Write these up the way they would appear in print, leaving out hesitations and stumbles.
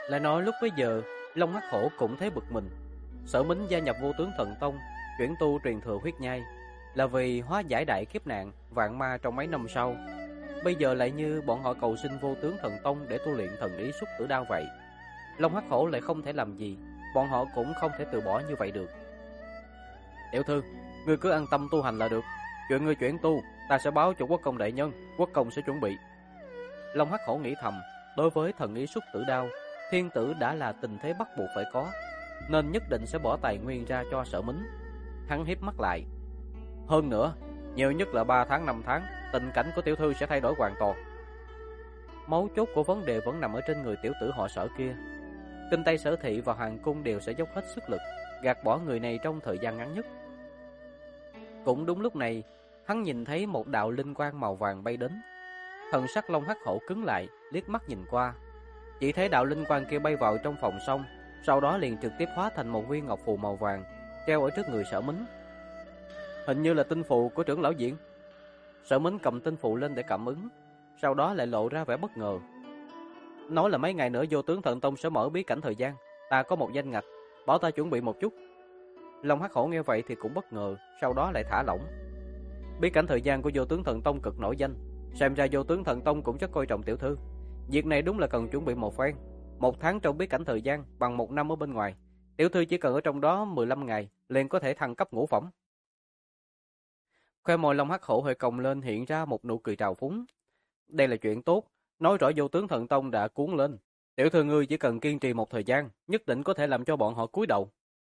Lại nói lúc bấy giờ, Long Hắc Hổ cũng thấy bực mình. Sở Mính gia nhập Vô Tướng Thần Tông, chuyển tu truyền thừa huyết nhai, là vì hóa giải đại kiếp nạn vạn ma trong mấy năm sau. Bây giờ lại như bọn họ cầu xin Vô Tướng Thần Tông để tu luyện thần ý xuất tử đao vậy. Long Hắc Hổ lại không thể làm gì, bọn họ cũng không thể từ bỏ như vậy được. Tiểu thư, ngươi cứ an tâm tu hành là được. Chuyện ngươi chuyển tu, ta sẽ báo cho quốc công đại nhân, quốc công sẽ chuẩn bị. Long Hắc Hổ nghĩ thầm, đối với thần ý xuất tử đao, thiên tử đã là tình thế bắt buộc phải có, nên nhất định sẽ bỏ tài nguyên ra cho Sở Mính. Hắn híp mắt lại. Hơn nữa, nhiều nhất là 3 tháng 5 tháng, tình cảnh của tiểu thư sẽ thay đổi hoàn toàn. Mấu chốt của vấn đề vẫn nằm ở trên người tiểu tử họ Sở kia. Kinh Tây Sở Thị và Hoàng cung đều sẽ dốc hết sức lực gạt bỏ người này trong thời gian ngắn nhất. Cũng đúng lúc này, hắn nhìn thấy một đạo linh quang màu vàng bay đến. Thần sắc Long Hắc Hổ cứng lại, liếc mắt nhìn qua, chỉ thấy đạo linh quang kia bay vào trong phòng xong, sau đó liền trực tiếp hóa thành một viên ngọc phù màu vàng treo ở trước người Sở Mính. Hình như là tinh phù của trưởng lão Diện. Sở Mính cầm tinh phù lên để cảm ứng, sau đó lại lộ ra vẻ bất ngờ. Nói là mấy ngày nữa Vô Tướng Thần Tông sẽ mở bí cảnh thời gian, ta có một danh ngạch, bảo ta chuẩn bị một chút. Long Hắc Hổ nghe vậy thì cũng bất ngờ, sau đó lại thả lỏng. Bí cảnh thời gian của Vô Tướng Thần Tông cực nổi danh, xem ra Vô Tướng Thần Tông cũng rất coi trọng tiểu thư. Việc này đúng là cần chuẩn bị một phen. 1 tháng trong bí cảnh thời gian bằng 1 năm ở bên ngoài. Tiểu thư chỉ cần ở trong đó 15 ngày liền có thể thăng cấp ngũ phẩm. Khoe môi Long Hắc Hổ hơi cong lên, hiện ra một nụ cười trào phúng. Đây là chuyện tốt, nói rõ Vô Tướng Thần Tông đã cuốn lên. Tiểu thư ngươi chỉ cần kiên trì một thời gian, nhất định có thể làm cho bọn họ cúi đầu.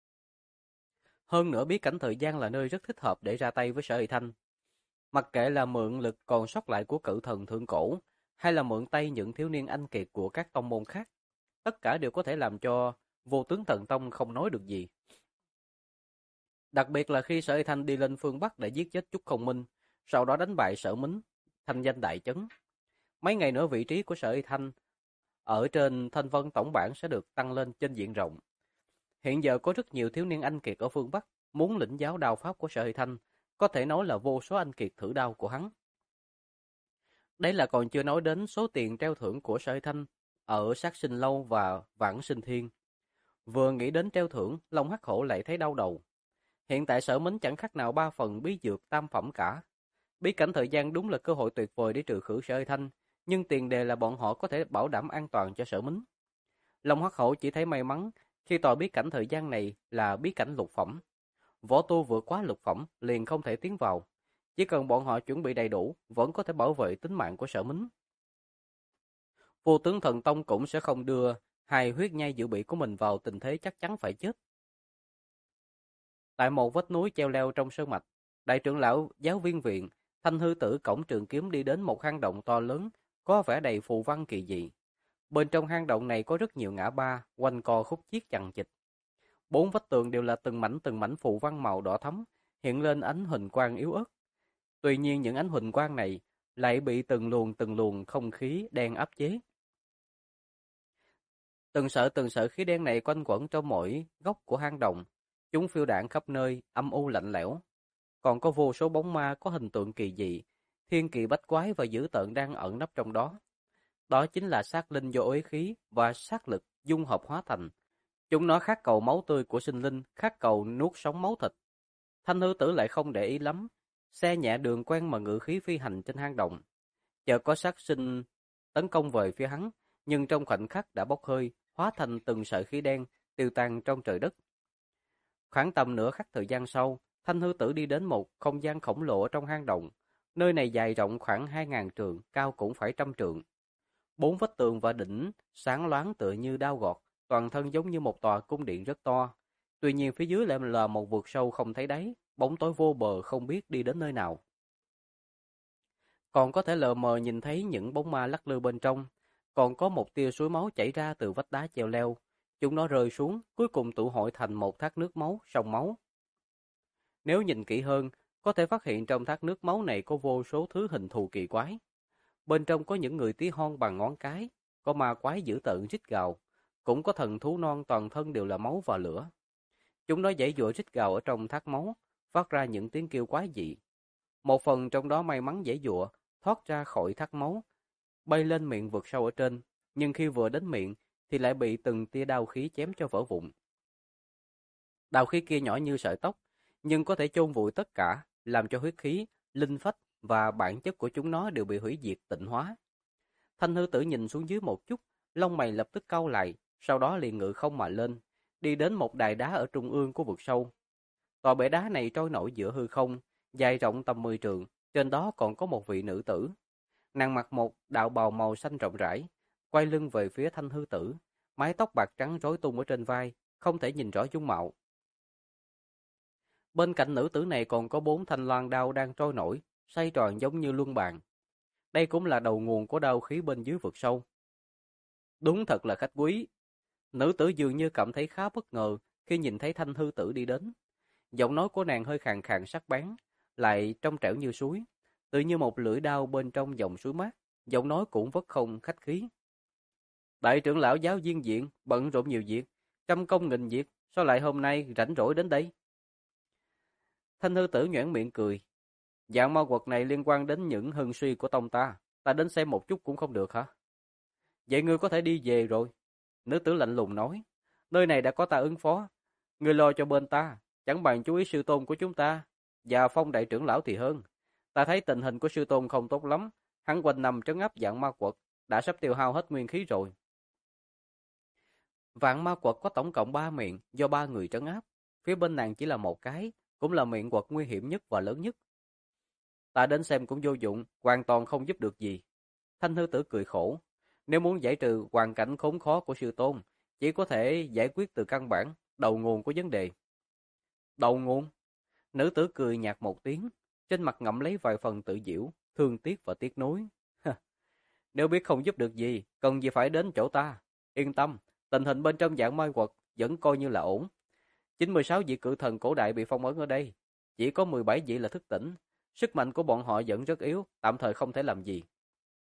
Hơn nữa bí cảnh thời gian là nơi rất thích hợp để ra tay với Sở Hy Thanh. Mặc kệ là mượn lực còn sót lại của cự thần thượng cổ, hay là mượn tay những thiếu niên anh kiệt của các tông môn khác, tất cả đều có thể làm cho Vô Tướng Thần Tông không nói được gì. Đặc biệt là khi Sở Hy Thanh đi lên phương Bắc để giết chết Trúc Không Minh, sau đó đánh bại Sở Mính, thanh danh đại chấn. Mấy ngày nữa vị trí của Sở Hy Thanh ở trên Thanh Vân tổng bảng sẽ được tăng lên trên diện rộng. Hiện giờ có rất nhiều thiếu niên anh kiệt ở phương Bắc muốn lĩnh giáo đao pháp của Sở Hy Thanh, có thể nói là vô số anh kiệt thử đao của hắn. Đấy là còn chưa nói đến số tiền treo thưởng của Sở Hy Thanh ở Sát Sinh Lâu và Vãng Sinh Thiên. Vừa nghĩ đến treo thưởng, Long Hắc Hổ lại thấy đau đầu. Hiện tại Sở Mính chẳng khác nào 3 phần bí dược tam phẩm cả. Bí cảnh thời gian đúng là cơ hội tuyệt vời để trừ khử Sở Hy Thanh, nhưng tiền đề là bọn họ có thể bảo đảm an toàn cho Sở Mính. Long Hắc Hổ chỉ thấy may mắn khi tòa bí cảnh thời gian này là bí cảnh lục phẩm. Võ tu vượt quá lục phẩm liền không thể tiến vào. Chỉ cần bọn họ chuẩn bị đầy đủ, vẫn có thể bảo vệ tính mạng của Sở Mính. Vô Tướng Thần Tông cũng sẽ không đưa hai huyết nhai dự bị của mình vào tình thế chắc chắn phải chết. Tại một vách núi treo leo trong sơn mạch, đại trưởng lão giáo viên viện, Thanh Hư Tử cổng trường kiếm đi đến một hang động to lớn, có vẻ đầy phù văn kỳ dị. Bên trong hang động này có rất nhiều ngã ba, quanh co khúc chiết chằng chịt. 4 vách tường đều là từng mảnh phù văn màu đỏ thắm, hiện lên ánh huỳnh quang yếu ớt. Tuy nhiên những ánh huỳnh quang này lại bị từng luồng không khí đen áp chế. Từng sợi khí đen này quanh quẩn trong mỗi góc của hang động, chúng phiêu đãng khắp nơi, âm u lạnh lẽo. Còn có vô số bóng ma có hình tượng kỳ dị, thiên kỳ bách quái và dữ tợn đang ẩn nấp trong đó. Đó chính là sát linh do uế khí và sát lực dung hợp hóa thành. Chúng nó khát cầu máu tươi của sinh linh, khát cầu nuốt sống máu thịt. Thanh Hư Tử lại không để ý lắm, xe nhẹ đường quen mà ngự khí phi hành trên hang động. Chợt có sát sinh tấn công về phía hắn, nhưng trong khoảnh khắc đã bốc hơi, hóa thành từng sợi khí đen, tiêu tan trong trời đất. Khoảng tầm nửa khắc thời gian sau, Thanh Hư Tử đi đến một không gian khổng lồ trong hang động. Nơi này dài rộng khoảng 2.000 trượng, cao cũng phải 100 trượng. 4 vách tường và đỉnh sáng loáng tựa như đao gọt, toàn thân giống như một tòa cung điện rất to. Tuy nhiên phía dưới lại là một vực sâu không thấy đáy, bóng tối vô bờ không biết đi đến nơi nào. Còn có thể lờ mờ nhìn thấy những bóng ma lắc lư bên trong, còn có một tia suối máu chảy ra từ vách đá treo leo. Chúng nó rơi xuống, cuối cùng tụ hội thành một thác nước máu, sông máu. Nếu nhìn kỹ hơn, có thể phát hiện trong thác nước máu này có vô số thứ hình thù kỳ quái. Bên trong có những người tí hon bằng ngón cái, có ma quái dữ tợn rít gào, cũng có thần thú non toàn thân đều là máu và lửa. Chúng nó giãy giụa rít gào ở trong thác máu, phát ra những tiếng kêu quái dị. Một phần trong đó may mắn giãy giụa, thoát ra khỏi thác máu, bay lên miệng vực sâu ở trên, nhưng khi vừa đến miệng thì lại bị từng tia đao khí chém cho vỡ vụn. Đao khí kia nhỏ như sợi tóc, nhưng có thể chôn vùi tất cả, làm cho huyết khí, linh phách và bản chất của chúng nó đều bị hủy diệt tịnh hóa. Thanh hư tử nhìn xuống dưới một chút, lông mày lập tức cau lại, sau đó liền ngự không mà lên, đi đến một đài đá ở trung ương của vực sâu. Tòa bể đá này trôi nổi giữa hư không, dài rộng tầm 10 trượng, trên đó còn có một vị nữ tử. Nàng mặc một đạo bào màu xanh rộng rãi, quay lưng về phía thanh hư tử, mái tóc bạc trắng rối tung ở trên vai, không thể nhìn rõ dung mạo. Bên cạnh nữ tử này còn có 4 thanh loan đao đang trôi nổi, xoay tròn giống như luân bàn. Đây cũng là đầu nguồn của đao khí bên dưới vực sâu. Đúng thật là khách quý. Nữ tử dường như cảm thấy khá bất ngờ khi nhìn thấy thanh hư tử đi đến. Giọng nói của nàng hơi khàn khàn sắc bén, lại trong trẻo như suối, tự như một lưỡi đao bên trong dòng suối mát, giọng nói cũng vất không khách khí. Đại trưởng lão giáo viên diện, bận rộn nhiều việc, trăm công nghìn việc, sao lại hôm nay rảnh rỗi đến đây? Thanh hư tử nhoẻn miệng cười. Dạng ma quật này liên quan đến những hưng suy của tông ta đến xem một chút cũng không được hả? Vậy ngươi có thể đi về rồi. Nữ tử lạnh lùng nói, nơi này đã có ta ứng phó, ngươi lo cho bên ta, chẳng bằng chú ý sư tôn của chúng ta, và phong đại trưởng lão thì hơn. Ta thấy tình hình của sư tôn không tốt lắm, hắn quanh nằm trấn áp dạng ma quật, đã sắp tiêu hao hết nguyên khí rồi. Vạn ma quật có tổng cộng 3 miệng do 3 người trấn áp, phía bên nàng chỉ là một cái, cũng là miệng quật nguy hiểm nhất và lớn nhất. Ta đến xem cũng vô dụng, hoàn toàn không giúp được gì. Thanh hư tử cười khổ, nếu muốn giải trừ hoàn cảnh khốn khó của sư tôn, chỉ có thể giải quyết từ căn bản, đầu nguồn của vấn đề. Đầu nguồn? Nữ tử cười nhạt một tiếng, trên mặt ngậm lấy vài phần tự giễu, thương tiếc và tiếc nuối. Nếu biết không giúp được gì, cần gì phải đến chỗ ta. Yên tâm, tình hình bên trong dạng ma quật vẫn coi như là ổn. 96 vị cự thần cổ đại bị phong ấn ở đây, chỉ có 17 vị là thức tỉnh. Sức mạnh của bọn họ vẫn rất yếu, tạm thời không thể làm gì.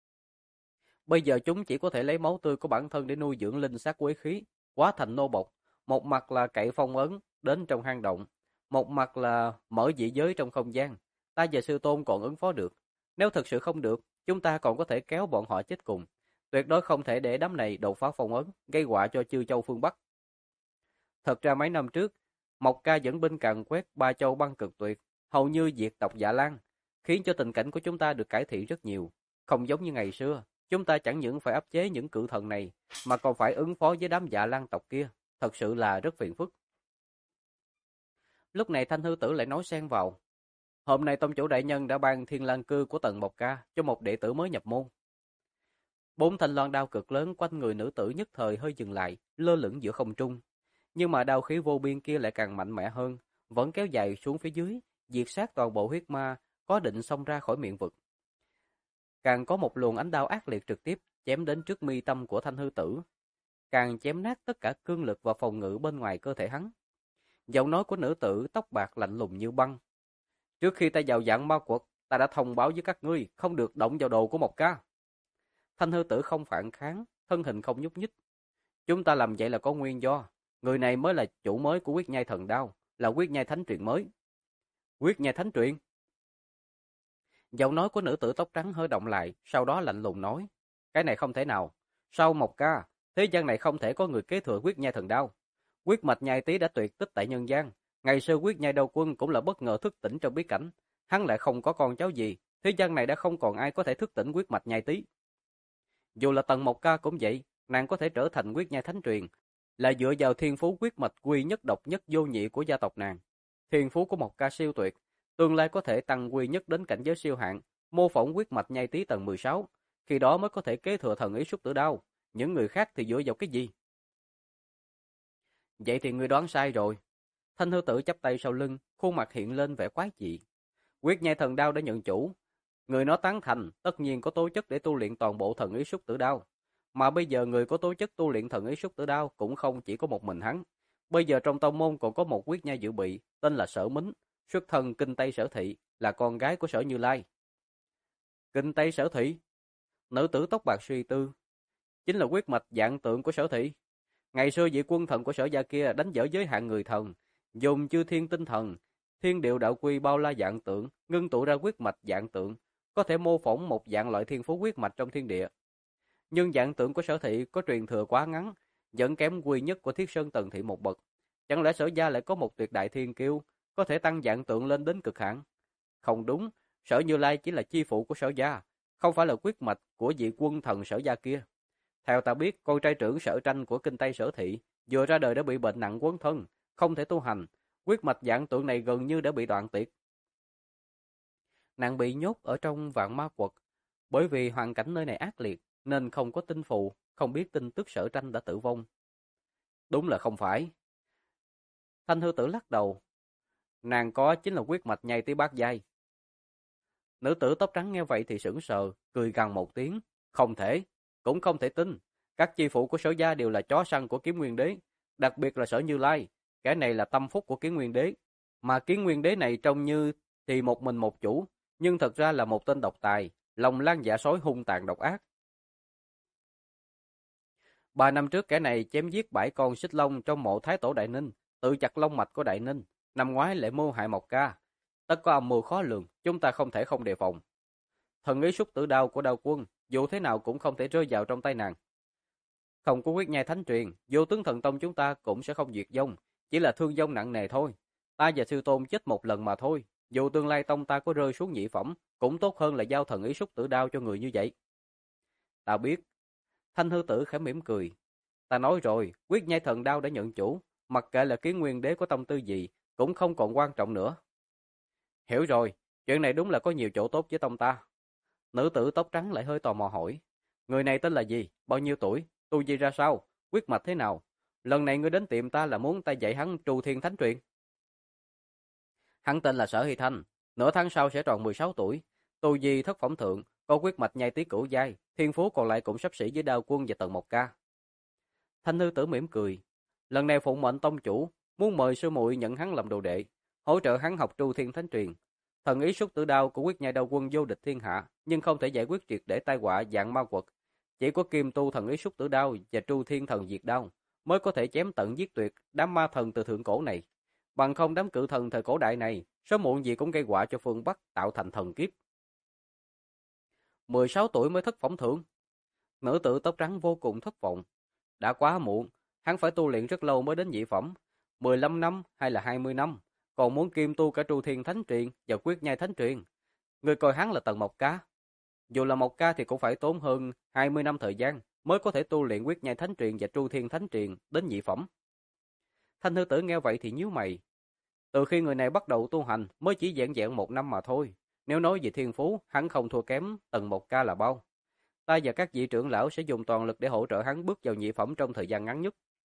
Bây giờ chúng chỉ có thể lấy máu tươi của bản thân để nuôi dưỡng linh sát quế khí, hóa thành nô bộc. Một mặt là cậy phong ấn đến trong hang động, một mặt là mở dị giới trong không gian. Ta và sư tôn còn ứng phó được. Nếu thực sự không được, chúng ta còn có thể kéo bọn họ chết cùng. Tuyệt đối không thể để đám này đột phá phong ấn, gây họa cho chư châu phương Bắc. Thật ra mấy năm trước, Mộc Ca dẫn binh càn quét 3 châu băng cực tuyệt, hầu như diệt tộc Dạ Lan, khiến cho tình cảnh của chúng ta được cải thiện rất nhiều. Không giống như ngày xưa, chúng ta chẳng những phải áp chế những cự thần này, mà còn phải ứng phó với đám Dạ Lan tộc kia, thật sự là rất phiền phức. Lúc này Thanh hư tử lại nói xen vào, hôm nay tông chủ đại nhân đã ban thiên lang cư của tần Mộc Ca cho một đệ tử mới nhập môn. 4 thanh loan đao cực lớn quanh người nữ tử nhất thời hơi dừng lại, lơ lửng giữa không trung. Nhưng mà đao khí vô biên kia lại càng mạnh mẽ hơn, vẫn kéo dài xuống phía dưới, diệt sát toàn bộ huyết ma, có định xông ra khỏi miệng vực. Càng có một luồng ánh đao ác liệt trực tiếp chém đến trước mi tâm của thanh hư tử, càng chém nát tất cả cương lực và phòng ngự bên ngoài cơ thể hắn. Giọng nói của nữ tử tóc bạc lạnh lùng như băng. Trước khi ta vào dạng ma quật, ta đã thông báo với các ngươi không được động vào đồ của Mộc Ca. Thanh hư tử không phản kháng, thân hình không nhúc nhích. Chúng ta làm vậy là có nguyên do. Người này mới là chủ mới của Quyết Nhai Thần Đao, là Quyết Nhai Thánh Truyền mới. Quyết Nhai Thánh Truyền? Giọng nói của nữ tử tóc trắng hơi động lại, sau đó lạnh lùng nói, cái này không thể nào. Sau Mộc Ca, thế gian này không thể có người kế thừa Quyết Nhai Thần Đao. Quyết mạch nhai tý đã tuyệt tích tại nhân gian. Ngày xưa Quyết Nhai Đao Quân cũng là bất ngờ thức tỉnh trong bí cảnh. Hắn lại không có con cháu gì, thế gian này đã không còn ai có thể thức tỉnh quyết mạch nhai tý. Dù là tần Mộc Ca cũng vậy, nàng có thể trở thành Quyết Nhai Thánh Truyền là dựa vào thiên phú quyết mạch quy nhất độc nhất vô nhị của gia tộc nàng. Thiên phú của Mộc Ca siêu tuyệt, tương lai có thể tăng quy nhất đến cảnh giới siêu hạn, mô phỏng quyết mạch nhai tý tầng 16, khi đó mới có thể kế thừa thần ý xuất tử đao. Những người khác thì dựa vào cái gì? Vậy thì ngươi đoán sai rồi. Thanh hư tử chắp tay sau lưng, khuôn mặt hiện lên vẻ quái dị. Quyết Nhai Thần Đao đã nhận chủ, người nó tán thành, tất nhiên có tố chất để tu luyện toàn bộ thần ý xuất tử đao. Mà bây giờ người có tố chất tu luyện thần ý xuất tử đao cũng không chỉ có một mình hắn. Bây giờ trong tông môn còn có một quyết nhai dự bị, tên là Sở Mính, xuất thân Kinh Tây Sở Thị, là con gái của Sở Như Lai. Kinh Tây Sở Thị? Nữ tử tóc bạc suy tư. Chính là quyết mạch dạng tượng của Sở Thị. Ngày xưa vị quân thần của Sở gia kia đánh dở giới hạn người thần, dùng chư thiên tinh thần, thiên điệu đạo quy bao la dạng tượng, ngưng tụ ra quyết mạch dạng tượng, có thể mô phỏng một dạng loại thiên phú quyết mạch trong thiên địa. Nhưng dạng tượng của Sở Thị có truyền thừa quá ngắn, vẫn kém quy nhất của Thiết Sơn Tần Thị một bậc. Chẳng lẽ Sở gia lại có một tuyệt đại thiên kiêu, có thể tăng vạn tượng lên đến cực hạn? Không đúng, Sở Như Lai chỉ là chi phụ của Sở gia, không phải là quyết mạch của vị quân thần Sở gia kia. Theo ta biết, con trai trưởng Sở Tranh của kinh Tây Sở Thị vừa ra đời đã bị bệnh nặng quấn thân, không thể tu hành, quyết mạch vạn tượng này gần như đã bị đoạn tuyệt. Nàng bị nhốt ở trong vạn ma quật, bởi vì hoàn cảnh nơi này ác liệt nên không có tinh phù, không biết tin tức Sở Tranh đã tử vong. Đúng là không phải. Thanh Hư Tử lắc đầu, nàng có chính là quyết mạch nhai tí bát giai. Nữ tử tóc trắng nghe vậy thì sững sờ, cười gằn một tiếng, không thể, cũng không thể tin. Các chi phụ của Sở gia đều là chó săn của Kiếm Nguyên Đế, đặc biệt là Sở Như Lai, cái này là tâm phúc của Kiếm Nguyên Đế, mà Kiếm Nguyên Đế này trông như thì một mình một chủ, nhưng thật ra là một tên độc tài, lòng lan dạ sói hung tàn độc ác. 3 năm trước kẻ này chém giết 7 con xích long trong mộ Thái Tổ Đại Ninh, tự chặt long mạch của Đại Ninh, năm ngoái lại mưu hại Mộc Ca. Tất có âm mưu khó lường, chúng ta không thể không đề phòng. Thần ý xúc tử đao của Đao Quân, dù thế nào cũng không thể rơi vào trong tay nàng. Không có quyết nhai thánh truyền, vô tướng thần tông chúng ta cũng sẽ không diệt vong, chỉ là thương vong nặng nề thôi. Ta và sư tôn chết một lần mà thôi, dù tương lai tông ta có rơi xuống nhị phẩm, cũng tốt hơn là giao thần ý xúc tử đao cho người như vậy. Ta biết. Thanh Hư Tử khẽ mỉm cười. Ta nói rồi, quyết nhai thần đao đã nhận chủ, mặc kệ là Kiến Nguyên Đế có tâm tư gì, cũng không còn quan trọng nữa. Hiểu rồi, chuyện này đúng là có nhiều chỗ tốt với tông ta. Nữ tử tóc trắng lại hơi tò mò hỏi. Người này tên là gì? Bao nhiêu tuổi? Tu vi ra sao? Quyết mạch thế nào? Lần này ngươi đến tiệm ta là muốn ta dạy hắn Trù Thiên Thánh Truyền. Hắn tên là Sở Hy Thanh, nửa tháng sau sẽ tròn 16 tuổi. Tu vi thất phẩm thượng, có quyết mạch nhai tí cửu giai, thiên phú còn lại cũng sắp xỉ với Đao Quân và Tần Mộc Ca. Thanh Nữ Tử mỉm cười. Lần này phụng mệnh tông chủ, muốn mời sư muội nhận hắn làm đồ đệ, hỗ trợ hắn học Trù Thiên Thánh Truyền. Thần ý xúc tử đao của quyết nhai Đao Quân vô địch thiên hạ, nhưng không thể giải quyết triệt để tai họa dạng ma quật. Chỉ có kim tu thần ý xúc tử đao và Tru Thiên thần diệt đao mới có thể chém tận giết tuyệt đám ma thần từ thượng cổ này. Bằng không đám cự thần thời cổ đại này, sớm muộn gì cũng gây họa cho phương Bắc, tạo thành thần kiếp. 16 tuổi mới thất phẩm thượng. Nữ tử tóc trắng vô cùng thất vọng. Đã quá muộn, hắn phải tu luyện rất lâu mới đến nhị phẩm, 15 năm hay là 20 năm, còn muốn kim tu cả Tru Thiên Thánh Truyền và Quyết Nhai Thánh Truyền. Người coi hắn là Tần Mộc Ca. Dù là Mộc Ca thì cũng phải tốn hơn 20 năm thời gian mới có thể tu luyện Quyết Nhai Thánh Truyền và Tru Thiên Thánh Truyền đến nhị phẩm. Thanh Hư Tử nghe vậy thì nhíu mày. Từ khi người này bắt đầu tu hành mới chỉ vẹn vẹn 1 năm mà thôi. Nếu nói về thiên phú, hắn không thua kém Tần Mộc Ca là bao. Ta và các vị trưởng lão sẽ dùng toàn lực để hỗ trợ hắn bước vào nhị phẩm trong thời gian ngắn nhất.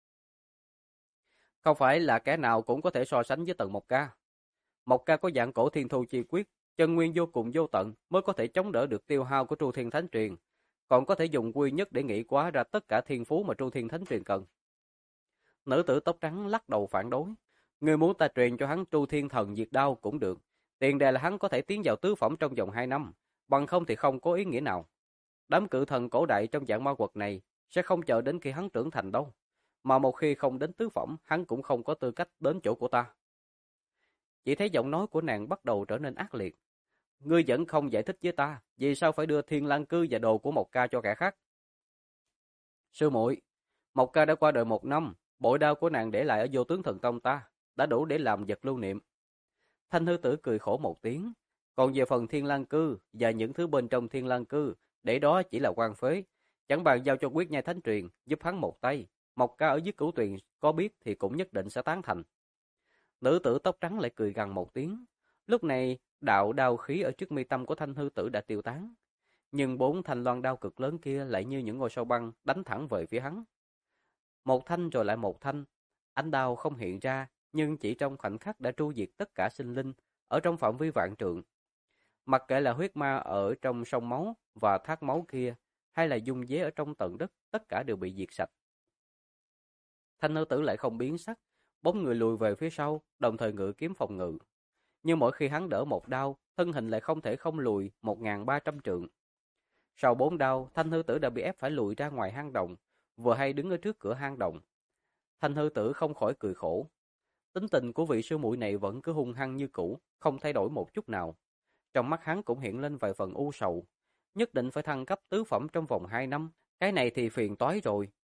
Không phải là kẻ nào cũng có thể so sánh với Tần Mộc Ca. Mộc Ca có dạng cổ thiên thu chi quyết, chân nguyên vô cùng vô tận mới có thể chống đỡ được tiêu hao của Tru Thiên Thánh Truyền, còn có thể dùng quy nhất để nghĩ quá ra tất cả thiên phú mà Tru Thiên Thánh Truyền cần. Nữ tử tóc trắng lắc đầu phản đối. Người muốn ta truyền cho hắn Tru Thiên Thần diệt đao cũng được, tiền đề là hắn có thể tiến vào tứ phẩm trong vòng 2 năm, bằng không thì không có ý nghĩa nào. Đám cự thần cổ đại trong dạng ma quật này sẽ không chờ đến khi hắn trưởng thành đâu, mà một khi không đến tứ phẩm, hắn cũng không có tư cách đến chỗ của ta. Chỉ thấy giọng nói của nàng bắt đầu trở nên ác liệt. Ngươi vẫn không giải thích với ta, vì sao phải đưa Thiên Lang Cư và đồ của Mộc Ca cho kẻ khác? Sư muội, Mộc Ca đã qua đời 1 năm, bội đao của nàng để lại ở Vô Tướng Thần Tông ta, đã đủ để làm vật lưu niệm. Thanh Hư Tử cười khổ một tiếng, còn về phần Thiên Lang Cư và những thứ bên trong Thiên Lang Cư, để đó chỉ là quan phế, chẳng bàn giao cho Quyết Nhai Thánh Truyền, giúp hắn một tay. Mộc Ca ở dưới Cửu Tuyền có biết thì cũng nhất định sẽ tán thành. Nữ tử tóc trắng lại cười gằn một tiếng. Lúc này, đạo đao khí ở trước mi tâm của Thanh Hư Tử đã tiêu tán, nhưng 4 thanh loan đao cực lớn kia lại như những ngôi sao băng đánh thẳng về phía hắn. Một thanh rồi lại một thanh, ánh đao không hiện ra, nhưng chỉ trong khoảnh khắc đã tru diệt tất cả sinh linh ở trong phạm vi vạn trượng. Mặc kệ là huyết ma ở trong sông máu và thác máu kia, hay là dung dế ở trong tận đất, tất cả đều bị diệt sạch. Thanh Hư Tử lại không biến sắc, bóng người lùi về phía sau, đồng thời ngự kiếm phòng ngự. Nhưng mỗi khi hắn đỡ một đao, thân hình lại không thể không lùi 1300 trượng. Sau 4 đao, Thanh Hư Tử đã bị ép phải lùi ra ngoài hang động, vừa hay đứng ở trước cửa hang động. Thanh Hư Tử không khỏi cười khổ. Tính tình của vị sư muội này vẫn cứ hung hăng như cũ, không thay đổi một chút nào. Trong mắt hắn cũng hiện lên vài phần u sầu. Nhất định phải thăng cấp tứ phẩm trong vòng 2 năm, cái này thì phiền toái rồi.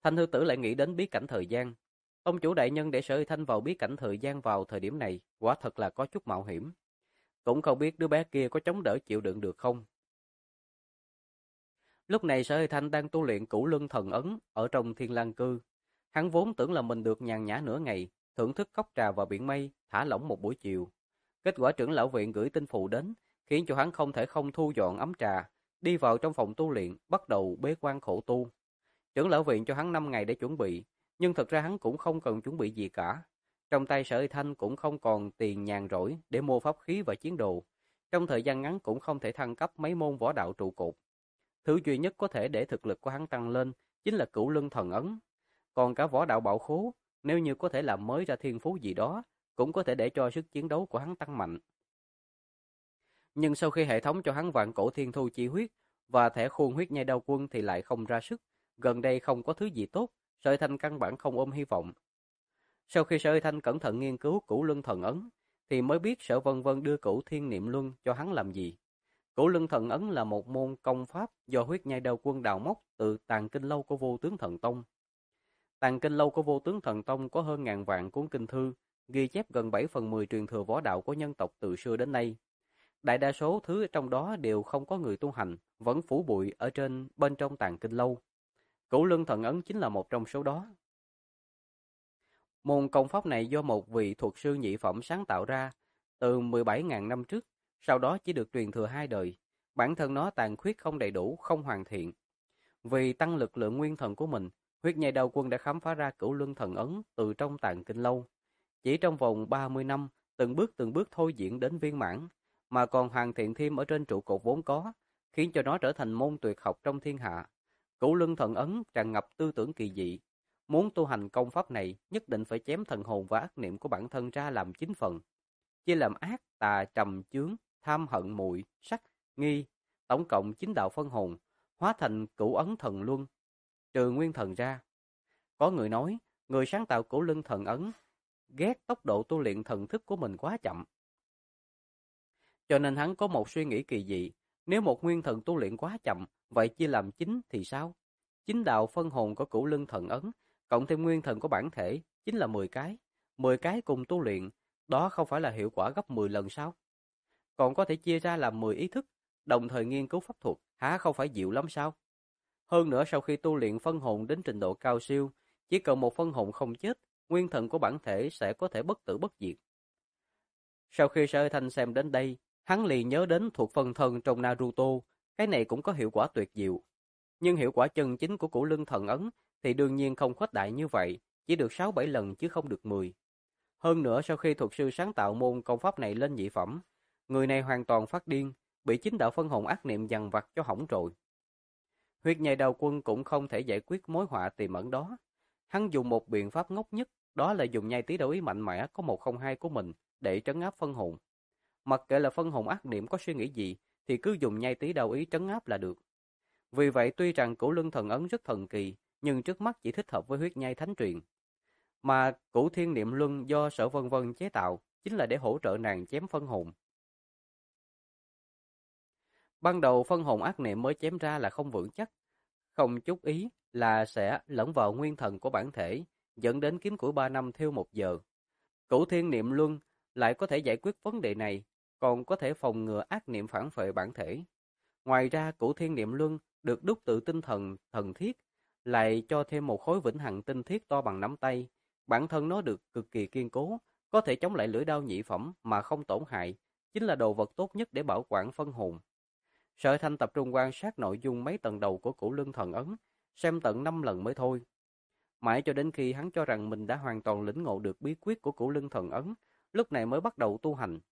Thanh Thư Tử lại nghĩ đến bí cảnh thời gian. Tông chủ đại nhân để Sở Huy Thanh vào bí cảnh thời gian vào thời điểm này, quả thật là có chút mạo hiểm. Cũng không biết đứa bé kia có chống đỡ chịu đựng được không. Lúc này Sở Huy Thanh đang tu luyện Cửu Luân Thần Ấn ở trong Thiên Lang Cư. Hắn vốn tưởng là mình được nhàn nhã nửa ngày, thưởng thức cốc trà và biển mây, thả lỏng một buổi chiều. Kết quả trưởng lão viện gửi tin phù đến, khiến cho hắn không thể không thu dọn ấm trà, đi vào trong phòng tu luyện, bắt đầu bế quan khổ tu. Trưởng lão viện cho hắn 5 ngày để chuẩn bị, nhưng thật ra hắn cũng không cần chuẩn bị gì cả. Trong tay Sở Huy Thanh cũng không còn tiền nhàn rỗi để mua pháp khí và chiến đồ. Trong thời gian ngắn cũng không thể thăng cấp mấy môn võ đạo trụ cột. Thứ duy nhất có thể để thực lực của hắn tăng lên chính là Cửu Luân Thần Ấn. Còn cả võ đạo bảo khố, nếu như có thể làm mới ra thiên phú gì đó, cũng có thể để cho sức chiến đấu của hắn tăng mạnh. Nhưng sau khi hệ thống cho hắn vạn cổ thiên thu chi huyết và thẻ khuôn huyết nhai đao quân thì lại không ra sức. Gần đây không có thứ gì tốt, Sở Huy Thanh căn bản không ôm hy vọng. Sau khi Sở Huy Thanh cẩn thận nghiên cứu Cửu Luân Thần Ấn, thì mới biết Sở Vân Vân đưa Cửu Thiên Niệm Luân cho hắn làm gì. Cửu Luân Thần Ấn là một môn công pháp do huyết nhai đao quân đào móc từ Tàng Kinh Lâu của Vô Tướng Thần Tông. Tàng Kinh Lâu của Vô Tướng Thần Tông có hơn ngàn vạn cuốn kinh thư, ghi chép gần 7/10 truyền thừa võ đạo của nhân tộc từ xưa đến nay. Đại đa số thứ trong đó đều không có người tu hành, vẫn phủ bụi ở bên trong Tàng Kinh Lâu. Cửu Luân Thần Ấn chính là một trong số đó. Môn công pháp này do một vị thuật sư nhị phẩm sáng tạo ra từ 17.000 năm trước, sau đó chỉ được truyền thừa 2 đời. Bản thân nó tàn khuyết không đầy đủ, không hoàn thiện. Vì tăng lực lượng nguyên thần của mình, huyết nhai đao quân đã khám phá ra Cửu Luân Thần Ấn từ trong Tàng Kinh Lâu. Chỉ trong vòng 30 năm, từng bước thôi diễn đến viên mãn, mà còn hoàn thiện thêm ở trên trụ cột vốn có, khiến cho nó trở thành môn tuyệt học trong thiên hạ. Cửu Luân Thần Ấn tràn ngập tư tưởng kỳ dị. Muốn tu hành công pháp này, nhất định phải chém thần hồn và ác niệm của bản thân ra làm 9 phần, chia làm ác, tà, trầm, chướng, tham, hận, muội, sắc, nghi, tổng cộng 9 đạo phân hồn, hóa thành Cửu Ấn Thần Luân, trừ nguyên thần ra. Có người nói, người sáng tạo Cửu Luân Thần Ấn ghét tốc độ tu luyện thần thức của mình quá chậm. Cho nên hắn có một suy nghĩ kỳ dị, nếu một nguyên thần tu luyện quá chậm, vậy chia làm 9 thì sao? 9 đạo phân hồn của Cửu Luân Thần Ấn, cộng thêm nguyên thần của bản thể, chính là 10 cái. 10 cái cùng tu luyện, đó không phải là hiệu quả gấp 10 lần sao? Còn có thể chia ra làm 10 ý thức, đồng thời nghiên cứu pháp thuật, há không phải dịu lắm sao? Hơn nữa sau khi tu luyện phân hồn đến trình độ cao siêu, chỉ cần một phân hồn không chết, nguyên thần của bản thể sẽ có thể bất tử bất diệt. Sau khi Sở Huy Thanh xem đến đây, hắn liền nhớ đến thuộc phân thân trong Naruto, cái này cũng có hiệu quả tuyệt diệu. Nhưng hiệu quả chân chính của Cửu Luân Thần Ấn thì đương nhiên không khuếch đại như vậy, chỉ được 6-7 lần chứ không được 10. Hơn nữa sau khi thuật sư sáng tạo môn công pháp này lên nhị phẩm, người này hoàn toàn phát điên, bị 9 đạo phân hồn ác niệm dằn vặt cho hỏng rồi. Huyết nhai đao quân cũng không thể giải quyết mối họa tiềm ẩn đó. Hắn dùng một biện pháp ngốc nhất, đó là dùng nhai tí đạo ý mạnh mẽ có 102 của mình để trấn áp phân hồn. Mặc kệ là phân hồn ác niệm có suy nghĩ gì, thì cứ dùng nhai tí đạo ý trấn áp là được. Vì vậy tuy rằng Cửu Luân Thần Ấn rất thần kỳ, nhưng trước mắt chỉ thích hợp với huyết nhai thánh truyền. Mà Cửu Thiên Niệm Luân do Sở Vân Vân chế tạo chính là để hỗ trợ nàng chém phân hồn. Ban đầu phân hồn ác niệm mới chém ra là không vững chắc, không chút ý là sẽ lẫn vào nguyên thần của bản thể, dẫn đến kiếm củi 3 năm thiêu 1 giờ. Cửu Thiên Niệm Luân lại có thể giải quyết vấn đề này, còn có thể phòng ngừa ác niệm phản phệ bản thể. Ngoài ra, Cửu Thiên Niệm Luân được đúc từ tinh thần thần thiết, lại cho thêm một khối vĩnh hằng tinh thiết to bằng nắm tay. Bản thân nó được cực kỳ kiên cố, có thể chống lại lưỡi đao nhị phẩm mà không tổn hại, chính là đồ vật tốt nhất để bảo quản phân hồn. Sở Thanh tập trung quan sát nội dung mấy tầng đầu của Cửu Luân Thần Ấn, xem tận 5 lần mới thôi. Mãi cho đến khi hắn cho rằng mình đã hoàn toàn lĩnh ngộ được bí quyết của Cửu Luân Thần Ấn, lúc này mới bắt đầu tu hành.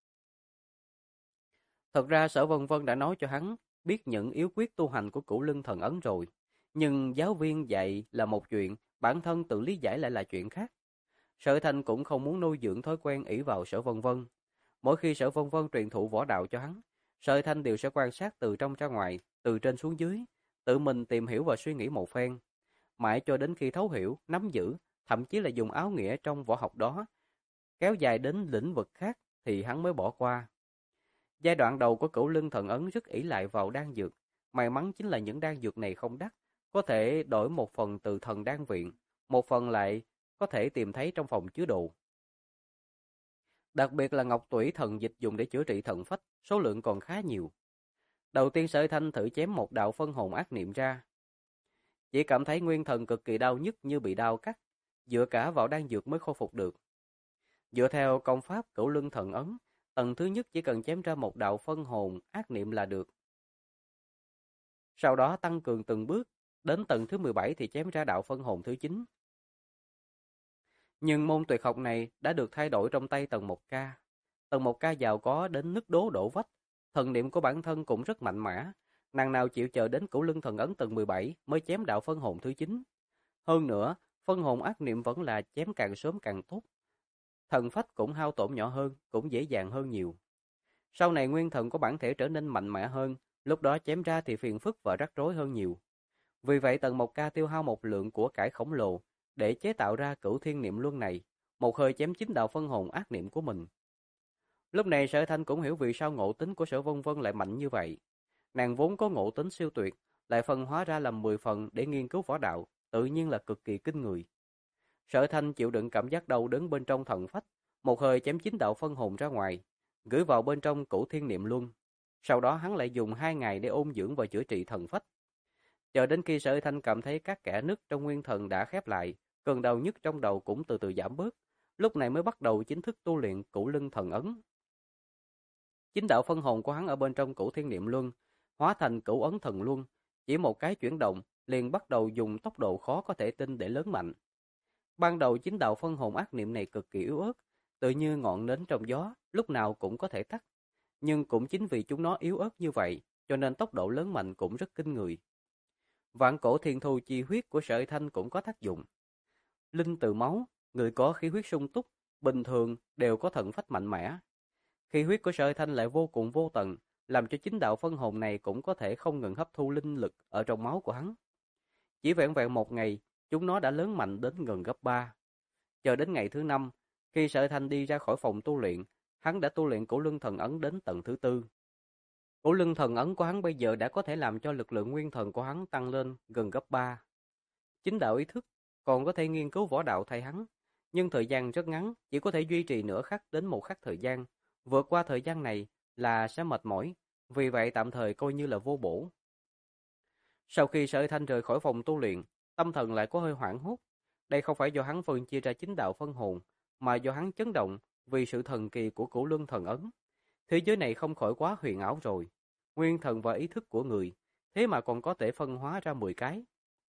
Thật ra Sở Vân Vân đã nói cho hắn biết những yếu quyết tu hành của Cửu Luân Thần Ấn rồi, nhưng giáo viên dạy là một chuyện, bản thân tự lý giải lại là chuyện khác. Sở Thanh cũng không muốn nuôi dưỡng thói quen ỷ vào Sở Vân Vân. Mỗi khi Sở Vân Vân truyền thụ võ đạo cho hắn, Sở Thanh đều sẽ quan sát từ trong ra ngoài, từ trên xuống dưới, tự mình tìm hiểu và suy nghĩ một phen. Mãi cho đến khi thấu hiểu, nắm giữ, thậm chí là dùng áo nghĩa trong võ học đó, kéo dài đến lĩnh vực khác thì hắn mới bỏ qua. Giai đoạn đầu của Cửu Luân Thần Ấn rất ỷ lại vào đan dược, may mắn chính là những đan dược này không đắt, có thể đổi một phần từ thần đan viện, một phần lại có thể tìm thấy trong phòng chứa đồ. Đặc biệt là ngọc tủy thần dịch dùng để chữa trị thần phách, số lượng còn khá nhiều. Đầu tiên Sở Thanh thử chém một đạo phân hồn ác niệm ra. Chỉ cảm thấy nguyên thần cực kỳ đau nhức như bị đau cắt, dựa cả vào đan dược mới khôi phục được. Dựa theo công pháp Cửu Luân Thần Ấn, tầng thứ nhất chỉ cần chém ra một đạo phân hồn ác niệm là được. Sau đó tăng cường từng bước, đến tầng thứ 17 thì chém ra đạo phân hồn thứ 9. Nhưng môn tuyệt học này đã được thay đổi trong tay tầng 1K. Tầng 1K giàu có đến nứt đố đổ vách, thần niệm của bản thân cũng rất mạnh mẽ. Nàng nào chịu chờ đến Cửu Luân Thần Ấn tầng 17 mới chém đạo phân hồn thứ 9. Hơn nữa, phân hồn ác niệm vẫn là chém càng sớm càng tốt. Thần phách cũng hao tổn nhỏ hơn, cũng dễ dàng hơn nhiều. Sau này nguyên thần của bản thể trở nên mạnh mẽ hơn, lúc đó chém ra thì phiền phức và rắc rối hơn nhiều. Vì vậy tầng 1K tiêu hao một lượng của cải khổng lồ để chế tạo ra Cửu Thiên Niệm Luân này, một hơi chém 9 đạo phân hồn ác niệm của mình. Lúc này Sở Thanh cũng hiểu vì sao ngộ tính của Sở Vân Vân lại mạnh như vậy. Nàng vốn có ngộ tính siêu tuyệt, lại phân hóa ra làm 10 phần để nghiên cứu võ đạo, tự nhiên là cực kỳ kinh người. Sở Thanh chịu đựng cảm giác đau đớn bên trong thần phách, một hơi chém 9 đạo phân hồn ra ngoài, gửi vào bên trong Cửu Thiên Niệm Luân. Sau đó hắn lại dùng 2 ngày để ôn dưỡng và chữa trị thần phách. Chờ đến khi Sở Thanh cảm thấy các kẽ nứt trong nguyên thần đã khép lại, cơn đau nhức trong đầu cũng từ từ giảm bớt, lúc này mới bắt đầu chính thức tu luyện Cửu Luân Thần Ấn. 9 đạo phân hồn của hắn ở bên trong Cửu Thiên Niệm Luân hóa thành Cửu Ấn Thần Luân, chỉ một cái chuyển động liền bắt đầu dùng tốc độ khó có thể tin để lớn mạnh. Ban đầu 9 đạo phân hồn ác niệm này cực kỳ yếu ớt, tự như ngọn nến trong gió, lúc nào cũng có thể tắt. Nhưng cũng chính vì chúng nó yếu ớt như vậy, cho nên tốc độ lớn mạnh cũng rất kinh người. Vạn cổ thiên thu chi huyết của Sở Thanh cũng có tác dụng. Linh từ máu, người có khí huyết sung túc, bình thường đều có thần phách mạnh mẽ. Khí huyết của Sở Thanh lại vô cùng vô tận, làm cho 9 đạo phân hồn này cũng có thể không ngừng hấp thu linh lực ở trong máu của hắn. Chỉ vẹn vẹn một ngày, chúng nó đã lớn mạnh đến gần gấp 3. Chờ đến ngày thứ 5, khi Sở Thanh đi ra khỏi phòng tu luyện, hắn đã tu luyện Cửu Luân Thần Ấn đến tầng thứ 4. Cửu Luân Thần Ấn của hắn bây giờ đã có thể làm cho lực lượng nguyên thần của hắn tăng lên gần gấp 3. Chính đạo ý thức còn có thể nghiên cứu võ đạo thay hắn, nhưng thời gian rất ngắn, chỉ có thể duy trì nửa khắc đến một khắc thời gian. Vượt qua thời gian này là sẽ mệt mỏi, vì vậy tạm thời coi như là vô bổ. Sau khi Sở Thanh rời khỏi phòng tu luyện, tâm thần lại có hơi hoảng hốt. Đây không phải do hắn phân chia ra 9 đạo phân hồn, mà do hắn chấn động vì sự thần kỳ của Cửu Luân Thần Ấn. Thế giới này không khỏi quá huyền ảo rồi. Nguyên thần và ý thức của người, thế mà còn có thể phân hóa ra 10 cái.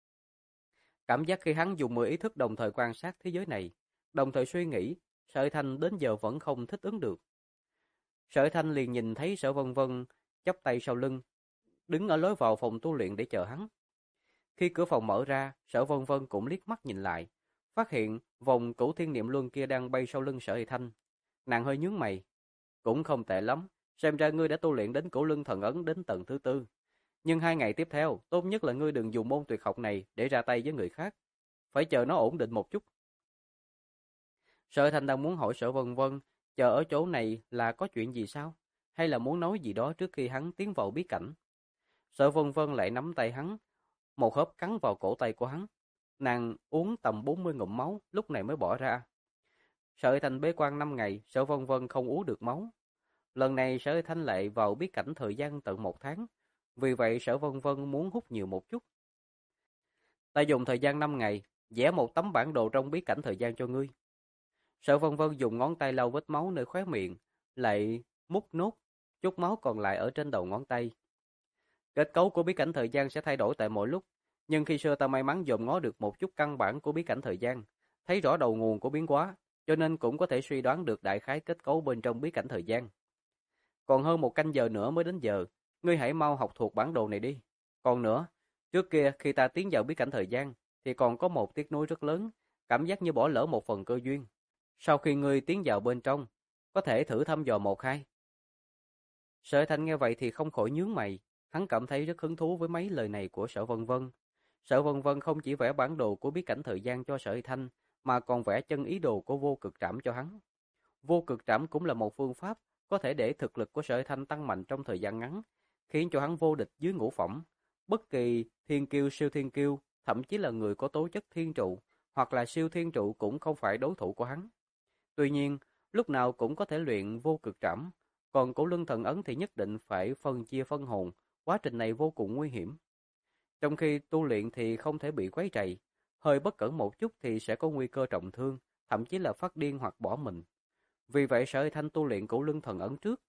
Cảm giác khi hắn dùng 10 ý thức đồng thời quan sát thế giới này, đồng thời suy nghĩ, Sở Thanh đến giờ vẫn không thích ứng được. Sở Thanh liền nhìn thấy Sở Vân Vân chắp tay sau lưng, đứng ở lối vào phòng tu luyện để chờ hắn. Khi cửa phòng mở ra, Sở Vân Vân cũng liếc mắt nhìn lại, phát hiện vòng Cửu Thiên Niệm Luân kia đang bay sau lưng Sở Thanh. Nàng hơi nhướng mày, cũng không tệ lắm, xem ra ngươi đã tu luyện đến Cửu Luân Thần Ấn đến tầng thứ 4. Nhưng 2 ngày tiếp theo, tốt nhất là ngươi đừng dùng môn tuyệt học này để ra tay với người khác, phải chờ nó ổn định một chút. Sở Thanh đang muốn hỏi Sở Vân Vân, chờ ở chỗ này là có chuyện gì sao? Hay là muốn nói gì đó trước khi hắn tiến vào bí cảnh? Sở Vân Vân lại nắm tay hắn, một hớp cắn vào cổ tay của hắn. Nàng uống tầm 40 ngụm máu, lúc này mới bỏ ra. Sở Thanh bế quan 5 ngày, Sở Vân Vân không uống được máu. Lần này Sở Thanh lại vào bí cảnh thời gian tận 1 tháng, vì vậy Sở Vân Vân muốn hút nhiều một chút. Ta dùng thời gian 5 ngày, vẽ một tấm bản đồ trong bí cảnh thời gian cho ngươi. Sở Vân Vân dùng ngón tay lau vết máu nơi khóe miệng, lại mút nốt chút máu còn lại ở trên đầu ngón tay. Kết cấu của bí cảnh thời gian sẽ thay đổi tại mỗi lúc, nhưng khi xưa ta may mắn dòm ngó được một chút căn bản của bí cảnh thời gian, thấy rõ đầu nguồn của biến hóa, cho nên cũng có thể suy đoán được đại khái kết cấu bên trong bí cảnh thời gian. Còn hơn 1 canh giờ nữa mới đến giờ, ngươi hãy mau học thuộc bản đồ này đi. Còn nữa, trước kia khi ta tiến vào bí cảnh thời gian, thì còn có một tiếc nuối rất lớn, cảm giác như bỏ lỡ một phần cơ duyên. Sau khi ngươi tiến vào bên trong, có thể thử thăm dò 1-2. Sở Thanh nghe vậy thì không khỏi nhướng mày, hắn cảm thấy rất hứng thú với mấy lời này của Sở Vân Vân. Sở Vân Vân không chỉ vẽ bản đồ của bí cảnh thời gian cho Sở Thanh, mà còn vẽ chân ý đồ của vô cực trảm cho hắn. Vô cực trảm cũng là một phương pháp có thể để thực lực của Sở Thanh tăng mạnh trong thời gian ngắn, khiến cho hắn vô địch dưới ngũ phẩm, Bất kỳ thiên kiêu siêu thiên kiêu, thậm chí là người có tố chất thiên trụ, hoặc là siêu thiên trụ cũng không phải đối thủ của hắn. Tuy nhiên, lúc nào cũng có thể luyện vô cực trảm, còn Cửu Lân Thần Ấn thì nhất định phải phân chia phân hồn, quá trình này vô cùng nguy hiểm. Trong khi tu luyện thì không thể bị quấy rầy, hơi bất cẩn một chút thì sẽ có nguy cơ trọng thương, thậm chí là phát điên hoặc bỏ mình. Vì vậy Sở Hy Thanh tu luyện Cửu Lân Thần Ấn trước.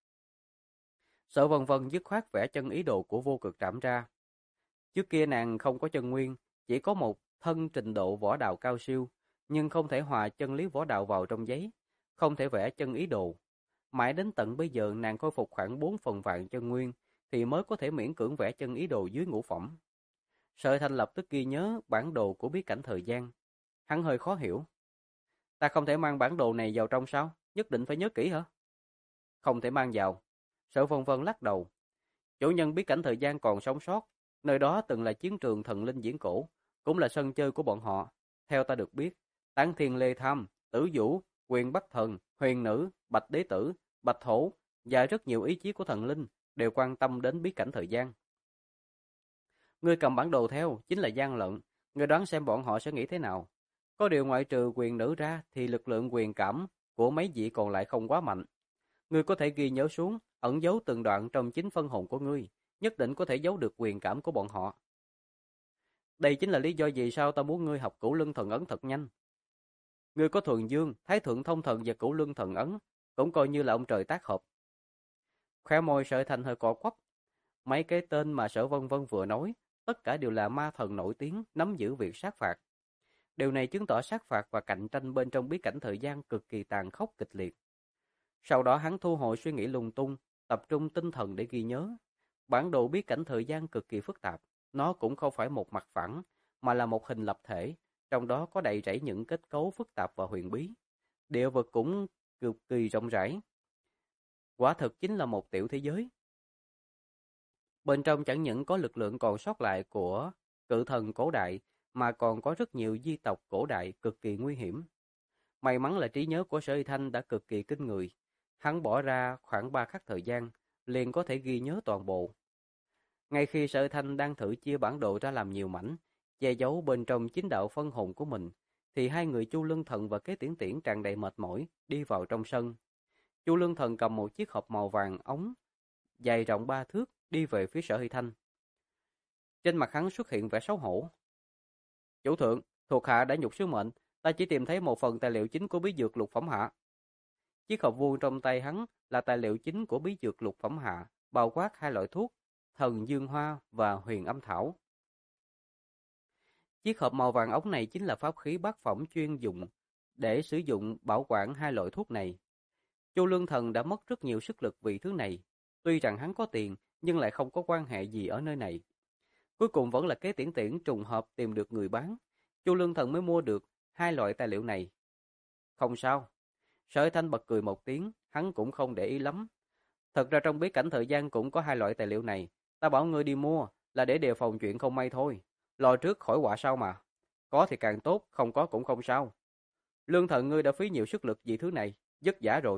Sở Vân Vân dứt khoát vẽ chân ý đồ của vô cực trảm ra. Trước kia nàng không có chân nguyên, chỉ có một thân trình độ võ đạo cao siêu, nhưng không thể hòa chân lý võ đạo vào trong giấy, không thể vẽ chân ý đồ. Mãi đến tận bây giờ nàng khôi phục khoảng 4 phần vạn chân nguyên, thì mới có thể miễn cưỡng vẽ chân ý đồ dưới ngũ phẩm. Sở Thanh lập tức ghi nhớ bản đồ của bí cảnh thời gian. Hắn hơi khó hiểu. Ta không thể mang bản đồ này vào trong sao? Nhất định phải nhớ kỹ hả? Không thể mang vào. Sở Vân Vân lắc đầu. Chủ nhân bí cảnh thời gian còn sống sót. Nơi đó từng là chiến trường thần linh diễn cổ, cũng là sân chơi của bọn họ. Theo ta được biết, Tán Thiên Lê Tham, Tử Vũ, Quyền Bắc Thần, Huyền Nữ, Bạch Đế Tử, Bạch Thổ và rất nhiều ý chí của thần linh đều quan tâm đến bí cảnh thời gian. Ngươi cầm bản đồ theo chính là gian lận, ngươi đoán xem bọn họ sẽ nghĩ thế nào. Có điều ngoại trừ Quyền Nữ ra thì lực lượng quyền cảm của mấy vị còn lại không quá mạnh. Ngươi có thể ghi nhớ xuống, ẩn giấu từng đoạn trong chính phân hồn của ngươi, nhất định có thể giấu được quyền cảm của bọn họ. Đây chính là lý do vì sao ta muốn ngươi học Cửu Lân Thần Ấn thật nhanh. Ngươi có Thuần Dương, Thái Thượng Thông Thần và Cửu Lân Thần Ấn, cũng coi như là ông trời tác hợp. Khóe môi Sở Thành hơi cọ quắp. Mấy cái tên mà Sở Vân Vân vừa nói, tất cả đều là ma thần nổi tiếng nắm giữ việc sát phạt. Điều này chứng tỏ sát phạt và cạnh tranh bên trong bí cảnh thời gian cực kỳ tàn khốc kịch liệt. Sau đó hắn thu hồi suy nghĩ lung tung, tập trung tinh thần để ghi nhớ. Bản đồ bí cảnh thời gian cực kỳ phức tạp, nó cũng không phải một mặt phẳng, mà là một hình lập thể, trong đó có đầy rẫy những kết cấu phức tạp và huyền bí. Địa vực cũng cực kỳ rộng rãi. Quả thực chính là một tiểu thế giới. Bên trong chẳng những có lực lượng còn sót lại của cự thần cổ đại, mà còn có rất nhiều di tộc cổ đại cực kỳ nguy hiểm. May mắn là trí nhớ của Sở Hy Thanh đã cực kỳ kinh người. Hắn bỏ ra khoảng 3 khắc thời gian, liền có thể ghi nhớ toàn bộ. Ngay khi Sở Hy Thanh đang thử chia bản đồ ra làm nhiều mảnh, che giấu bên trong chính đạo phân hồn của mình, thì hai người Chu Lương Thần và Kế Tiễn Tiễn tràn đầy mệt mỏi đi vào trong sân. Chu Lương Thần cầm một chiếc hộp màu vàng ống dài rộng 3 thước đi về phía Sở Hy Thanh. Trên mặt hắn xuất hiện vẻ xấu hổ. Chủ thượng, thuộc hạ đã nhục sứ mệnh, ta chỉ tìm thấy một phần tài liệu chính của bí dược lục phẩm hạ. Chiếc hộp vuông trong tay hắn là tài liệu chính của bí dược lục phẩm hạ, bao quát hai loại thuốc, thần dương hoa và huyền âm thảo. Chiếc hộp màu vàng ống này chính là pháp khí bát phẩm chuyên dụng để sử dụng bảo quản hai loại thuốc này. Chu Lương Thần đã mất rất nhiều sức lực vì thứ này. Tuy rằng hắn có tiền, nhưng lại không có quan hệ gì ở nơi này. Cuối cùng vẫn là Kế Tiễn Tiễn trùng hợp tìm được người bán. Chu Lương Thần mới mua được hai loại tài liệu này. Không sao. Sở Thanh bật cười một tiếng, hắn cũng không để ý lắm. Thật ra trong bí cảnh thời gian cũng có hai loại tài liệu này. Ta bảo ngươi đi mua là để đề phòng chuyện không may thôi. Lo trước khỏi họa sau mà. Có thì càng tốt, không có cũng không sao. Lương Thần ngươi đã phí nhiều sức lực vì thứ này, vất vả rồi.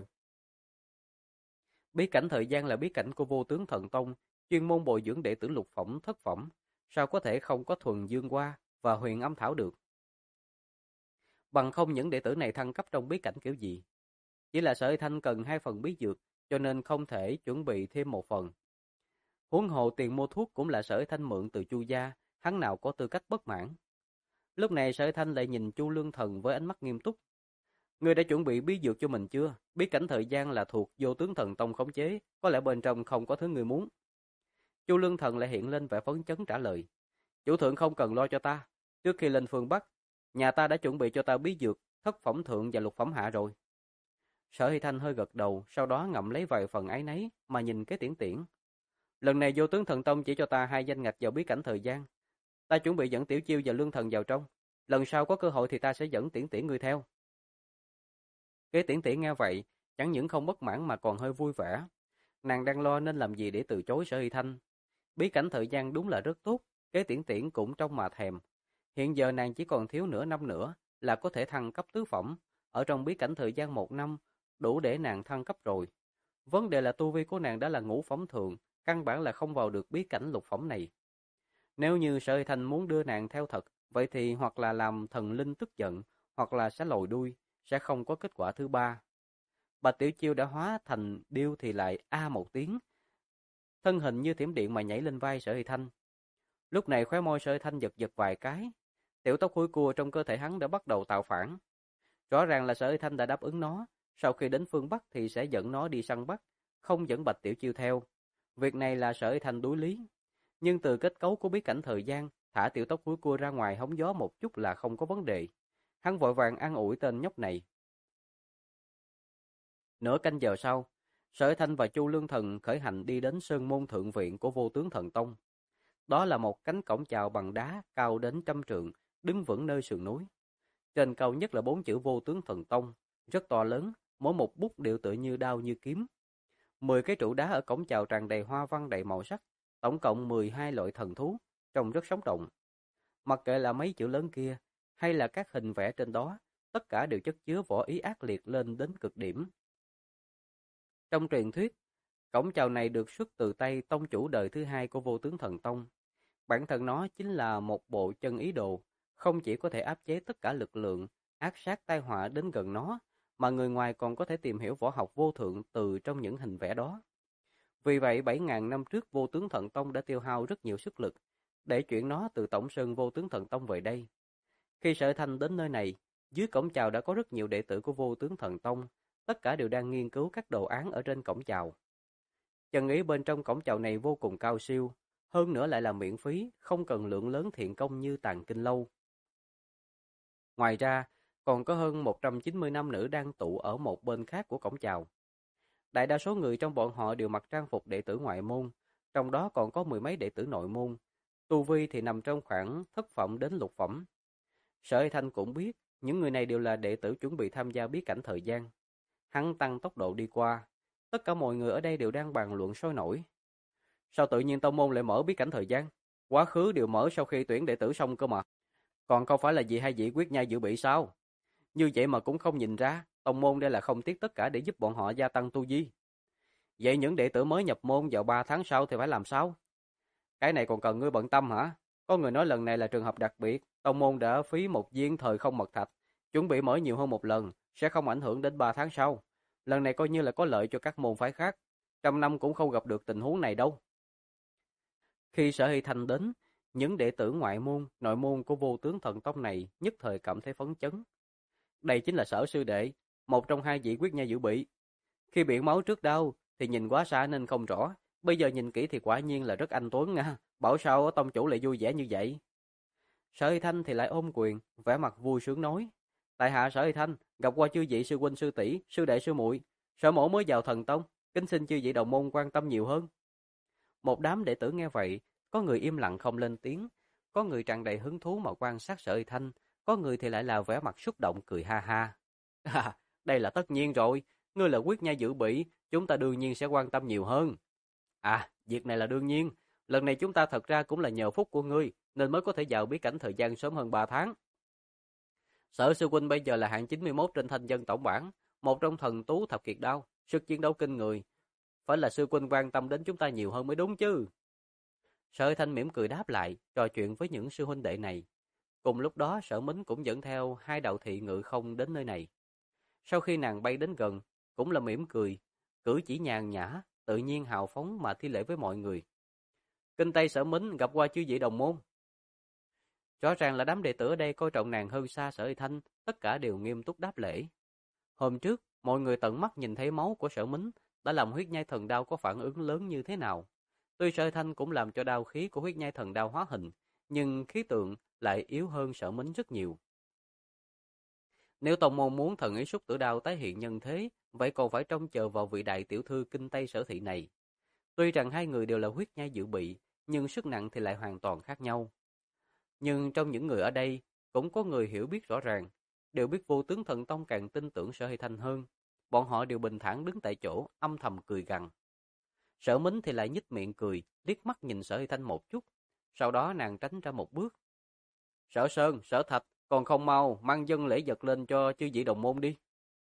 Bí cảnh thời gian là bí cảnh của Vô Tướng Thần Tông, chuyên môn bồi dưỡng đệ tử lục phẩm, thất phẩm, sao có thể không có thuần dương hoa và huyền âm thảo được. Bằng không những đệ tử này thăng cấp trong bí cảnh kiểu gì. Chỉ là Sở Thanh cần 2 phần bí dược, cho nên không thể chuẩn bị thêm một phần. Huống hồ tiền mua thuốc cũng là Sở Thanh mượn từ Chu gia, hắn nào có tư cách bất mãn. Lúc này Sở Thanh lại nhìn Chu Lương Thần với ánh mắt nghiêm túc. Ngươi đã chuẩn bị bí dược cho mình chưa? Bí cảnh thời gian là thuộc Vô Tướng Thần Tông khống chế, có lẽ bên trong không có thứ ngươi muốn. Chu Lương Thần lại hiện lên vẻ phấn chấn trả lời. Chủ thượng không cần lo cho ta. Trước khi lên phương Bắc, nhà ta đã chuẩn bị cho ta bí dược, thất phẩm thượng và lục phẩm hạ rồi. Sở Hy Thanh hơi gật đầu, sau đó ngậm lấy vài phần áy náy mà nhìn Kế Tiễn Tiễn. Lần này Vô Tướng Thần Tông chỉ cho ta 2 danh ngạch vào bí cảnh thời gian. Ta chuẩn bị dẫn Tiểu Chiêu và Lương Thần vào trong. Lần sau có cơ hội thì ta sẽ dẫn Tiễn Tiễn ngươi theo. Kế Tiễn Tiễn nghe vậy, chẳng những không bất mãn mà còn hơi vui vẻ. Nàng đang lo nên làm gì để từ chối Sở Hy Thanh. Bí cảnh thời gian đúng là rất tốt, Kế Tiễn Tiễn cũng trông mà thèm. Hiện giờ nàng chỉ còn thiếu nửa năm nữa là có thể thăng cấp tứ phẩm. Ở trong bí cảnh thời gian 1 năm, đủ để nàng thăng cấp rồi. Vấn đề là tu vi của nàng đã là ngũ phẩm thượng, căn bản là không vào được bí cảnh lục phẩm này. Nếu như Sở Hy Thanh muốn đưa nàng theo thật, vậy thì hoặc là làm thần linh tức giận, hoặc là sẽ lồi đuôi, sẽ không có kết quả thứ ba. Bạch Tiểu Chiêu đã hóa thành điêu thì lại a một tiếng, thân hình như thiểm điện mà nhảy lên vai Sở Hy Thanh. Lúc này khóe môi Sở Hy Thanh giật giật vài cái, tiểu tóc hôi cua trong cơ thể hắn đã bắt đầu tạo phản. Rõ ràng là Sở Hy Thanh đã đáp ứng nó, sau khi đến phương Bắc thì sẽ dẫn nó đi săn bắt, không dẫn Bạch Tiểu Chiêu theo. Việc này là Sở Hy Thanh đối lý, nhưng từ kết cấu của bí cảnh thời gian, thả tiểu tóc hôi cua ra ngoài hóng gió một chút là không có vấn đề. Hắn vội vàng an ủi tên nhóc này. Nửa canh giờ sau, Sở Hy Thanh và Chu Lương Thần khởi hành đi đến Sơn Môn Thượng Viện của Vô Tướng Thần Tông. Đó là một cánh cổng chào bằng đá cao đến 100 trượng, đứng vững nơi sườn núi. Trên cao nhất là 4 chữ Vô Tướng Thần Tông, rất to lớn, mỗi một bút đều tựa như đao như kiếm. 10 cái trụ đá ở cổng chào tràn đầy hoa văn đầy màu sắc, tổng cộng 12 loại thần thú, trông rất sống động. Mặc kệ là mấy chữ lớn kia, hay là các hình vẽ trên đó, tất cả đều chất chứa võ ý ác liệt lên đến cực điểm. Trong truyền thuyết, cổng chào này được xuất từ tay tông chủ đời thứ hai của Vô Tướng Thần Tông. Bản thân nó chính là một bộ chân ý đồ, không chỉ có thể áp chế tất cả lực lượng, ác sát tai họa đến gần nó, mà người ngoài còn có thể tìm hiểu võ học vô thượng từ trong những hình vẽ đó. Vì vậy 7.000 năm trước Vô Tướng Thần Tông đã tiêu hao rất nhiều sức lực để chuyển nó từ Tổng Sơn Vô Tướng Thần Tông về đây. Khi Sở Thanh đến nơi này, dưới cổng chào đã có rất nhiều đệ tử của Vô Tướng Thần Tông, tất cả đều đang nghiên cứu các đồ án ở trên cổng chào. Chân ý bên trong cổng chào này vô cùng cao siêu, hơn nữa lại là miễn phí, không cần lượng lớn thiện công như Tàng Kinh Lâu. Ngoài ra, còn có hơn 190 nam nữ đang tụ ở một bên khác của cổng chào. Đại đa số người trong bọn họ đều mặc trang phục đệ tử ngoại môn, trong đó còn có mười mấy đệ tử nội môn. Tu vi thì nằm trong khoảng thất phẩm đến lục phẩm. Sở Hy Thanh cũng biết, những người này đều là đệ tử chuẩn bị tham gia bí cảnh thời gian. Hắn tăng tốc độ đi qua. Tất cả mọi người ở đây đều đang bàn luận sôi nổi. Sao tự nhiên tông môn lại mở bí cảnh thời gian? Quá khứ đều mở sau khi tuyển đệ tử xong cơ mà. Còn không phải là gì hay dị quyết nhai dự bị sao? Như vậy mà cũng không nhìn ra, tông môn đây là không tiếc tất cả để giúp bọn họ gia tăng tu vi. Vậy những đệ tử mới nhập môn vào 3 tháng sau thì phải làm sao? Cái này còn cần ngươi bận tâm hả? Có người nói lần này là trường hợp đặc biệt, tông môn đã phí một viên thời không mật thạch, chuẩn bị mở nhiều hơn một lần, sẽ không ảnh hưởng đến 3 tháng sau. Lần này coi như là có lợi cho các môn phái khác, trăm năm cũng không gặp được tình huống này đâu. Khi Sở Hy Thanh đến, những đệ tử ngoại môn, nội môn của Vô Tướng Thần Tông này nhất thời cảm thấy phấn chấn. Đây chính là Sở sư đệ, một trong hai vị quyết nha dự bị. Khi biển máu trước đau thì nhìn quá xa nên không rõ, bây giờ nhìn kỹ thì quả nhiên là rất anh tuấn nha, bảo sao tông chủ lại vui vẻ như vậy. Sở Hy Thanh thì lại ôm quyền, vẻ mặt vui sướng nói: tại hạ Sở Hy Thanh gặp qua chư vị sư huynh sư tỷ, sư đệ sư muội, sở mẫu mới vào thần tông, kính xin chư vị đồng môn quan tâm nhiều hơn. Một đám đệ tử nghe vậy, có người im lặng không lên tiếng, có người tràn đầy hứng thú mà quan sát Sở Hy Thanh, có người thì lại là vẻ mặt xúc động cười ha ha. À, đây là tất nhiên rồi, ngươi là quyết nha dự bị, chúng ta đương nhiên sẽ quan tâm nhiều hơn. À, việc này là đương nhiên, lần này chúng ta thật ra cũng là nhờ phúc của ngươi, nên mới có thể vào bí cảnh thời gian sớm hơn 3 tháng. Sở sư huynh bây giờ là hạng 91 trên thanh dân tổng bảng, một trong thần tú thập kiệt đao, sức chiến đấu kinh người. Phải là sư huynh quan tâm đến chúng ta nhiều hơn mới đúng chứ. Sở Thanh mỉm cười đáp lại, trò chuyện với những sư huynh đệ này. Cùng lúc đó Sở Mính cũng dẫn theo hai đạo thị ngự không đến nơi này. Sau khi nàng bay đến gần, cũng là mỉm cười, cử chỉ nhàn nhã, tự nhiên hào phóng mà thi lễ với mọi người. Kinh Tây Sở Mính gặp qua chư vị đồng môn. Rõ ràng là đám đệ tử ở đây coi trọng nàng hơn xa Sở Thanh, tất cả đều nghiêm túc đáp lễ. Hôm trước, mọi người tận mắt nhìn thấy máu của Sở Mính đã làm huyết nhai thần đao có phản ứng lớn như thế nào. Tuy Sở Thanh cũng làm cho đao khí của huyết nhai thần đao hóa hình, nhưng khí tượng lại yếu hơn Sở Mính rất nhiều. Nếu tông môn muốn thần ý xúc tử đao tái hiện nhân thế, vậy còn phải trông chờ vào vị đại tiểu thư Kinh Tây Sở Thị này. Tuy rằng hai người đều là huyết nhai dự bị, nhưng sức nặng thì lại hoàn toàn khác nhau. Nhưng trong những người ở đây, cũng có người hiểu biết rõ ràng, đều biết Vô Tướng Thần Tông càng tin tưởng Sở Hy Thanh hơn. Bọn họ đều bình thản đứng tại chỗ, âm thầm cười gằn. Sở Mính thì lại nhếch miệng cười, liếc mắt nhìn Sở Hy Thanh một chút, sau đó nàng tránh ra một bước. Sở Sơn, Sở Thạch, còn không mau mang dân lễ vật lên cho chư vị đồng môn đi.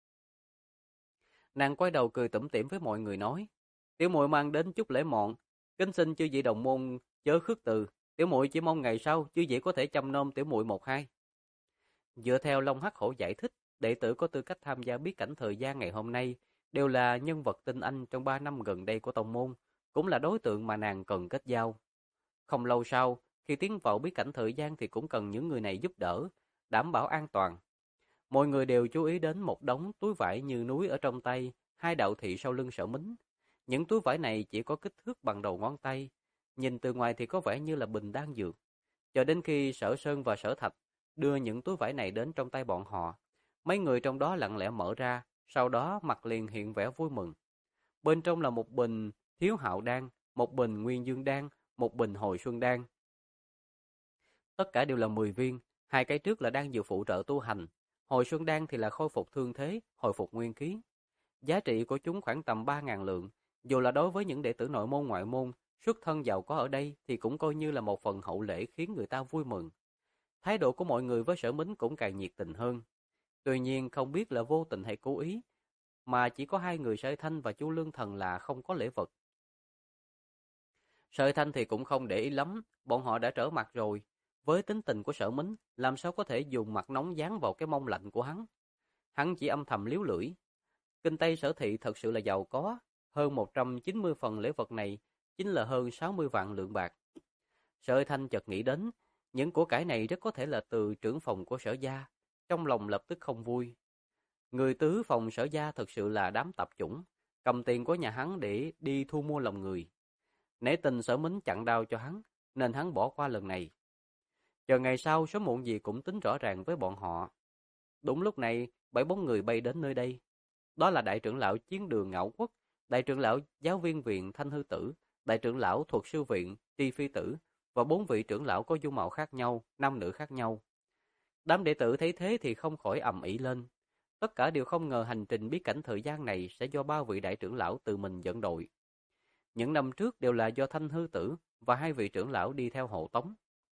Nàng quay đầu cười tủm tỉm với mọi người nói: tiểu muội mang đến chút lễ mọn, kính xin chư vị đồng môn chớ khước từ, Tiểu muội chỉ mong ngày sau chư vị có thể chăm nom tiểu muội một hai. Dựa theo Long Hắc Hổ giải thích, đệ tử có tư cách tham gia bí cảnh thời gian ngày hôm nay đều là nhân vật tinh anh trong 3 năm gần đây của tông môn, cũng là đối tượng mà nàng cần kết giao. Không lâu sau, khi tiến vào bí cảnh thời gian thì cũng cần những người này giúp đỡ, đảm bảo an toàn. Mọi người đều chú ý đến một đống túi vải như núi ở trong tay, hai đạo thị sau lưng Sở Mính. Những túi vải này chỉ có kích thước bằng đầu ngón tay, nhìn từ ngoài thì có vẻ như là bình đan dược. Cho đến khi Sở Sơn và Sở Thạch đưa những túi vải này đến trong tay bọn họ, mấy người trong đó lặng lẽ mở ra, sau đó mặt liền hiện vẻ vui mừng. Bên trong là một bình Thiếu Hạo đan, một bình Nguyên Dương đan, một bình Hồi Xuân đan. Tất cả đều là 10 viên, hai cái trước là đan dược phụ trợ tu hành, Hồi Xuân đan thì là khôi phục thương thế, hồi phục nguyên khí. Giá trị của chúng khoảng tầm 3.000 lượng, dù là đối với những đệ tử nội môn ngoại môn, xuất thân giàu có ở đây thì cũng coi như là một phần hậu lễ khiến người ta vui mừng. Thái độ của mọi người với Sở Mính cũng càng nhiệt tình hơn. Tuy nhiên không biết là vô tình hay cố ý, mà chỉ có hai người Sợi Thanh và Chu Lương Thần là không có lễ vật. Sợi Thanh thì cũng không để ý lắm, bọn họ đã trở mặt rồi. Với tính tình của Sở Mính, làm sao có thể dùng mặt nóng dán vào cái mông lạnh của hắn. Hắn chỉ âm thầm liếu lưỡi. Kinh Tây Sở Thị thật sự là giàu có, hơn 190 phần lễ vật này chính là hơn 60 vạn lượng bạc. Sợi Thanh chợt nghĩ đến, những của cải này rất có thể là từ trưởng phòng của Sở gia, trong lòng lập tức không vui. Người tứ phòng Sở gia thật sự là đám tạp chủng, cầm tiền của nhà hắn để đi thu mua lòng người. Nể tình Sở Mính chặn đao cho hắn, nên hắn bỏ qua lần này. Chờ ngày sau sớm muộn gì cũng tính rõ ràng với bọn họ. Đúng lúc này, 7 bóng người bay đến nơi đây. Đó là đại trưởng lão Chiến Đường Ngạo Quốc, đại trưởng lão giáo viên viện Thanh Hư Tử, đại trưởng lão thuật sư viện Tri Phi Tử và 4 vị trưởng lão có dung mạo khác nhau, nam nữ khác nhau. Đám đệ tử thấy thế thì không khỏi ầm ĩ lên. Tất cả đều không ngờ hành trình bí cảnh thời gian này sẽ do 3 vị đại trưởng lão tự mình dẫn đội. Những năm trước đều là do Thanh Hư Tử và 2 vị trưởng lão đi theo hộ tống.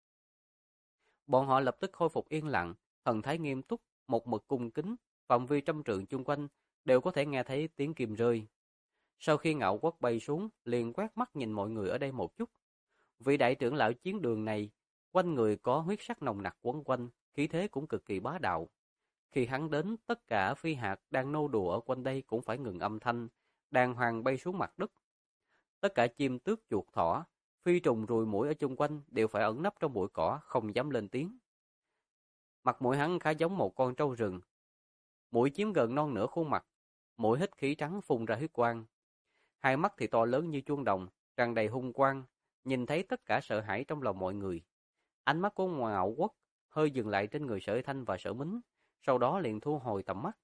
Bọn họ lập tức khôi phục yên lặng, thần thái nghiêm túc, một mực cung kính, phạm vi trăm trượng chung quanh đều có thể nghe thấy tiếng kim rơi. Sau khi Ngạo Quốc bay xuống, liền quét mắt nhìn mọi người ở đây một chút. Vị đại trưởng lão Chiến Đường này, quanh người có huyết sắc nồng nặc quấn quanh, khí thế cũng cực kỳ bá đạo. Khi hắn đến, tất cả phi hạt đang nô đùa ở quanh đây cũng phải ngừng âm thanh, đàng hoàng bay xuống mặt đất. Tất cả chim tước chuột thỏ, phi trùng ruồi muỗi ở chung quanh đều phải ẩn nấp trong bụi cỏ, không dám lên tiếng. Mặt mũi hắn khá giống một con trâu rừng. Mũi chiếm gần non nửa khuôn mặt, mũi hít khí trắng phun ra huyết quang. Hai mắt thì to lớn như chuông đồng, tràn đầy hung quang, nhìn thấy tất cả sợ hãi trong lòng mọi người. Ánh mắt của Ngạo Quốc hơi dừng lại trên người Sở Thanh và Sở Mính, sau đó liền thu hồi tầm mắt.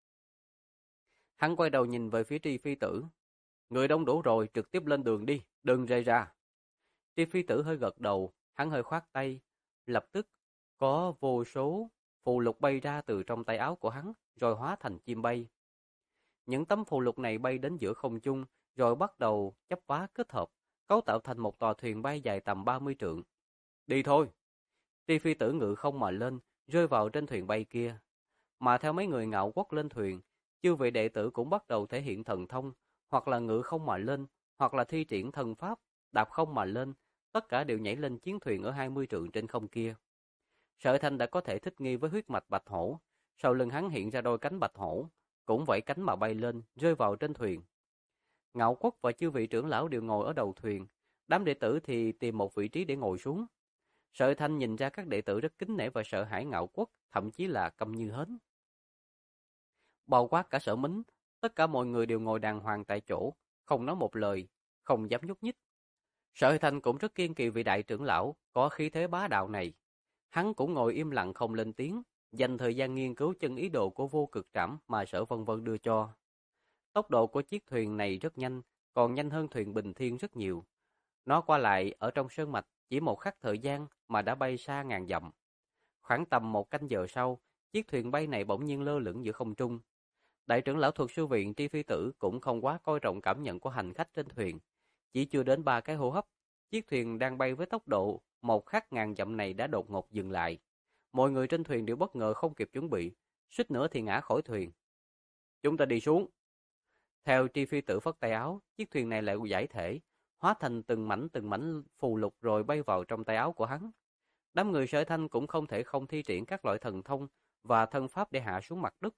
Hắn quay đầu nhìn về phía Tri Phi Tử. Người đông đủ rồi, trực tiếp lên đường đi, đừng rời ra. Tri Phi Tử hơi gật đầu, hắn hơi khoát tay. Lập tức, có vô số phù lục bay ra từ trong tay áo của hắn, rồi hóa thành chim bay. Những tấm phù lục này bay đến giữa không trung, rồi bắt đầu chấp vá kết hợp, cấu tạo thành một tòa thuyền bay dài tầm 30 trượng. Đi thôi! Tri Phi Tử ngự không mà lên, rơi vào trên thuyền bay kia. Mà theo mấy người Ngạo Quốc lên thuyền, chư vị đệ tử cũng bắt đầu thể hiện thần thông, hoặc là ngự không mà lên, hoặc là thi triển thần pháp, đạp không mà lên, tất cả đều nhảy lên chiến thuyền ở 20 trượng trên không kia. Sở Thanh đã có thể thích nghi với huyết mạch bạch hổ, sau lưng hắn hiện ra đôi cánh bạch hổ, cũng vẫy cánh mà bay lên, rơi vào trên thuyền. Ngạo Quốc và chư vị trưởng lão đều ngồi ở đầu thuyền, đám đệ tử thì tìm một vị trí để ngồi xuống. Sở Thanh nhìn ra các đệ tử rất kính nể và sợ hãi Ngạo Quốc, thậm chí là câm như hến. Bao quát cả Sở Mính, tất cả mọi người đều ngồi đàng hoàng tại chỗ, không nói một lời, không dám nhúc nhích. Sở Thanh cũng rất kiên kỵ vị đại trưởng lão có khí thế bá đạo này. Hắn cũng ngồi im lặng không lên tiếng, dành thời gian nghiên cứu chân ý đồ của vô cực trảm mà Sở Vân Vân đưa cho. Tốc độ của chiếc thuyền này rất nhanh, còn nhanh hơn thuyền bình thiên rất nhiều. Nó qua lại ở trong sơn mạch chỉ một khắc thời gian mà đã bay xa ngàn dặm. Khoảng tầm 1 canh giờ sau, chiếc thuyền bay này bỗng nhiên lơ lửng giữa không trung. Đại trưởng lão thuật sư viện Tri Phi Tử cũng không quá coi trọng cảm nhận của hành khách trên thuyền. Chỉ chưa đến 3 cái hô hấp, chiếc thuyền đang bay với tốc độ 1 khắc ngàn dặm này đã đột ngột dừng lại. Mọi người trên thuyền đều bất ngờ không kịp chuẩn bị, suýt nữa thì ngã khỏi thuyền. Chúng ta đi xuống. Theo Tri Phi Tử phất tay áo, chiếc thuyền này lại giải thể, hóa thành từng mảnh phù lục rồi bay vào trong tay áo của hắn. Đám người Sở Thanh cũng không thể không thi triển các loại thần thông và thân pháp để hạ xuống mặt đất.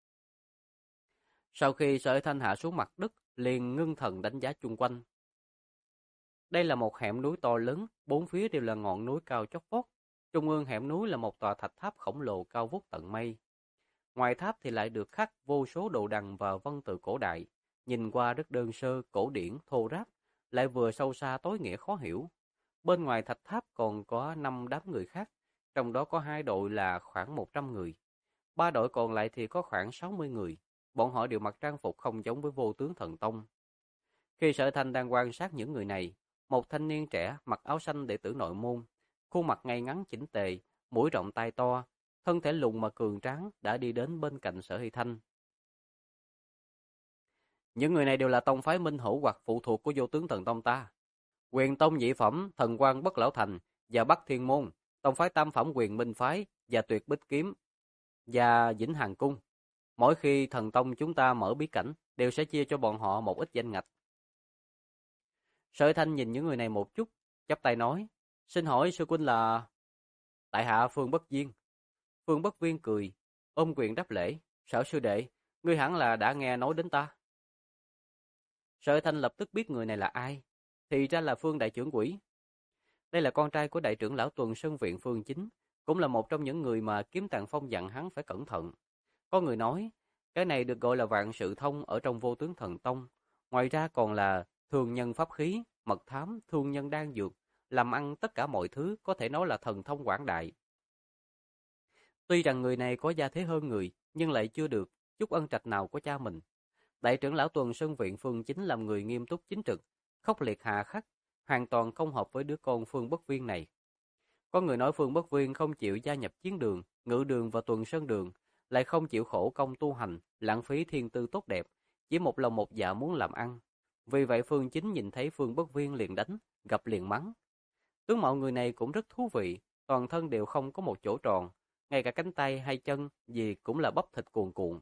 Sau khi Sở Thanh hạ xuống mặt đất, liền ngưng thần đánh giá chung quanh. Đây là một hẻm núi to lớn, bốn phía đều là ngọn núi cao chót vót. Trung ương hẻm núi là một tòa thạch tháp khổng lồ cao vút tận mây. Ngoài tháp thì lại được khắc vô số đồ đằng và văn tự cổ đại, nhìn qua rất đơn sơ, cổ điển, thô ráp, lại vừa sâu xa tối nghĩa khó hiểu. Bên ngoài thạch tháp còn có 5 đám người khác, trong đó có 2 đội là khoảng 100 người. 3 đội còn lại thì có khoảng 60 người. Bọn họ đều mặc trang phục không giống với Vô Tướng Thần Tông. Khi Sở Thanh đang quan sát những người này, một thanh niên trẻ mặc áo xanh đệ tử nội môn, khuôn mặt ngay ngắn chỉnh tề, mũi rộng tai to, thân thể lùn mà cường tráng đã đi đến bên cạnh Sở Hy Thanh. Những người này đều là tông phái Minh Hữu hoặc phụ thuộc của Vô Tướng Thần Tông ta. Quyền tông nhị phẩm, Thần Quang Bất Lão Thành và Bắc Thiên Môn, tông phái tam phẩm Quyền Minh phái và Tuyệt Bích Kiếm và Vĩnh Hằng Cung. Mỗi khi thần tông chúng ta mở bí cảnh, đều sẽ chia cho bọn họ một ít danh ngạch. Sở Thanh nhìn những người này một chút, chắp tay nói, xin hỏi sư huynh là... Tại hạ Phương Bất Viên. Phương Bất Viên cười, ôm quyền đáp lễ, Sở sư đệ, ngươi hẳn là đã nghe nói đến ta. Sở Thanh lập tức biết người này là ai, thì ra là Phương đại trưởng quỹ. Đây là con trai của đại trưởng lão Tuần Sơn Viện Phương Chính, cũng là một trong những người mà Kiếm Tàng Phong dặn hắn phải cẩn thận. Có người nói, cái này được gọi là vạn sự thông ở trong Vô Tướng Thần Tông, ngoài ra còn là thường nhân pháp khí, mật thám, thương nhân đan dược, làm ăn tất cả mọi thứ, có thể nói là thần thông quảng đại. Tuy rằng người này có gia thế hơn người, nhưng lại chưa được chút ân trạch nào của cha mình. Đại trưởng lão Tuần Sơn Viện Phương Chính làm người nghiêm túc chính trực, khốc liệt hà khắc, hoàn toàn không hợp với đứa con Phương Bất Viên này. Có người nói Phương Bất Viên không chịu gia nhập chiến đường, ngự đường và tuần sơn đường, lại không chịu khổ công tu hành, lãng phí thiên tư tốt đẹp, chỉ một lòng một dạ muốn làm ăn. Vì vậy Phương Chính nhìn thấy Phương Bất Viên liền đánh, gặp liền mắng. Tướng mạo người này cũng rất thú vị, toàn thân đều không có một chỗ tròn, ngay cả cánh tay hay chân gì cũng là bắp thịt cuồn cuộn.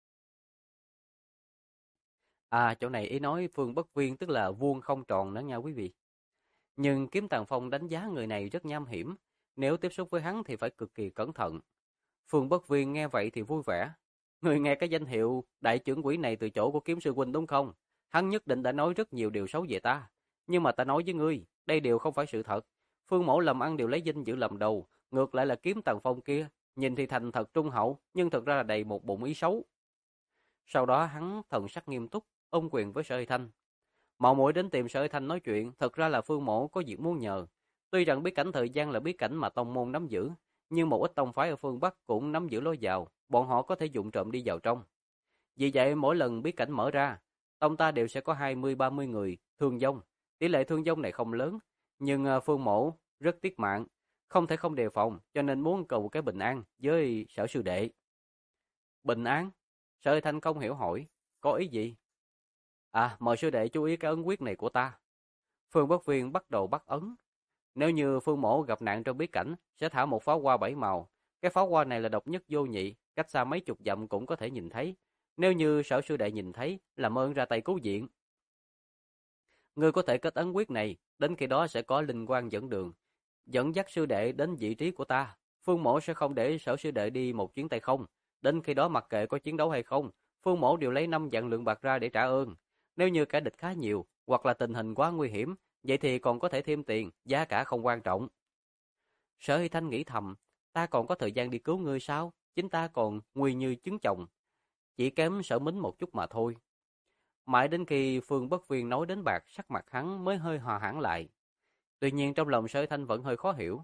À, chỗ này ý nói Phương Bất Viên tức là vuông không tròn đó nha quý vị. Nhưng Kiếm Tàng Phong đánh giá người này rất nham hiểm, nếu tiếp xúc với hắn thì phải cực kỳ cẩn thận. Phương Bất Viên nghe vậy thì vui vẻ. Người nghe cái danh hiệu đại trưởng quỹ này từ chỗ của Kiếm sư huynh đúng không? Hắn nhất định đã nói rất nhiều điều xấu về ta. Nhưng mà ta nói với ngươi, đây đều không phải sự thật. Phương mẫu làm ăn đều lấy danh dự làm đầu, ngược lại là Kiếm Tàng Phong kia, nhìn thì thành thật trung hậu, nhưng thực ra là đầy một bụng ý xấu. Sau đó hắn thần sắc nghiêm túc, ôm quyền với Sở Hy Thanh. Mạo muội đến tìm Sở Hy Thanh nói chuyện, thật ra là Phương mẫu có việc muốn nhờ. Tuy rằng bí cảnh thời gian là bí cảnh mà tông môn nắm giữ, nhưng một ít tông phái ở phương Bắc cũng nắm giữ lối vào, bọn họ có thể dụng trộm đi vào trong. Vì vậy mỗi lần bí cảnh mở ra, tông ta đều sẽ có 20-30 người thương vong. Tỷ lệ thương vong này không lớn, nhưng Phương mẫu rất tiếc mạng, không thể không đề phòng, cho nên muốn cầu cái bình an với Sở sư đệ. Bình an? Sở Thanh không hiểu hỏi, có ý gì? À, mời sư đệ chú ý cái ấn quyết này của ta. Phương Bất Viên bắt đầu bắt ấn. Nếu như Phương mẫu gặp nạn trong bí cảnh, sẽ thả một pháo hoa 7 màu. Cái pháo hoa này là độc nhất vô nhị, cách xa mấy chục dặm cũng có thể nhìn thấy. Nếu như Sở sư đệ nhìn thấy, làm ơn ra tay cứu viện. Ngươi có thể kết ấn quyết này, đến khi đó sẽ có linh quang dẫn đường, dẫn dắt sư đệ đến vị trí của ta. Phương mẫu sẽ không để Sở sư đệ đi một chuyến tay không. Đến khi đó mặc kệ có chiến đấu hay không, Phương mẫu đều lấy 5 vạn lượng bạc ra để trả ơn. Nếu như kẻ địch khá nhiều, hoặc là tình hình quá nguy hiểm, vậy thì còn có thể thêm tiền, giá cả không quan trọng. Sở Hy Thanh nghĩ thầm, ta còn có thời gian đi cứu ngươi sao? Chính ta còn nguy như trứng chồng, chỉ kém Sở Mính một chút mà thôi. Mãi đến khi Phương Bất Viên nói đến bạc, sắc mặt hắn mới hơi hòa hẳn lại. Tuy nhiên trong lòng Sở Hy Thanh vẫn hơi khó hiểu.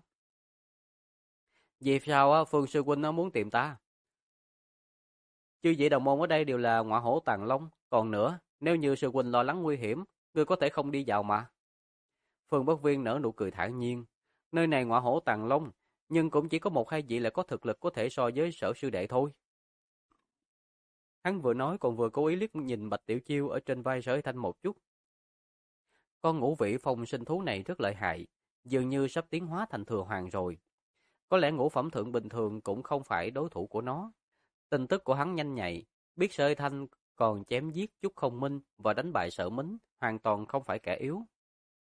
Vì sao Phương sư huynh nó muốn tìm ta? Chư vị đồng môn ở đây đều là ngọa hổ tàng long, còn nữa, nếu như sư huynh lo lắng nguy hiểm, ngươi có thể không đi vào mà. Phương Bất Viên nở nụ cười thản nhiên. Nơi này ngọa hổ tàng long, nhưng cũng chỉ có 1-2 vị là có thực lực có thể so với Sở sư đệ thôi. Hắn vừa nói còn vừa cố ý liếc nhìn Bạch Tiểu Chiêu ở trên vai Sở Hy Thanh một chút. Con ngũ vị phong sinh thú này rất lợi hại, dường như sắp tiến hóa thành thừa hoàng rồi. Có lẽ ngũ phẩm thượng bình thường cũng không phải đối thủ của nó. Tin tức của hắn nhanh nhạy, biết Sở Hy Thanh còn chém giết chút không minh và đánh bại Sở Mính, hoàn toàn không phải kẻ yếu.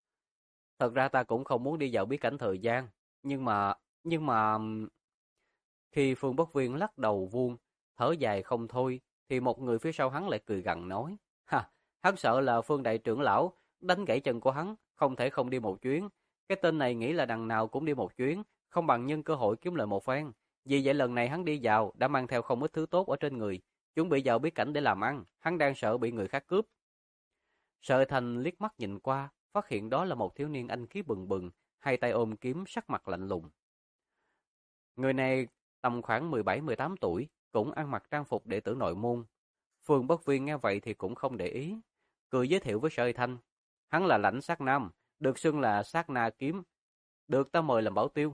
Thật ra ta cũng không muốn đi vào bí cảnh thời gian, nhưng mà, nhưng mà... Khi Phương Bất Viên lắc đầu vuông, thở dài không thôi, thì một người phía sau hắn lại cười gằn nói. Ha, hắn sợ là Phương đại trưởng lão đánh gãy chân của hắn, không thể không đi một chuyến. Cái tên này nghĩ là đằng nào cũng đi một chuyến, không bằng nhân cơ hội kiếm lợi một phen. Vì vậy lần này hắn đi vào đã mang theo không ít thứ tốt ở trên người, chuẩn bị vào bí cảnh để làm ăn, hắn đang sợ bị người khác cướp. Sở Thành liếc mắt nhìn qua, phát hiện đó là một thiếu niên anh khí bừng bừng, hai tay ôm kiếm, sắc mặt lạnh lùng. Người này tầm khoảng 17-18 tuổi, cũng ăn mặc trang phục đệ tử nội môn. Phương Bất Viên nghe vậy thì cũng không để ý, cười giới thiệu với Sở Thanh. Hắn là Lãnh Sát Nam, được xưng là Sát Na Kiếm, được ta mời làm bảo tiêu.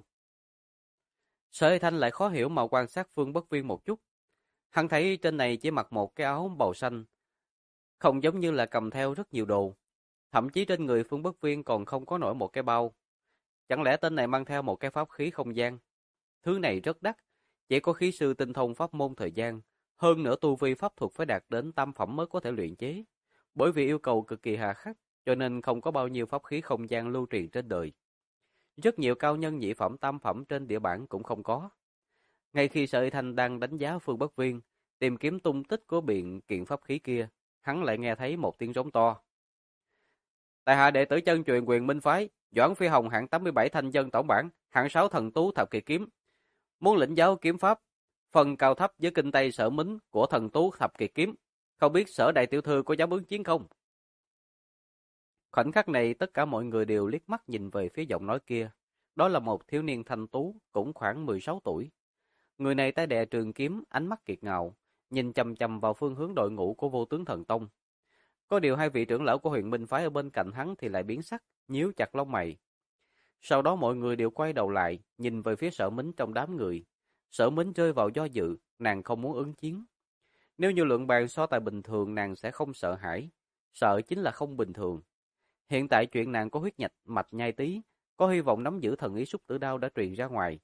Sở Thanh lại khó hiểu mà quan sát Phương Bất Viên một chút. Hắn thấy trên này chỉ mặc một cái áo màu xanh, không giống như là cầm theo rất nhiều đồ. Thậm chí trên người Phương Bất Viên còn không có nổi một cái bao. Chẳng lẽ tên này mang theo một cái pháp khí không gian? Thứ này rất đắt, chỉ có khí sư tinh thông pháp môn thời gian. Hơn nữa tu vi pháp thuật phải đạt đến tam phẩm mới có thể luyện chế. Bởi vì yêu cầu cực kỳ hà khắc, cho nên không có bao nhiêu pháp khí không gian lưu truyền trên đời. Rất nhiều cao nhân nhị phẩm tam phẩm trên địa bản cũng không có. Ngay khi Sợi Thanh đang đánh giá Phương Bất Viên, tìm kiếm tung tích của biện kiện pháp khí kia, hắn lại nghe thấy một tiếng rống to. Tại hạ đệ tử chân truyền Quyền Minh phái, Doãn Phi Hồng hạng 87 thanh dân tổng bản, hạng 6 thần tú thập kỳ kiếm. Muốn lĩnh giáo kiếm pháp, phần cao thấp với kinh tây sở mính của thần tú thập kỳ kiếm. Không biết Sở đại tiểu thư có dám ứng chiến không? Khoảnh khắc này tất cả mọi người đều liếc mắt nhìn về phía giọng nói kia. Đó là một thiếu niên thanh tú, cũng khoảng 16 tuổi. Người này tay đè trường kiếm, ánh mắt kiệt ngạo, nhìn chằm chằm vào phương hướng đội ngũ của Vô Tướng Thần Tông. Có điều hai vị trưởng lão của Huyền Minh phái ở bên cạnh hắn thì lại biến sắc, nhíu chặt lông mày. Sau đó mọi người đều quay đầu lại, nhìn về phía Sở Mính trong đám người. Sở Mính rơi vào do dự, nàng không muốn ứng chiến. Nếu như lượng bàn so tài bình thường nàng sẽ không sợ hãi, sợ chính là không bình thường. Hiện tại chuyện nàng có huyết mạch nhai tí, có hy vọng nắm giữ thần ý xúc tử đao đã truyền ra ngoài.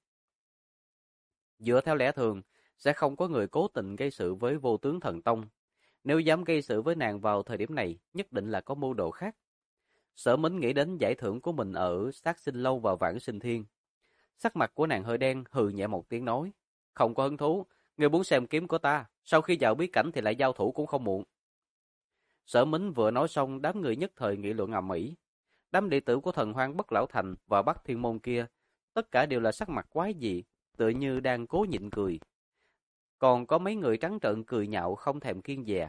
Dựa theo lẽ thường, sẽ không có người cố tình gây sự với Vô Tướng Thần Tông. Nếu dám gây sự với nàng vào thời điểm này, nhất định là có mưu đồ khác. Sở Mính nghĩ đến giải thưởng của mình ở Sát Sinh Lâu và Vãng Sinh Thiên. Sắc mặt của nàng hơi đen, hừ nhẹ một tiếng nói. Không có hứng thú, người muốn xem kiếm của ta, sau khi vào bí cảnh thì lại giao thủ cũng không muộn. Sở Mính vừa nói xong, đám người nhất thời nghị luận ầm ĩ. Đám đệ tử của Thần Hoang Bất Lão Thành và Bắc Thiên Môn kia, tất cả đều là sắc mặt quái dị, tựa như đang cố nhịn cười. Còn có mấy người trắng trợn cười nhạo không thèm kiêng dè.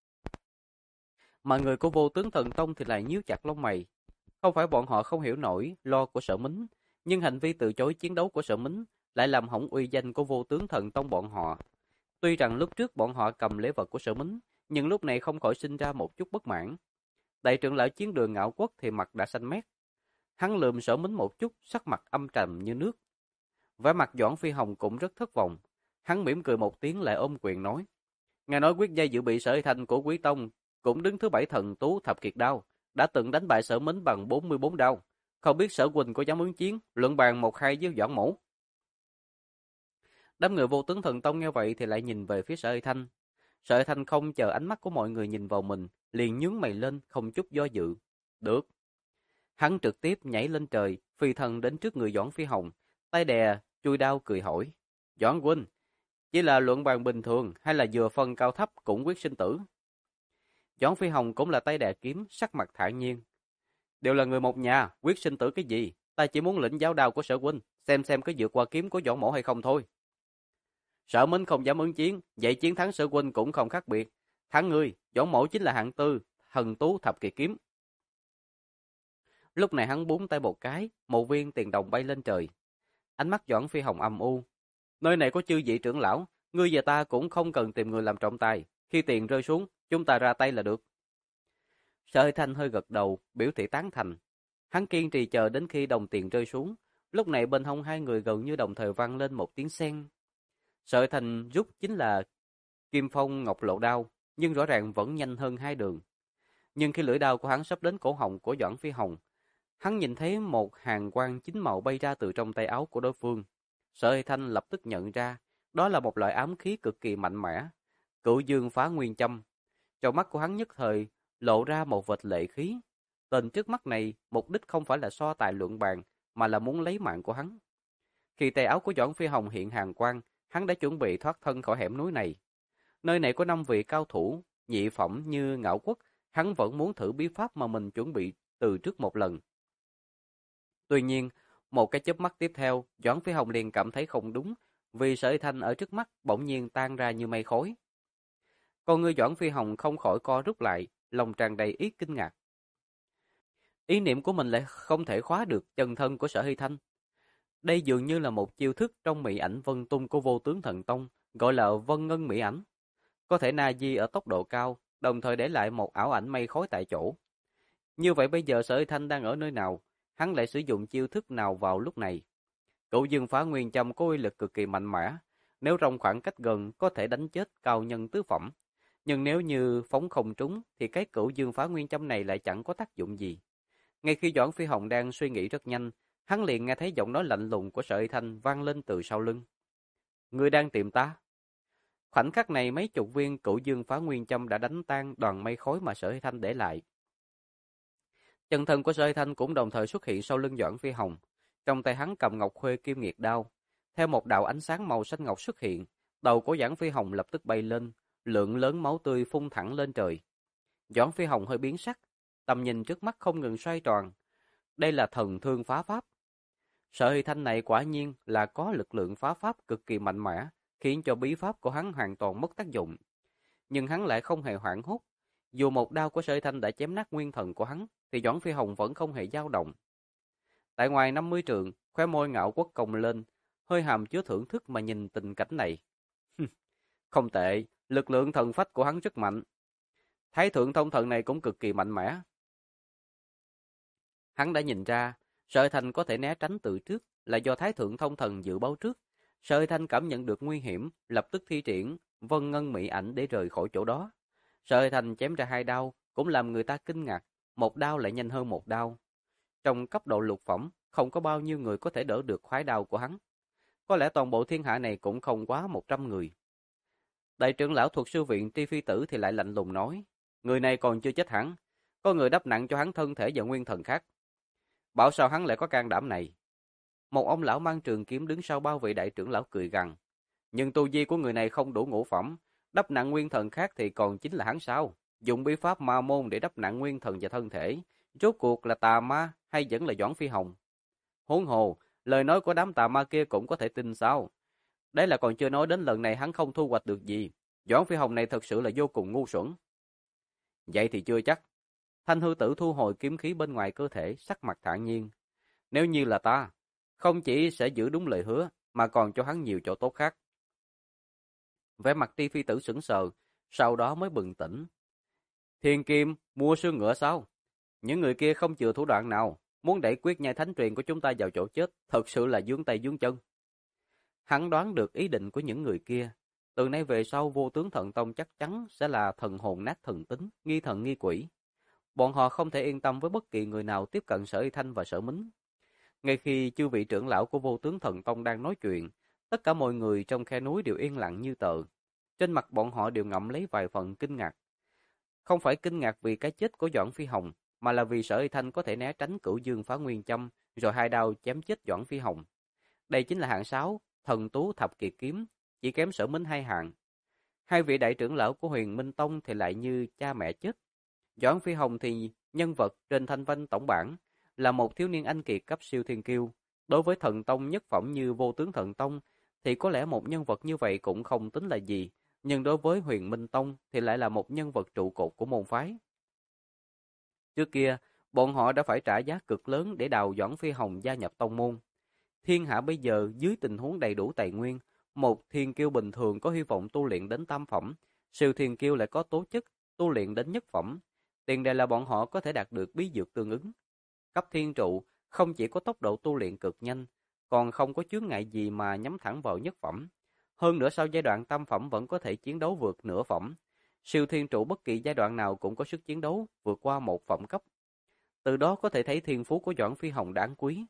Mà người của Vô Tướng Thần Tông thì lại nhíu chặt lông mày. Không phải bọn họ không hiểu nổi lo của Sở Mính, nhưng hành vi từ chối chiến đấu của Sở Mính lại làm hỏng uy danh của Vô Tướng Thần Tông bọn họ. Tuy rằng lúc trước bọn họ cầm lễ vật của Sở Mính, nhưng lúc này không khỏi sinh ra một chút bất mãn. Đại trưởng lão Chiến Đường Ngạo Quốc thì mặt đã xanh mét. Hắn lườm Sở Mính một chút, sắc mặt âm trầm như nước. Vẻ mặt Doãn Phi Hồng cũng rất thất vọng. Hắn mỉm cười một tiếng lại ôm quyền nói: nghe nói quyết gia dự bị Sở Thanh của Quý Tông cũng đứng thứ 7 thần tú thập kiệt đao, đã từng đánh bại Sở Mính bằng 44 đao. Không biết Sở Huynh có dám ứng chiến, luận bàn 1-2 với Doãn Mỗ? Đám người Vô Tướng Thần Tông nghe vậy thì lại nhìn về phía Sở Thanh. Sở Thanh không chờ ánh mắt của mọi người nhìn vào mình, liền nhướng mày lên, không chút do dự. Được. Hắn trực tiếp nhảy lên trời, phi thần đến trước người Doãn Phi Hồng, tay đè chui đao cười hỏi: Doãn huynh, chỉ là luận bàn bình thường hay là vừa phân cao thấp cũng quyết sinh tử? Doãn Phi Hồng cũng là tay đè kiếm, sắc mặt thản nhiên. Đều là người một nhà, quyết sinh tử cái gì? Ta chỉ muốn lĩnh giáo đao của Sở huynh, xem có vượt qua kiếm của Doãn Mỗ hay không thôi. Sở Mính không dám ứng chiến, vậy chiến thắng Sở huynh cũng không khác biệt. Thắng ngươi, Doãn Mỗ chính là hạng tư, thần tú thập kỳ kiếm. Lúc này hắn búng tay một cái, một viên tiền đồng bay lên trời. Ánh mắt Doãn Phi Hồng âm u. Nơi này có chư vị trưởng lão, ngươi và ta cũng không cần tìm người làm trọng tài. Khi tiền rơi xuống, chúng ta ra tay là được. Sở Thanh hơi gật đầu, biểu thị tán thành. Hắn kiên trì chờ đến khi đồng tiền rơi xuống. Lúc này bên hông hai người gần như đồng thời vang lên một tiếng seng. Sở Thanh rút chính là Kim Phong Ngọc Lộ đao, nhưng rõ ràng vẫn nhanh hơn hai đường. Nhưng khi lưỡi đao của hắn sắp đến cổ họng của Doãn Phi Hồng, hắn nhìn thấy một hàng quang chính màu bay ra từ trong tay áo của đối phương. Sở Thanh lập tức nhận ra, đó là một loại ám khí cực kỳ mạnh mẽ, Cửu Dương Phá Nguyên Châm. Trong mắt của hắn nhất thời lộ ra một vệt lệ khí, Tên trước mắt này mục đích không phải là so tài luận bàn, mà là muốn lấy mạng của hắn. Khi tay áo của Doãn Phi Hồng hiện hàn quang, hắn đã chuẩn bị thoát thân khỏi hẻm núi này. Nơi này có 5 vị cao thủ, nhị phẩm như Ngạo Quốc, hắn vẫn muốn thử bí pháp mà mình chuẩn bị từ trước một lần. Tuy nhiên, một cái chớp mắt tiếp theo, Doãn Phi Hồng liền cảm thấy không đúng, vì Sở Y Thanh ở trước mắt bỗng nhiên tan ra như mây khói. Con ngươi Doãn Phi Hồng không khỏi co rút lại, lòng tràn đầy ý kinh ngạc. Ý niệm của mình lại không thể khóa được chân thân của Sở Hy Thanh. Đây dường như là một chiêu thức trong mỹ ảnh vân tung của Vô Tướng Thần Tông, gọi là vân ngân mỹ ảnh. Có thể na di ở tốc độ cao, đồng thời để lại một ảo ảnh mây khói tại chỗ. Như vậy bây giờ Sở Hy Thanh đang ở nơi nào? Hắn lại sử dụng chiêu thức nào vào lúc này? Cửu Dương Phá Nguyên Châm có uy lực cực kỳ mạnh mẽ, nếu trong khoảng cách gần có thể đánh chết cao nhân tứ phẩm. Nhưng nếu như phóng không trúng thì cái Cửu Dương Phá Nguyên Châm này lại chẳng có tác dụng gì. Ngay khi Doãn Phi Hồng đang suy nghĩ rất nhanh, hắn liền nghe thấy giọng nói lạnh lùng của Sở Y Thanh vang lên từ sau lưng. Ngươi đang tìm ta? Khoảnh khắc này mấy chục viên Cửu Dương Phá Nguyên Châm đã đánh tan đoàn mây khói mà Sở Y Thanh để lại. Chân thân của Sở Y Thanh cũng đồng thời xuất hiện sau lưng Doãn Phi Hồng. Trong tay hắn cầm Ngọc Khuê Kim Nghiệt Đao. Theo một đạo ánh sáng màu xanh ngọc xuất hiện, đầu của Doãn Phi Hồng lập tức bay lên, lượng lớn máu tươi phun thẳng lên trời. Doãn Phi Hồng hơi biến sắc, tầm nhìn trước mắt không ngừng xoay tròn. Đây là thần thương phá pháp. Sở Hy Thanh này quả nhiên là có lực lượng phá pháp cực kỳ mạnh mẽ, khiến cho bí pháp của hắn hoàn toàn mất tác dụng. Nhưng hắn lại không hề hoảng hốt. Dù một đao của Sở Hy Thanh đã chém nát nguyên thần của hắn, thì Doãn Phi Hồng vẫn không hề dao động. Tại ngoài 50 trượng, khóe môi Ngạo Quốc cong lên, hơi hàm chứa thưởng thức mà nhìn tình cảnh này. Không tệ, lực lượng thần phách của hắn rất mạnh. Thái thượng thông thần này cũng cực kỳ mạnh mẽ. Hắn đã nhìn ra, Sở Thanh có thể né tránh từ trước là do Thái thượng thông thần dự báo trước. Sở Thanh cảm nhận được nguy hiểm, lập tức thi triển vân ngân mỹ ảnh để rời khỏi chỗ đó. Sở Thanh chém ra 2 đao, cũng làm người ta kinh ngạc, một đao lại nhanh hơn một đao. Trong cấp độ lục phẩm, không có bao nhiêu người có thể đỡ được khoái đao của hắn. Có lẽ toàn bộ thiên hạ này cũng không quá 100 người. Đại trưởng lão thuộc sư viện Tri Phi Tử thì lại lạnh lùng nói, người này còn chưa chết hẳn, có người đắp nặng cho hắn thân thể và nguyên thần khác. Bảo sao hắn lại có can đảm này? Một ông lão mang trường kiếm đứng sau bao vị đại trưởng lão cười gằn. Nhưng tu vi của người này không đủ ngũ phẩm, đắp nặng nguyên thần khác thì còn chính là hắn sao? Dùng bí pháp ma môn để đắp nặng nguyên thần và thân thể, rốt cuộc là tà ma hay vẫn là Doãn Phi Hồng? Huống hồ, lời nói của đám tà ma kia cũng có thể tin sao? Đấy là còn chưa nói đến lần này hắn không thu hoạch được gì. Doãn Phi Hồng này thật sự là vô cùng ngu xuẩn. Vậy thì chưa chắc. Thanh hư tử thu hồi kiếm khí bên ngoài cơ thể, sắc mặt thản nhiên. Nếu như là ta, không chỉ sẽ giữ đúng lời hứa, mà còn cho hắn nhiều chỗ tốt khác. Vẻ mặt Tri Phi Tử sững sờ, sau đó mới bừng tỉnh. Thiên Kim mua xương ngựa sao? Những người kia không chừa thủ đoạn nào, muốn đẩy quyết nhai thánh truyền của chúng ta vào chỗ chết, thật sự là vướng tay vướng chân. Hắn đoán được ý định của những người kia. Từ nay về sau Vô Tướng Thần Tông chắc chắn sẽ là thần hồn nát thần tính, nghi thần nghi quỷ. Bọn họ không thể yên tâm với bất kỳ người nào tiếp cận Sở Y Thanh và Sở Mính. Ngay khi chư vị trưởng lão của Vô Tướng Thần Tông đang nói chuyện, tất cả mọi người trong khe núi đều yên lặng như tờ. Trên mặt bọn họ đều ngậm lấy vài phần kinh ngạc. Không phải kinh ngạc vì cái chết của Doãn Phi Hồng, mà là vì Sở Y Thanh có thể né tránh Cửu Dương Phá Nguyên Châm, rồi 2 đao chém chết Doãn Phi Hồng. Đây chính là hạng 6, thần tú thập kiệt kiếm, chỉ kém Sở Mính 2 hạng. Hai vị đại trưởng lão của Huyền Minh Tông thì lại như cha mẹ chết. Doãn Phi Hồng thì nhân vật trên thanh văn tổng bảng, là một thiếu niên anh kiệt cấp siêu thiên kiêu. Đối với thần tông nhất phẩm như Vô Tướng Thần Tông, thì có lẽ một nhân vật như vậy cũng không tính là gì, nhưng đối với Huyền Minh Tông thì lại là một nhân vật trụ cột của môn phái. Trước kia, bọn họ đã phải trả giá cực lớn để đào Doãn Phi Hồng gia nhập tông môn. Thiên hạ bây giờ dưới tình huống đầy đủ tài nguyên, một thiên kiêu bình thường có hy vọng tu luyện đến tam phẩm, siêu thiên kiêu lại có tố chất tu luyện đến nhất phẩm. Tiền đề là bọn họ có thể đạt được bí dược tương ứng. Cấp thiên trụ không chỉ có tốc độ tu luyện cực nhanh, còn không có chướng ngại gì mà nhắm thẳng vào nhất phẩm. Hơn nữa sau giai đoạn tam phẩm vẫn có thể chiến đấu vượt nửa phẩm. Siêu thiên trụ bất kỳ giai đoạn nào cũng có sức chiến đấu vượt qua một phẩm cấp. Từ đó có thể thấy thiên phú của Doãn Phi Hồng đáng quý.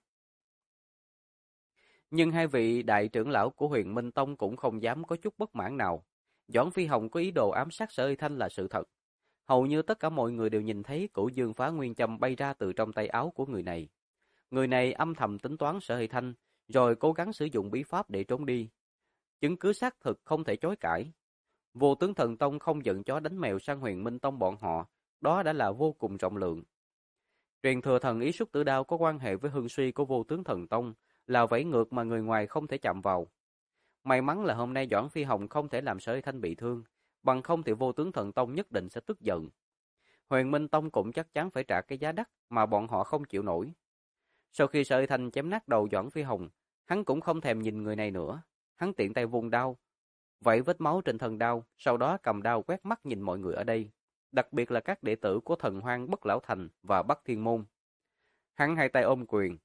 Nhưng hai vị đại trưởng lão của Huyền Minh Tông cũng không dám có chút bất mãn nào. Doãn Phi Hồng có ý đồ ám sát Sở Y Thanh là sự thật. Hầu như tất cả mọi người đều nhìn thấy Cửu Dương Phá Nguyên Châm bay ra từ trong tay áo của người này. Người này âm thầm tính toán Sở Hy Thanh, rồi cố gắng sử dụng bí pháp để trốn đi. Chứng cứ xác thực không thể chối cãi. Vô Tướng Thần Tông không giận chó đánh mèo sang Huyền Minh Tông bọn họ, đó đã là vô cùng rộng lượng. Truyền thừa thần ý Xuất Tử Đao có quan hệ với hưng suy của Vô Tướng Thần Tông, là vẫy ngược mà người ngoài không thể chạm vào. May mắn là hôm nay Doãn Phi Hồng không thể làm Sở Hy Thanh bị thương, bằng không thì Vô Tướng Thần Tông nhất định sẽ tức giận. Huyền Minh Tông cũng chắc chắn phải trả cái giá đắt mà bọn họ không chịu nổi. Sau khi Sở Hy Thanh chém nát đầu Doãn Phi Hồng, hắn cũng không thèm nhìn người này nữa. Hắn tiện tay vung đao, vẩy vết máu trên thân đao, sau đó cầm đao quét mắt nhìn mọi người ở đây, đặc biệt là các đệ tử của Thần Hoang Bất Lão Thành và Bắc Thiên Môn. Hắn hai tay ôm quyền.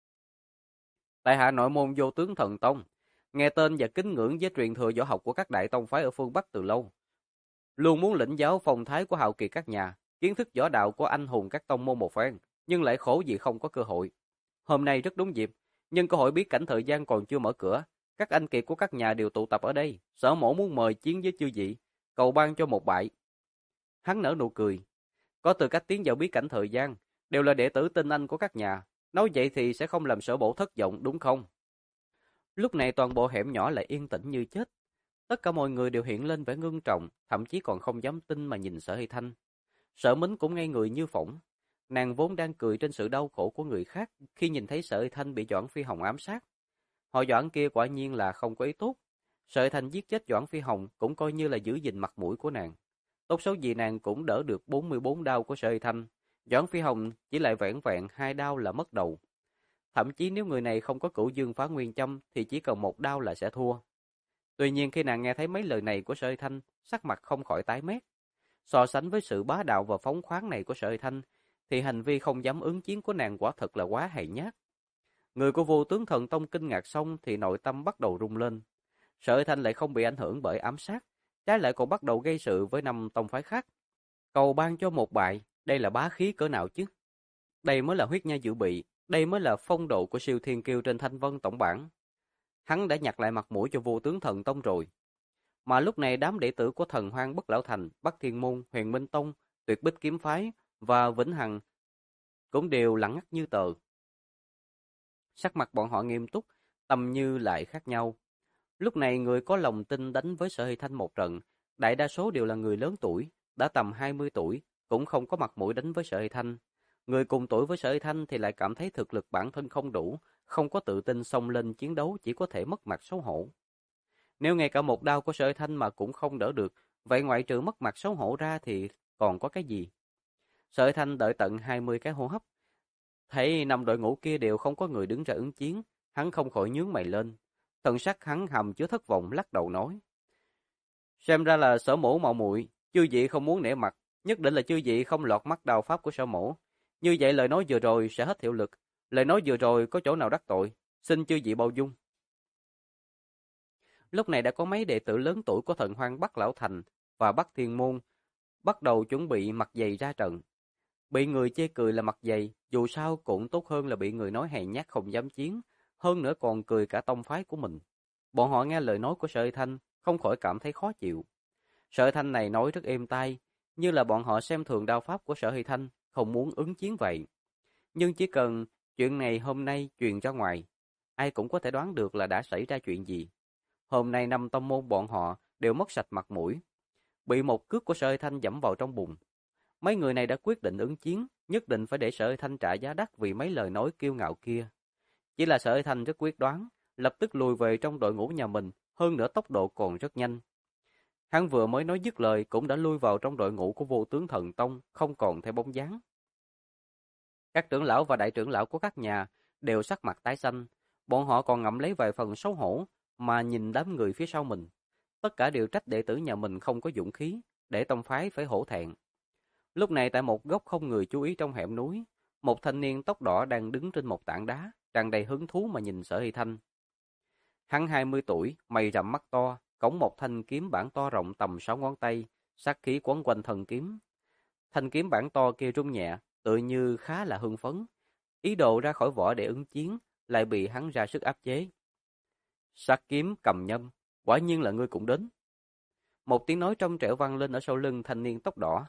Tại hạ nội môn Vô Tướng Thần Tông, nghe tên và kính ngưỡng với truyền thừa võ học của các đại tông phái ở phương Bắc từ lâu. Luôn muốn lĩnh giáo phong thái của hào kiệt các nhà, kiến thức võ đạo của anh hùng các tông môn một phen, nhưng lại khổ vì không có cơ hội. Hôm nay rất đúng dịp, nhưng cơ hội bí cảnh thời gian còn chưa mở cửa, các anh kiệt của các nhà đều tụ tập ở đây, Sở mổ muốn mời chiến với chư vị, cầu ban cho một bại. Hắn nở nụ cười, có tư cách tiến vào bí cảnh thời gian, đều là đệ tử tinh anh của các nhà, nói vậy thì sẽ không làm Sở bổ thất vọng đúng không? Lúc này toàn bộ hẻm nhỏ lại yên tĩnh như chết. Tất cả mọi người đều hiện lên vẻ ngưng trọng, thậm chí còn không dám tin mà nhìn Sở Hy Thanh. Sở Mính cũng ngây người như phỗng. Nàng vốn đang cười trên sự đau khổ của người khác khi nhìn thấy Sở Hy Thanh bị Doãn Phi Hồng ám sát. Họ Doãn kia quả nhiên là không có ý tốt. Sở Hy Thanh giết chết Doãn Phi Hồng cũng coi như là giữ gìn mặt mũi của nàng. Tốt xấu gì nàng cũng đỡ được 44 đao của Sở Hy Thanh. Doãn Phi Hồng chỉ lại vẻn vẹn 2 đao là mất đầu. Thậm chí nếu người này không có Cửu Dương Phá Nguyên Châm thì chỉ cần 1 đao là sẽ thua. Tuy nhiên khi nàng nghe thấy mấy lời này của Sở Hy Thanh, sắc mặt không khỏi tái mét. So sánh với sự bá đạo và phóng khoáng này của Sở Hy Thanh, thì hành vi không dám ứng chiến của nàng quả thật là quá hèn nhát. Người của Vô Tướng Thần Tông kinh ngạc xong thì nội tâm bắt đầu rung lên. Sở Hy Thanh lại không bị ảnh hưởng bởi ám sát, trái lại còn bắt đầu gây sự với 5 tông phái khác. Cầu ban cho một bại, đây là bá khí cỡ nào chứ? Đây mới là huyết nha dự bị, đây mới là phong độ của siêu thiên kiêu trên Thanh Vân tổng bảng. Hắn đã nhặt lại mặt mũi cho Vô Tướng Thần Tông rồi. Mà lúc này đám đệ tử của Thần Hoang Bất Lão Thành, Bắc Thiên Môn, Huyền Minh Tông, Tuyệt Bích Kiếm Phái và Vĩnh Hằng cũng đều lặng ngắt như tờ. Sắc mặt bọn họ nghiêm túc, tâm như lại khác nhau. Lúc này người có lòng tin đánh với Sở Hy Thanh một trận, đại đa số đều là người lớn tuổi, đã tầm 20 tuổi, cũng không có mặt mũi đánh với Sở Hy Thanh. Người cùng tuổi với Sở Hy Thanh thì lại cảm thấy thực lực bản thân không đủ, không có tự tin xông lên chiến đấu, chỉ có thể mất mặt xấu hổ. Nếu ngay cả một đao của Sở Hy Thanh mà cũng không đỡ được, vậy ngoại trừ mất mặt xấu hổ ra thì còn có cái gì? Sở Hy Thanh đợi tận 20 cái hô hấp, thấy 5 đội ngũ kia đều không có người đứng ra ứng chiến, hắn không khỏi nhướng mày lên. Thần sắc hắn hầm chứa thất vọng lắc đầu nói: xem ra là Sở mổ mạo muội, chư vị không muốn nể mặt, nhất định là chư vị không lọt mắt đao pháp của Sở mổ. Như vậy lời nói vừa rồi sẽ hết hiệu lực, lời nói vừa rồi có chỗ nào đắc tội, xin chư vị bao dung. Lúc này đã có mấy đệ tử lớn tuổi của Thần Hoang Bắc Lão Thành và Bắc Thiên Môn bắt đầu chuẩn bị mặt dày ra trận. Bị người chê cười là mặt dày, dù sao cũng tốt hơn là bị người nói hèn nhát không dám chiến, hơn nữa còn cười cả tông phái của mình. Bọn họ nghe lời nói của Sở Hy Thanh, không khỏi cảm thấy khó chịu. Sở Hy Thanh này nói rất êm tai, như là bọn họ xem thường đao pháp của Sở Hy Thanh, không muốn ứng chiến vậy. Nhưng chỉ cần chuyện này hôm nay truyền ra ngoài, ai cũng có thể đoán được là đã xảy ra chuyện gì. Hôm nay 5 tông môn bọn họ đều mất sạch mặt mũi, bị một cước của Sở Hy Thanh dẫm vào trong bùn. Mấy người này đã quyết định ứng chiến, nhất định phải để Sở Hy Thanh trả giá đắt vì mấy lời nói kiêu ngạo kia. Chỉ là Sở Hy Thanh rất quyết đoán, lập tức lùi về trong đội ngũ nhà mình, hơn nữa tốc độ còn rất nhanh. Hắn vừa mới nói dứt lời cũng đã lui vào trong đội ngũ của Vô Tướng Thần Tông, không còn theo bóng dáng. Các trưởng lão và đại trưởng lão của các nhà đều sắc mặt tái xanh, bọn họ còn ngậm lấy vài phần xấu hổ mà nhìn đám người phía sau mình. Tất cả đều trách đệ tử nhà mình không có dũng khí, để tông phái phải hổ thẹn. Lúc này tại một góc không người chú ý trong hẻm núi, một thanh niên tóc đỏ đang đứng trên một tảng đá, tràn đầy hứng thú mà nhìn Sở Hy Thanh. Hắn 20 tuổi, mày rậm mắt to, cõng một thanh kiếm bản to rộng tầm 6 ngón tay, sát khí quấn quanh thân kiếm. Thanh kiếm bản to kia rung nhẹ, tự như khá là hưng phấn. Ý đồ ra khỏi vỏ để ứng chiến, lại bị hắn ra sức áp chế. Sát kiếm cầm nhâm, quả nhiên là ngươi cũng đến. Một tiếng nói trong trẻo vang lên ở sau lưng thanh niên tóc đỏ.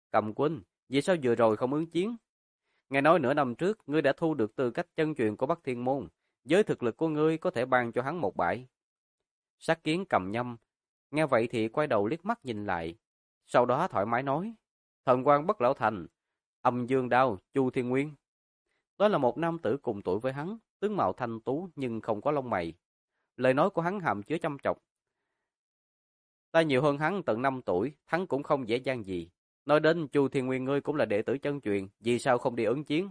Cầm Quân, vì sao vừa rồi không ứng chiến? Nghe nói nửa năm trước, ngươi đã thu được tư cách chân truyền của Bắc Thiên Môn. Với thực lực của ngươi có thể ban cho hắn một bại. Sát Kiến Cầm Nhâm, nghe vậy thì quay đầu liếc mắt nhìn lại. Sau đó thoải mái nói, thần quan Bất Lão Thành, Âm Dương Đao, Chu Thiên Nguyên. Đó là một nam tử cùng tuổi với hắn, tướng mạo thanh tú nhưng không có lông mày. Lời nói của hắn hàm chứa châm chọc. Ta nhiều hơn hắn tận 5 tuổi, hắn cũng không dễ dàng gì. Nói đến Chu Thiên Nguyên ngươi cũng là đệ tử chân truyền, vì sao không đi ứng chiến?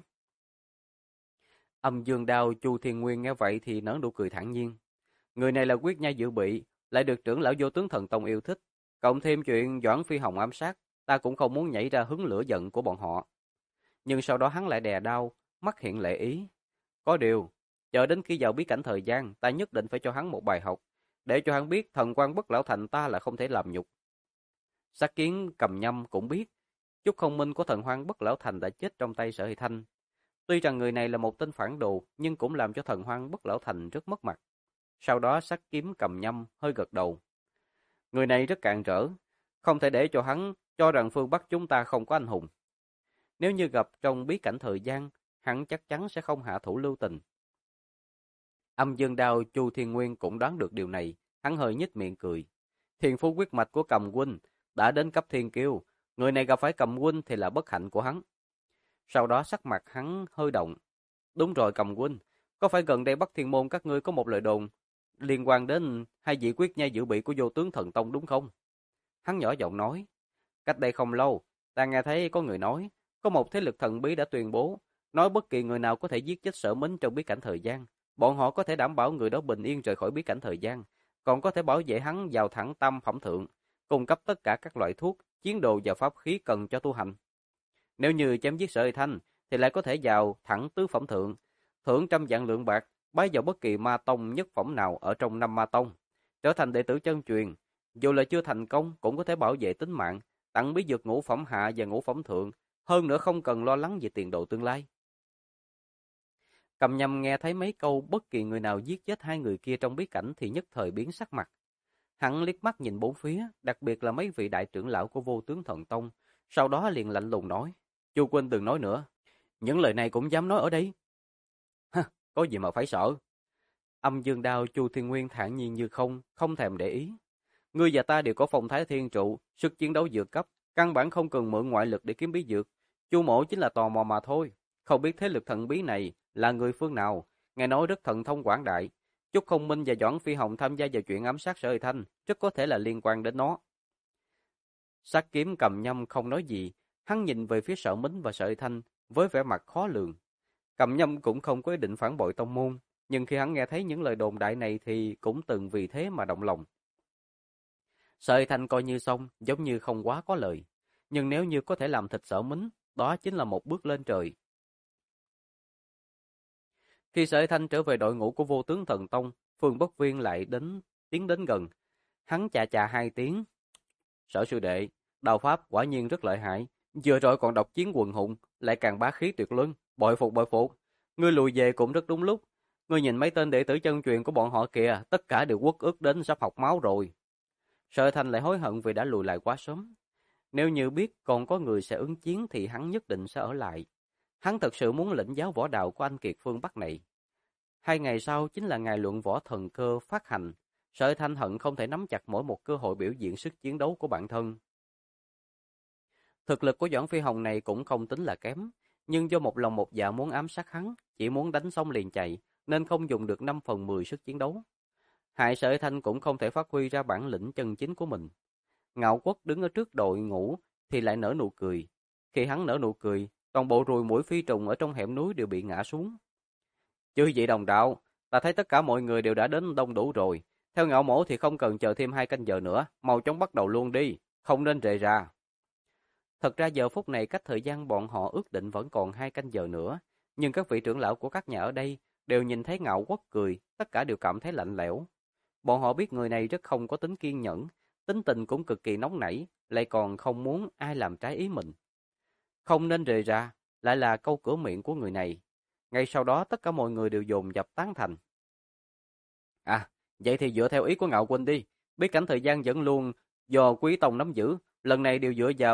Âm Dương Đao Chu Thiên Nguyên nghe vậy thì nở nụ cười thản nhiên. Người này là quyết nhai dự bị, lại được trưởng lão Vô Tướng Thần Tông yêu thích, cộng thêm chuyện Doãn Phi Hồng ám sát, ta cũng không muốn nhảy ra hứng lửa giận của bọn họ. Nhưng sau đó hắn lại đè đau, mắt hiện lệ ý. Có điều, chờ đến khi vào bí cảnh thời gian, ta nhất định phải cho hắn một bài học, để cho hắn biết thần quan Bất Lão Thành ta là không thể làm nhục. Sát Kiến Cầm Nhâm cũng biết, chút không minh của thần hoang Bất Lão Thành đã chết trong tay Sở Hy Thanh. Tuy rằng người này là một tên phản đồ, nhưng cũng làm cho thần hoang Bất Lão Thành rất mất mặt. Sau đó Sát Kiếm Cầm Nhâm hơi gật đầu. Người này rất càn rỡ, không thể để cho hắn cho rằng phương Bắc chúng ta không có anh hùng. Nếu như gặp trong bí cảnh thời gian, hắn chắc chắn sẽ không hạ thủ lưu tình. Âm Dương Đao Chu Thiên Nguyên cũng đoán được điều này, hắn hơi nhếch miệng cười. Thiên phú quyết mạch của Cầm huynh đã đến cấp thiên kiêu, người này gặp phải Cầm huynh thì là bất hạnh của hắn. Sau đó sắc mặt hắn hơi động. Đúng rồi Cầm huynh, có phải gần đây Bắc Thiên Môn các ngươi có một lời đồn liên quan đến hai vị quyết nhai dự bị của Vô Tướng Thần Tông đúng không? Hắn nhỏ giọng nói. Cách đây không lâu, ta nghe thấy có người nói, có một thế lực thần bí đã tuyên bố, nói bất kỳ người nào có thể giết chết Sở Mính trong bí cảnh thời gian, bọn họ có thể đảm bảo người đó bình yên rời khỏi bí cảnh thời gian, còn có thể bảo vệ hắn vào thẳng tam phẩm thượng, cung cấp tất cả các loại thuốc, chiến đồ và pháp khí cần cho tu hành. Nếu như chém giết Sở Hy Thanh, thì lại có thể vào thẳng tứ phẩm thượng, thưởng 100 vạn lượng bạc, bái vào bất kỳ ma tông nhất phẩm nào ở trong 5 ma tông, trở thành đệ tử chân truyền. Dù là chưa thành công cũng có thể bảo vệ tính mạng, tặng bí dược ngũ phẩm hạ và ngũ phẩm thượng, hơn nữa không cần lo lắng về tiền đồ tương lai. Cầm Nhâm nghe thấy mấy câu bất kỳ người nào giết chết hai người kia trong bí cảnh thì nhất thời biến sắc mặt. Hắn liếc mắt nhìn bốn phía, đặc biệt là mấy vị đại trưởng lão của Vô Tướng Thần Tông, sau đó liền lạnh lùng nói, Chu huynh đừng nói nữa, những lời này cũng dám nói ở đây. Ha, có gì mà phải sợ. Âm Dương Đao Chu Thiên Nguyên thản nhiên như không, không thèm để ý. Ngươi và ta đều có phong thái thiên trụ, sức chiến đấu vượt cấp, căn bản không cần mượn ngoại lực để kiếm bí dược. Chu mỗ chính là tò mò mà thôi, không biết thế lực thần bí này là người phương nào, nghe nói rất thần thông quảng đại. Chúc Không Minh và Doãn Phi Hồng tham gia vào chuyện ám sát Sở Hy Thanh, rất có thể là liên quan đến nó. Sát Kiếm Cầm Nhâm không nói gì, hắn nhìn về phía Sở Mính và Sở Hy Thanh với vẻ mặt khó lường. Cầm Nhâm cũng không có ý định phản bội tông môn, nhưng khi hắn nghe thấy những lời đồn đại này thì cũng từng vì thế mà động lòng. Sở Hy Thanh coi như xong, giống như không quá có lời, nhưng nếu như có thể làm thịt Sở Mính, đó chính là một bước lên trời. Khi Sở Hy Thanh trở về đội ngũ của Vô Tướng Thần Tông, Phương Bất Viên lại tiến đến gần. Hắn chà chà hai tiếng. Sở sư đệ, đạo pháp quả nhiên rất lợi hại, vừa rồi còn độc chiến quần hùng, lại càng bá khí tuyệt luân, bội phục bội phục. Ngươi lùi về cũng rất đúng lúc. Ngươi nhìn mấy tên đệ tử chân truyền của bọn họ kìa, tất cả đều uất ức đến sắp học máu rồi. Sở Hy Thanh lại hối hận vì đã lùi lại quá sớm. Nếu như biết còn có người sẽ ứng chiến thì hắn nhất định sẽ ở lại. Hắn thật sự muốn lĩnh giáo võ đạo của anh Kiệt phương Bắc này. 2 ngày sau chính là ngày luận võ thần cơ phát hành. Sở Hy Thanh hận không thể nắm chặt mỗi một cơ hội biểu diễn sức chiến đấu của bản thân. Thực lực của Doãn Phi Hồng này cũng không tính là kém, nhưng do một lòng một dạ muốn ám sát hắn, chỉ muốn đánh xong liền chạy, nên không dùng được 5/10 sức chiến đấu. Hại Sở Hy Thanh cũng không thể phát huy ra bản lĩnh chân chính của mình. Ngạo Quốc đứng ở trước đội ngũ thì lại nở nụ cười. Khi hắn nở nụ cười, toàn bộ ruồi muỗi phi trùng ở trong hẻm núi đều bị ngã xuống. Chư vị đồng đạo, ta thấy tất cả mọi người đều đã đến đông đủ rồi. Theo Ngạo Mỗ thì không cần chờ thêm 2 canh giờ nữa, mau chóng bắt đầu luôn đi, không nên rề rà. Thật ra giờ phút này cách thời gian bọn họ ước định vẫn còn 2 canh giờ nữa, nhưng các vị trưởng lão của các nhà ở đây đều nhìn thấy Ngạo Quốc cười, tất cả đều cảm thấy lạnh lẽo. Bọn họ biết người này rất không có tính kiên nhẫn, tính tình cũng cực kỳ nóng nảy, lại còn không muốn ai làm trái ý mình. Không nên rề rà, lại là câu cửa miệng của người này. Ngay sau đó tất cả mọi người đều dồn dập tán thành. À, vậy thì dựa theo ý của Ngạo huynh đi, bí cảnh thời gian vẫn luôn do Quý Tông nắm giữ, lần này đều dựa vào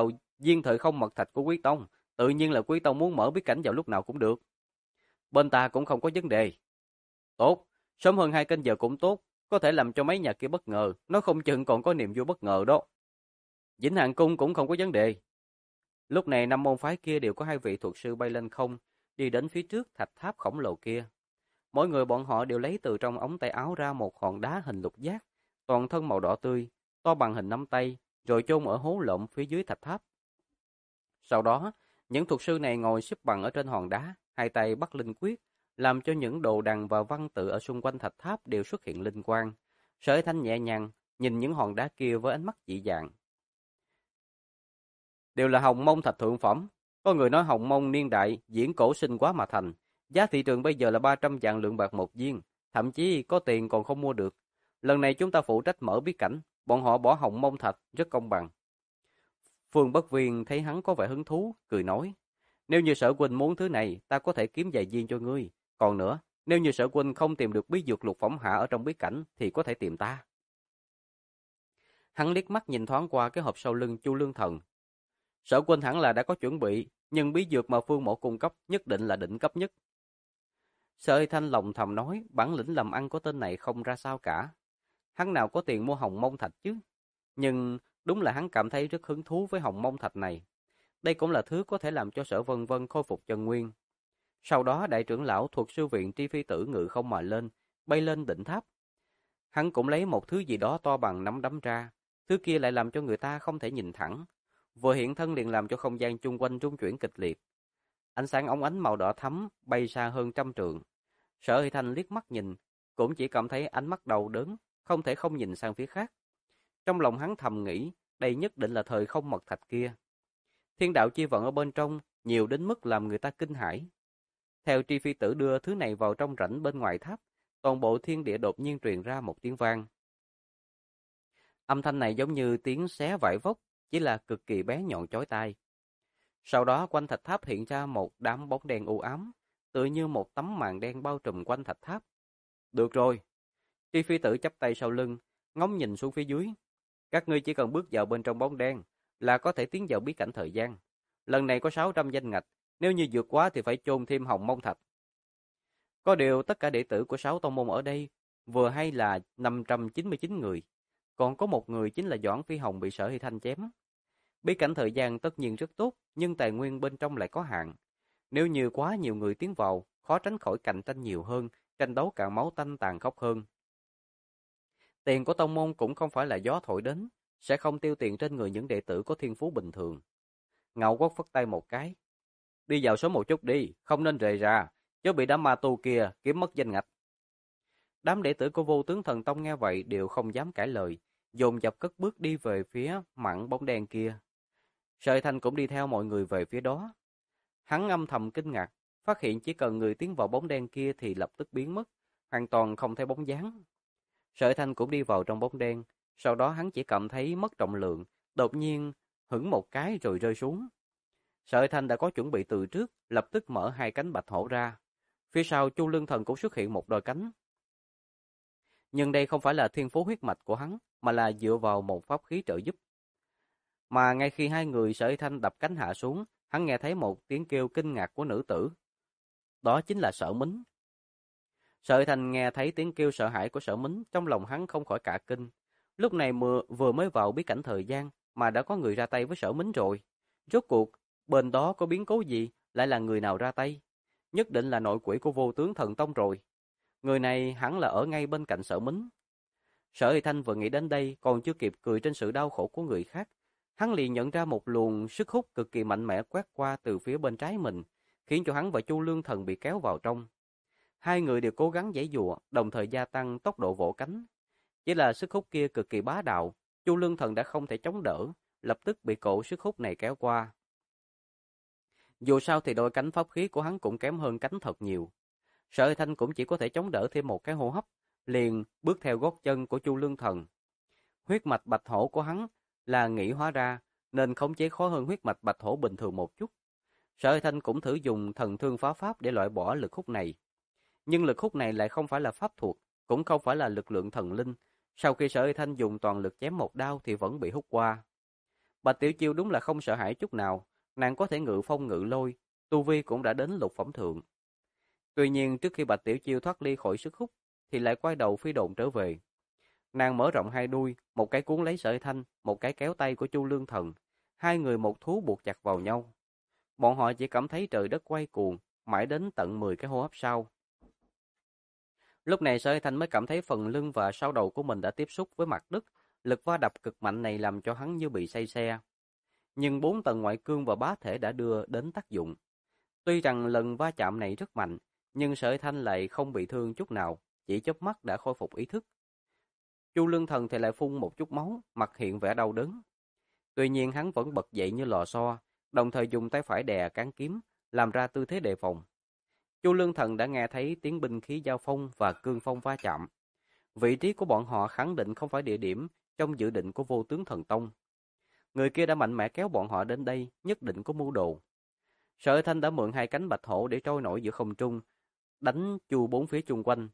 Viên thời không mật thạch của Quý Tông, tự nhiên là Quý Tông muốn mở bí cảnh vào lúc nào cũng được. Bên ta cũng không có vấn đề. Tốt, sớm hơn 2 canh giờ cũng tốt, có thể làm cho mấy nhà kia bất ngờ, nó không chừng còn có niềm vui bất ngờ đó. Vĩnh Hằng Cung cũng không có vấn đề. Lúc này 5 môn phái kia đều có 2 vị thuật sư bay lên không, đi đến phía trước thạch tháp khổng lồ kia. Mỗi người bọn họ đều lấy từ trong ống tay áo ra một hòn đá hình lục giác, toàn thân màu đỏ tươi, to bằng hình nắm tay, rồi chôn ở hố lộn phía dưới thạch tháp. Sau đó, những thuật sư này ngồi xếp bằng ở trên hòn đá, hai tay bắt linh quyết, làm cho những đồ đằng và văn tự ở xung quanh thạch tháp đều xuất hiện linh quang. Sở Thanh nhẹ nhàng nhìn những hòn đá kia với ánh mắt dị dạng. Đều là hồng mông thạch thượng phẩm, có người nói hồng mông niên đại diễn cổ sinh quá mà thành, giá thị trường bây giờ là 300 vạn lượng bạc một viên, thậm chí có tiền còn không mua được. Lần này chúng ta phụ trách mở bí cảnh, bọn họ bỏ hồng mông thạch rất công bằng. Phương Bất Viên thấy hắn có vẻ hứng thú, cười nói: "Nếu như Sở huynh muốn thứ này, ta có thể kiếm vài viên cho ngươi. Còn nữa, nếu như Sở huynh không tìm được bí dược lục phẩm hạ ở trong bí cảnh thì có thể tìm ta." Hắn liếc mắt nhìn thoáng qua cái hộp sau lưng Chu Lương Thần. Sở huynh hẳn là đã có chuẩn bị, nhưng bí dược mà Phương mộ cung cấp nhất định là đỉnh cấp nhất. Sở Thanh lòng thầm nói, bản lĩnh làm ăn của tên này không ra sao cả. Hắn nào có tiền mua hồng mông thạch chứ? Nhưng đúng là hắn cảm thấy rất hứng thú với hồng mông thạch này. Đây cũng là thứ có thể làm cho Sở Vân Vân khôi phục chân nguyên. Sau đó đại trưởng lão thuộc sư viện Tri Phi Tử ngự không mà lên, bay lên đỉnh tháp. Hắn cũng lấy một thứ gì đó to bằng nắm đấm ra, thứ kia lại làm cho người ta không thể nhìn thẳng. Vừa hiện thân liền làm cho không gian chung quanh rung chuyển kịch liệt. Ánh sáng óng ánh màu đỏ thắm bay xa hơn 100 trượng. Sở Huy Thanh liếc mắt nhìn, cũng chỉ cảm thấy ánh mắt đau đớn, không thể không nhìn sang phía khác. Trong lòng hắn thầm nghĩ, đây nhất định là thời không mật thạch kia. Thiên đạo chi vận ở bên trong, nhiều đến mức làm người ta kinh hãi. Theo Tri Phi Tử đưa thứ này vào trong rãnh bên ngoài tháp, toàn bộ thiên địa đột nhiên truyền ra một tiếng vang. Âm thanh này giống như tiếng xé vải vóc, chỉ là cực kỳ bé nhọn chói tai. Sau đó quanh thạch tháp hiện ra một đám bóng đen u ám, tựa như một tấm màn đen bao trùm quanh thạch tháp. Được rồi. Tri Phi Tử chắp tay sau lưng, ngóng nhìn xuống phía dưới. Các ngươi chỉ cần bước vào bên trong bóng đen là có thể tiến vào bí cảnh thời gian. Lần này có 600 danh ngạch, nếu như vượt quá thì phải chôn thêm hồng mông thạch. Có điều tất cả đệ tử của 6 tông môn ở đây vừa hay là 599 người, còn có một người chính là Doãn Phi Hồng bị Sở Hy Thanh chém. Bí cảnh thời gian tất nhiên rất tốt, nhưng tài nguyên bên trong lại có hạn. Nếu như quá nhiều người tiến vào, khó tránh khỏi cạnh tranh nhiều hơn, tranh đấu cạn máu tanh tàn khốc hơn. Tiền của tông môn cũng không phải là gió thổi đến, sẽ không tiêu tiền trên người những đệ tử có thiên phú bình thường. Ngạo Quốc phất tay một cái. Đi vào sớm một chút đi, không nên rời ra, chứ bị đám ma tu kia kiếm mất danh ngạch. Đám đệ tử của Vô Tướng Thần Tông nghe vậy đều không dám cãi lời, dồn dập cất bước đi về phía mảng bóng đen kia. Sợi Thanh cũng đi theo mọi người về phía đó. Hắn âm thầm kinh ngạc, phát hiện chỉ cần người tiến vào bóng đen kia thì lập tức biến mất, hoàn toàn không thấy bóng dáng. Sợi Thanh cũng đi vào trong bóng đen, sau đó hắn chỉ cảm thấy mất trọng lượng, đột nhiên hửng một cái rồi rơi xuống. Sợi Thanh đã có chuẩn bị từ trước, lập tức mở hai cánh bạch hổ ra. Phía sau Chu Lương Thần cũng xuất hiện một đôi cánh. Nhưng đây không phải là thiên phú huyết mạch của hắn, mà là dựa vào một pháp khí trợ giúp. Mà ngay khi hai người Sợi Thanh đập cánh hạ xuống, hắn nghe thấy một tiếng kêu kinh ngạc của nữ tử. Đó chính là Sở Mính. Sợi Thanh nghe thấy tiếng kêu sợ hãi của Sở Mính, trong lòng hắn không khỏi cả kinh. Lúc này vừa mới vào bí cảnh thời gian mà đã có người ra tay với Sở Mính rồi. Rốt cuộc, bên đó có biến cố gì, lại là người nào ra tay? Nhất định là nội quỷ của Vô Tướng Thần Tông rồi. Người này hẳn là ở ngay bên cạnh Sở Mính. Sở Huy Thanh vừa nghĩ đến đây, còn chưa kịp cười trên sự đau khổ của người khác. Hắn liền nhận ra một luồng sức hút cực kỳ mạnh mẽ quét qua từ phía bên trái mình, khiến cho hắn và Chu Lương Thần bị kéo vào trong. Hai người đều cố gắng giãy giụa, đồng thời gia tăng tốc độ vỗ cánh. Chỉ là sức hút kia cực kỳ bá đạo, Chu Lương Thần đã không thể chống đỡ, lập tức bị cổ sức hút này kéo qua. Dù sao thì đôi cánh pháp khí của hắn cũng kém hơn cánh thật nhiều. Sở Huy Thanh cũng chỉ có thể chống đỡ thêm một cái hô hấp, liền bước theo gót chân của Chu Lương Thần. Huyết mạch bạch hổ của hắn là nghĩ hóa ra, nên khống chế khó hơn huyết mạch bạch hổ bình thường một chút. Sở Huy Thanh cũng thử dùng thần thương phá pháp để loại bỏ lực hút này. Nhưng lực hút này lại không phải là pháp thuật, cũng không phải là lực lượng thần linh. Sau khi Sở Huy Thanh dùng toàn lực chém một đao thì vẫn bị hút qua. Bạch Tiểu Chiêu đúng là không sợ hãi chút nào, nàng có thể ngự phong ngự lôi, tu vi cũng đã đến lục phẩm thượng. Tuy nhiên trước khi Bạch Tiểu Chiêu thoát ly khỏi sức hút, thì lại quay đầu phi độn trở về. Nàng mở rộng hai đuôi, một cái cuốn lấy Sợi Thanh, một cái kéo tay của Chu Lương Thần, hai người một thú buộc chặt vào nhau. Bọn họ chỉ cảm thấy trời đất quay cuồng, mãi đến tận 10 cái hô hấp sau. Lúc này Sợi Thanh mới cảm thấy phần lưng và sau đầu của mình đã tiếp xúc với mặt đất, lực va đập cực mạnh này làm cho hắn như bị say xe. Nhưng 4 tầng ngoại cương và bá thể đã đưa đến tác dụng. Tuy rằng lần va chạm này rất mạnh, nhưng Sợi Thanh lại không bị thương chút nào, chỉ chớp mắt đã khôi phục ý thức. Chu Lương Thần thì lại phun một chút máu, mặt hiện vẻ đau đớn. Tuy nhiên hắn vẫn bật dậy như lò xo, đồng thời dùng tay phải đè cán kiếm, làm ra tư thế đề phòng. Chu Lương Thần đã nghe thấy tiếng binh khí giao phong và cương phong va chạm. Vị trí của bọn họ khẳng định không phải địa điểm trong dự định của Vô Tướng Thần Tông. Người kia đã mạnh mẽ kéo bọn họ đến đây, nhất định có mưu đồ. Sở Thanh đã mượn hai cánh bạch hổ để trôi nổi giữa không trung, đánh chu bốn phía chung quanh.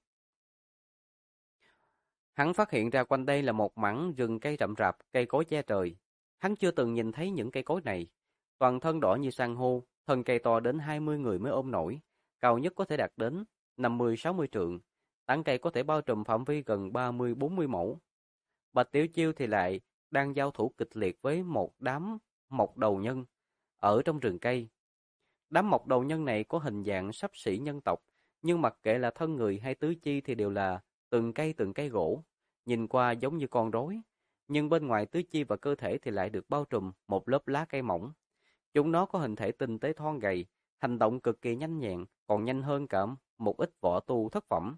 Hắn phát hiện ra quanh đây là một mảng rừng cây rậm rạp, cây cối che trời. Hắn chưa từng nhìn thấy những cây cối này. Toàn thân đỏ như san hô, thân cây to đến 20 người mới ôm nổi, cao nhất có thể đạt đến 50-60 trượng. Tán cây có thể bao trùm phạm vi gần 30-40 mẫu. Bạch Tiểu Chiêu thì lại đang giao thủ kịch liệt với một đám mộc đầu nhân ở trong rừng cây. Đám mộc đầu nhân này có hình dạng xấp xỉ nhân tộc, nhưng mặc kệ là thân người hay tứ chi thì đều là từng cây gỗ, nhìn qua giống như con rối, nhưng bên ngoài tứ chi và cơ thể thì lại được bao trùm một lớp lá cây mỏng. Chúng nó có hình thể tinh tế thon gầy, hành động cực kỳ nhanh nhẹn, còn nhanh hơn cả một ít võ tu thất phẩm.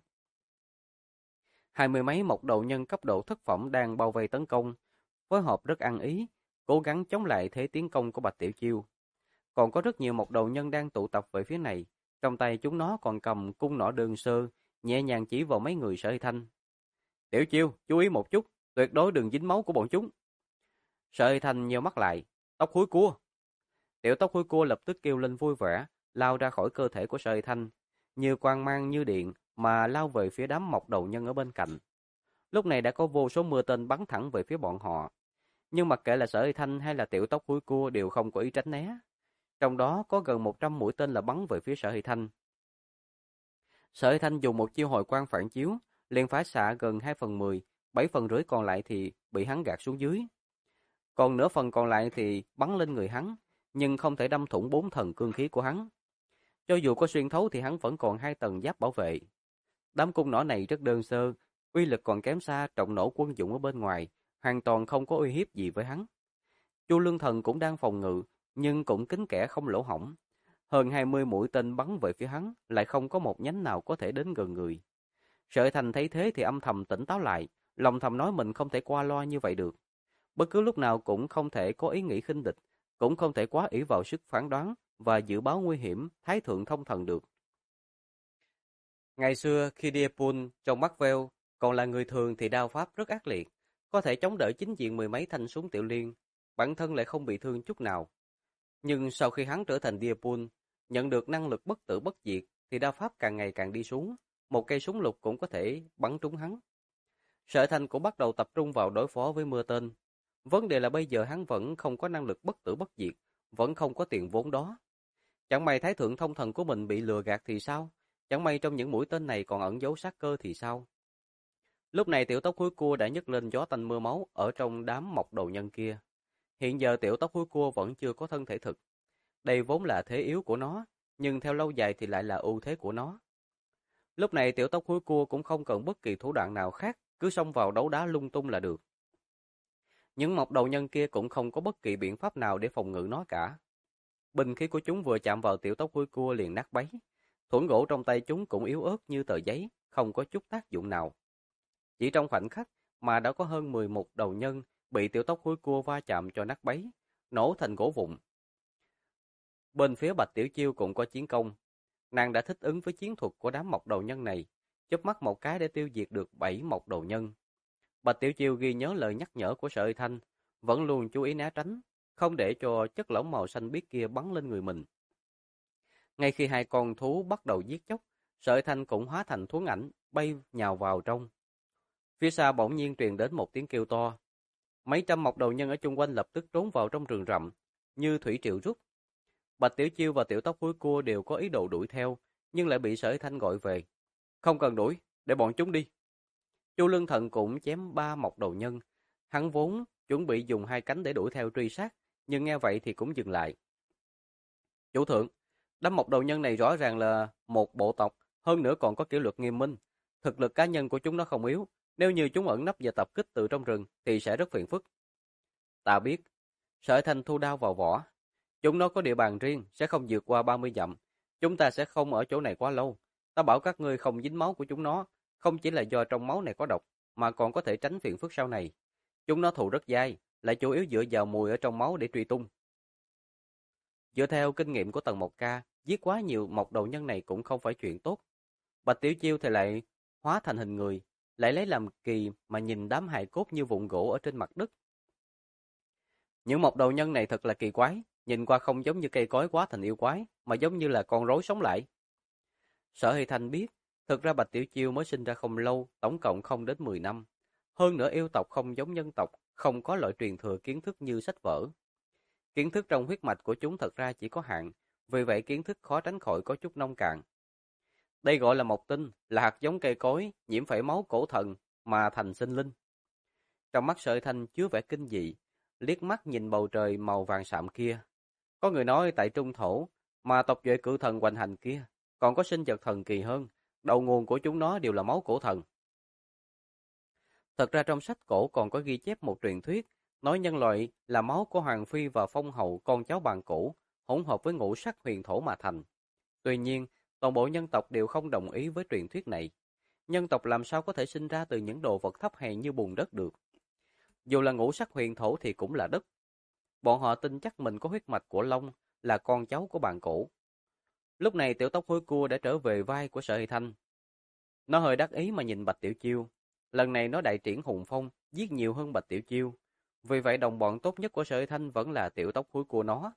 Hai mươi mấy mộc đầu nhân cấp độ thất phẩm đang bao vây tấn công, phối hợp rất ăn ý, cố gắng chống lại thế tiến công của Bạch Tiểu Chiêu. Còn có rất nhiều mộc đầu nhân đang tụ tập về phía này, trong tay chúng nó còn cầm cung nỏ đơn sơ, nhẹ nhàng chỉ vào mấy người Sợi Thanh. Tiểu Chiêu, chú ý một chút, tuyệt đối đừng dính máu của bọn chúng. Sợi Thanh nheo mắt lại, tóc húi cua. Tiểu tóc húi cua lập tức kêu lên vui vẻ, lao ra khỏi cơ thể của Sợi Thanh, như quang mang như điện mà lao về phía đám mộc đầu nhân ở bên cạnh. Lúc này đã có vô số mưa tên bắn thẳng về phía bọn họ. Nhưng mặc kệ là Sợi Thanh hay là tiểu tóc húi cua đều không có ý tránh né. Trong đó có gần 100 mũi tên là bắn về phía Sợi Thanh. Sợi Thanh dùng một chiêu hồi quang phản chiếu, liền phá xạ gần 2/10, 7/3 còn lại thì bị hắn gạt xuống dưới. Còn nửa phần còn lại thì bắn lên người hắn, nhưng không thể đâm thủng 4 thần cương khí của hắn. Cho dù có xuyên thấu thì hắn vẫn còn 2 tầng giáp bảo vệ. Đám cung nỏ này rất đơn sơ, uy lực còn kém xa trọng nổ quân dụng ở bên ngoài, hoàn toàn không có uy hiếp gì với hắn. Chu Lương Thần cũng đang phòng ngự, nhưng cũng kín kẽ không lỗ hổng. Hơn 20 mũi tên bắn về phía hắn, lại không có một nhánh nào có thể đến gần người. Sợi Thành thấy thế thì âm thầm tỉnh táo lại, lòng thầm nói mình không thể qua loa như vậy được. Bất cứ lúc nào cũng không thể có ý nghĩ khinh địch, cũng không thể quá ỷ vào sức phán đoán và dự báo nguy hiểm, thái thượng thông thần được. Ngày xưa khi Diepul trong Marvel còn là người thường thì đao pháp rất ác liệt, có thể chống đỡ chính diện mười mấy thanh súng tiểu liên, bản thân lại không bị thương chút nào. Nhưng sau khi hắn trở thành Diepul, nhận được năng lực bất tử bất diệt thì đao pháp càng ngày càng đi xuống, một cây súng lục cũng có thể bắn trúng hắn. Sở Thành cũng bắt đầu tập trung vào đối phó với mưa tên. Vấn đề là bây giờ hắn vẫn không có năng lực bất tử bất diệt, vẫn không có tiền vốn đó. Chẳng may thái thượng thông thần của mình bị lừa gạt thì sao? Chẳng may trong những mũi tên này còn ẩn giấu sát cơ thì sao? Lúc này tiểu tóc húi cua đã nhấc lên gió tanh mưa máu ở trong đám mộc đầu nhân kia. Hiện giờ tiểu tóc húi cua vẫn chưa có thân thể thực. Đây vốn là thế yếu của nó, nhưng theo lâu dài thì lại là ưu thế của nó. Lúc này tiểu tóc húi cua cũng không cần bất kỳ thủ đoạn nào khác, cứ xông vào đấu đá lung tung là được. Những mộc đầu nhân kia cũng không có bất kỳ biện pháp nào để phòng ngự nó cả. Binh khí của chúng vừa chạm vào tiểu tóc húi cua liền nát bấy. Thuẫn gỗ trong tay chúng cũng yếu ớt như tờ giấy, không có chút tác dụng nào. Chỉ trong khoảnh khắc mà đã có hơn 10 mộc đầu nhân bị tiểu tóc húi cua va chạm cho nát bấy, nổ thành gỗ vụn. Bên phía Bạch Tiểu Chiêu cũng có chiến công. Nàng đã thích ứng với chiến thuật của đám mộc đầu nhân này, chớp mắt một cái để tiêu diệt được 7 mộc đầu nhân. Bạch Tiểu Chiêu ghi nhớ lời nhắc nhở của Sợi Thanh, vẫn luôn chú ý né tránh, không để cho chất lỏng màu xanh biếc kia bắn lên người mình. Ngay khi hai con thú bắt đầu giết chóc, Sợi Thanh cũng hóa thành thuấn ảnh, bay nhào vào trong. Phía xa bỗng nhiên truyền đến một tiếng kêu to. Mấy trăm mộc đầu nhân ở chung quanh lập tức trốn vào trong rừng rậm, như thủy triều rút. Bạch Tiểu Chiêu và Tiểu Tóc Hối Cua đều có ý đồ đuổi theo, nhưng lại bị Sở Thanh gọi về. Không cần đuổi, để bọn chúng đi. Chu Lương Thần cũng chém 3 mộc đầu nhân. Hắn vốn chuẩn bị dùng 2 cánh để đuổi theo truy sát, nhưng nghe vậy thì cũng dừng lại. Chủ thượng, đám mộc đầu nhân này rõ ràng là một bộ tộc, hơn nữa còn có kỷ luật nghiêm minh. Thực lực cá nhân của chúng nó không yếu, nếu như chúng ẩn nấp và tập kích từ trong rừng thì sẽ rất phiền phức. Ta biết. Sở Thanh thu đao vào vỏ. Chúng nó có địa bàn riêng, sẽ không vượt qua 30 dặm. Chúng ta sẽ không ở chỗ này quá lâu. Ta bảo các ngươi không dính máu của chúng nó, không chỉ là do trong máu này có độc, mà còn có thể tránh phiền phức sau này. Chúng nó thù rất dai, lại chủ yếu dựa vào mùi ở trong máu để truy tung. Dựa theo kinh nghiệm của Tần Mộc Ca, giết quá nhiều mộc đầu nhân này cũng không phải chuyện tốt. Bạch Tiểu Chiêu thì lại hóa thành hình người, lại lấy làm kỳ mà nhìn đám hài cốt như vụn gỗ ở trên mặt đất. Những mộc đầu nhân này thật là kỳ quái, nhìn qua không giống như cây cối quá thành yêu quái, mà giống như là con rối sống lại. Sở Hy Thanh biết, thực ra Bạch Tiểu Chiêu mới sinh ra không lâu, tổng cộng không đến 10 năm. Hơn nữa yêu tộc không giống nhân tộc, không có loại truyền thừa kiến thức như sách vở. Kiến thức trong huyết mạch của chúng thật ra chỉ có hạn, vì vậy kiến thức khó tránh khỏi có chút nông cạn. Đây gọi là mộc tinh, là hạt giống cây cối, nhiễm phải máu cổ thần, mà thành sinh linh. Trong mắt Sở Hy Thanh chứa vẻ kinh dị, liếc mắt nhìn bầu trời màu vàng sạm kia. Có người nói tại Trung Thổ, mà tộc duệ cự thần hoành hành kia, còn có sinh vật thần kỳ hơn, đầu nguồn của chúng nó đều là máu cổ thần. Thật ra trong sách cổ còn có ghi chép một truyền thuyết, nói nhân loại là máu của Hoàng Phi và Phong Hậu con cháu bàn cổ, hỗn hợp với ngũ sắc huyền thổ mà thành. Tuy nhiên, toàn bộ nhân tộc đều không đồng ý với truyền thuyết này. Nhân tộc làm sao có thể sinh ra từ những đồ vật thấp hèn như bùn đất được? Dù là ngũ sắc huyền thổ thì cũng là đất. Bọn họ tin chắc mình có huyết mạch của Long, là con cháu của bàn cổ. Lúc này Tiểu Tóc Hối Cua đã trở về vai của Sở Hy Thanh. Nó hơi đắc ý mà nhìn Bạch Tiểu Chiêu. Lần này nó đại triển hùng phong, giết nhiều hơn Bạch Tiểu Chiêu. Vì vậy đồng bọn tốt nhất của Sở Hy Thanh vẫn là Tiểu Tóc Hối Cua nó.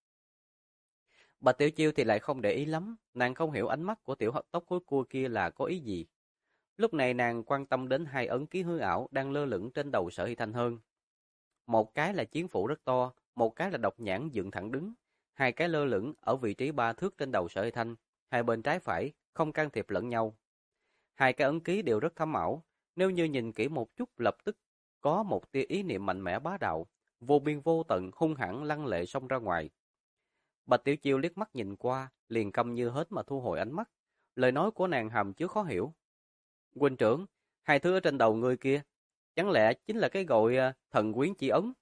Bạch Tiểu Chiêu thì lại không để ý lắm, nàng không hiểu ánh mắt của Tiểu Tóc Hối Cua kia là có ý gì. Lúc này nàng quan tâm đến 2 ấn ký hư ảo đang lơ lửng trên đầu Sở Hy Thanh hơn. Một cái là chiến phủ rất to, một cái là độc nhãn dựng thẳng đứng. 2 cái lơ lửng ở vị trí 3 thước trên đầu Sở Hy Thanh, hai bên trái phải, không can thiệp lẫn nhau. 2 cái ấn ký đều rất thâm ảo, nếu như nhìn kỹ một chút lập tức có một tia ý niệm mạnh mẽ bá đạo, vô biên vô tận hung hãn lăng lệ xông ra ngoài. Bạch Tiểu Chiêu liếc mắt nhìn qua, liền câm như hết mà thu hồi ánh mắt. Lời nói của nàng hàm chứa khó hiểu. Huynh trưởng, 2 thứ ở trên đầu ngươi kia, chẳng lẽ chính là cái gọi thần quyến chỉ ấn?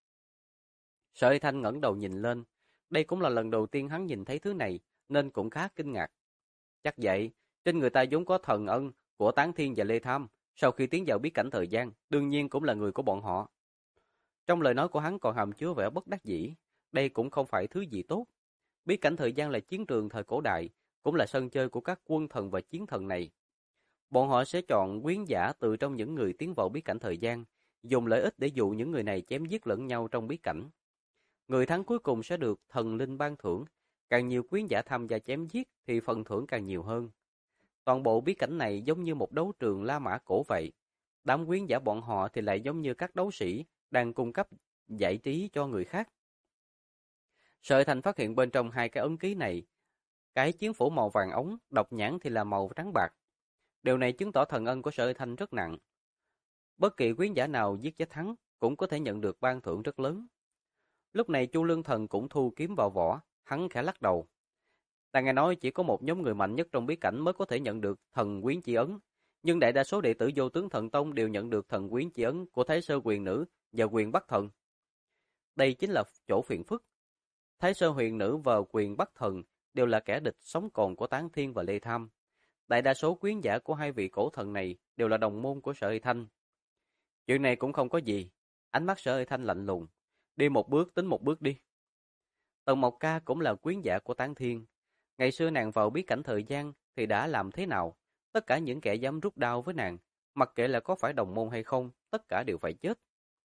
Sở Hy Thanh ngẩng đầu nhìn lên, đây cũng là lần đầu tiên hắn nhìn thấy thứ này, nên cũng khá kinh ngạc. Chắc vậy, trên người ta vốn có thần ân của Tán Thiên và Lê Tham, sau khi tiến vào bí cảnh thời gian, đương nhiên cũng là người của bọn họ. Trong lời nói của hắn còn hàm chứa vẻ bất đắc dĩ, đây cũng không phải thứ gì tốt. Bí cảnh thời gian là chiến trường thời cổ đại, cũng là sân chơi của các quân thần và chiến thần này. Bọn họ sẽ chọn quyến giả từ trong những người tiến vào bí cảnh thời gian, dùng lợi ích để dụ những người này chém giết lẫn nhau trong bí cảnh. Người thắng cuối cùng sẽ được thần linh ban thưởng, càng nhiều quyến giả tham gia chém giết thì phần thưởng càng nhiều hơn. Toàn bộ bí cảnh này giống như một đấu trường La Mã cổ vậy. Đám quyến giả bọn họ thì lại giống như các đấu sĩ đang cung cấp giải trí cho người khác. Sở Thành phát hiện bên trong 2 cái ấn ký này, cái chiến phủ màu vàng ống, độc nhãn thì là màu trắng bạc. Điều này chứng tỏ thần ân của Sở Thanh rất nặng. Bất kỳ quyến giả nào giết chết thắng cũng có thể nhận được ban thưởng rất lớn. Lúc này Chu Lương Thần cũng thu kiếm vào vỏ, hắn khẽ lắc đầu. Ta nghe nói chỉ có một nhóm người mạnh nhất trong bí cảnh mới có thể nhận được thần quyến chỉ ấn, nhưng đại đa số đệ tử Vô Tướng Thần Tông đều nhận được thần quyến chỉ ấn của Thái Sơ Huyền Nữ và Quyền Bắc Thần. Đây chính là chỗ phiền phức. Thái Sơ Huyền Nữ và Quyền Bắc Thần đều là kẻ địch sống còn của Tán Thiên và Lê Tham. Đại đa số quyến giả của 2 vị cổ thần này đều là đồng môn của Sở Hy Thanh. Chuyện này cũng không có gì. Ánh mắt Sở Hy Thanh lạnh lùng. Đi một bước tính một bước đi. Tần Mộc Ca cũng là quyến giả của Tán Thiên. Ngày xưa nàng vào bí cảnh thời gian thì đã làm thế nào? Tất cả những kẻ dám rút đao với nàng, mặc kệ là có phải đồng môn hay không, tất cả đều phải chết.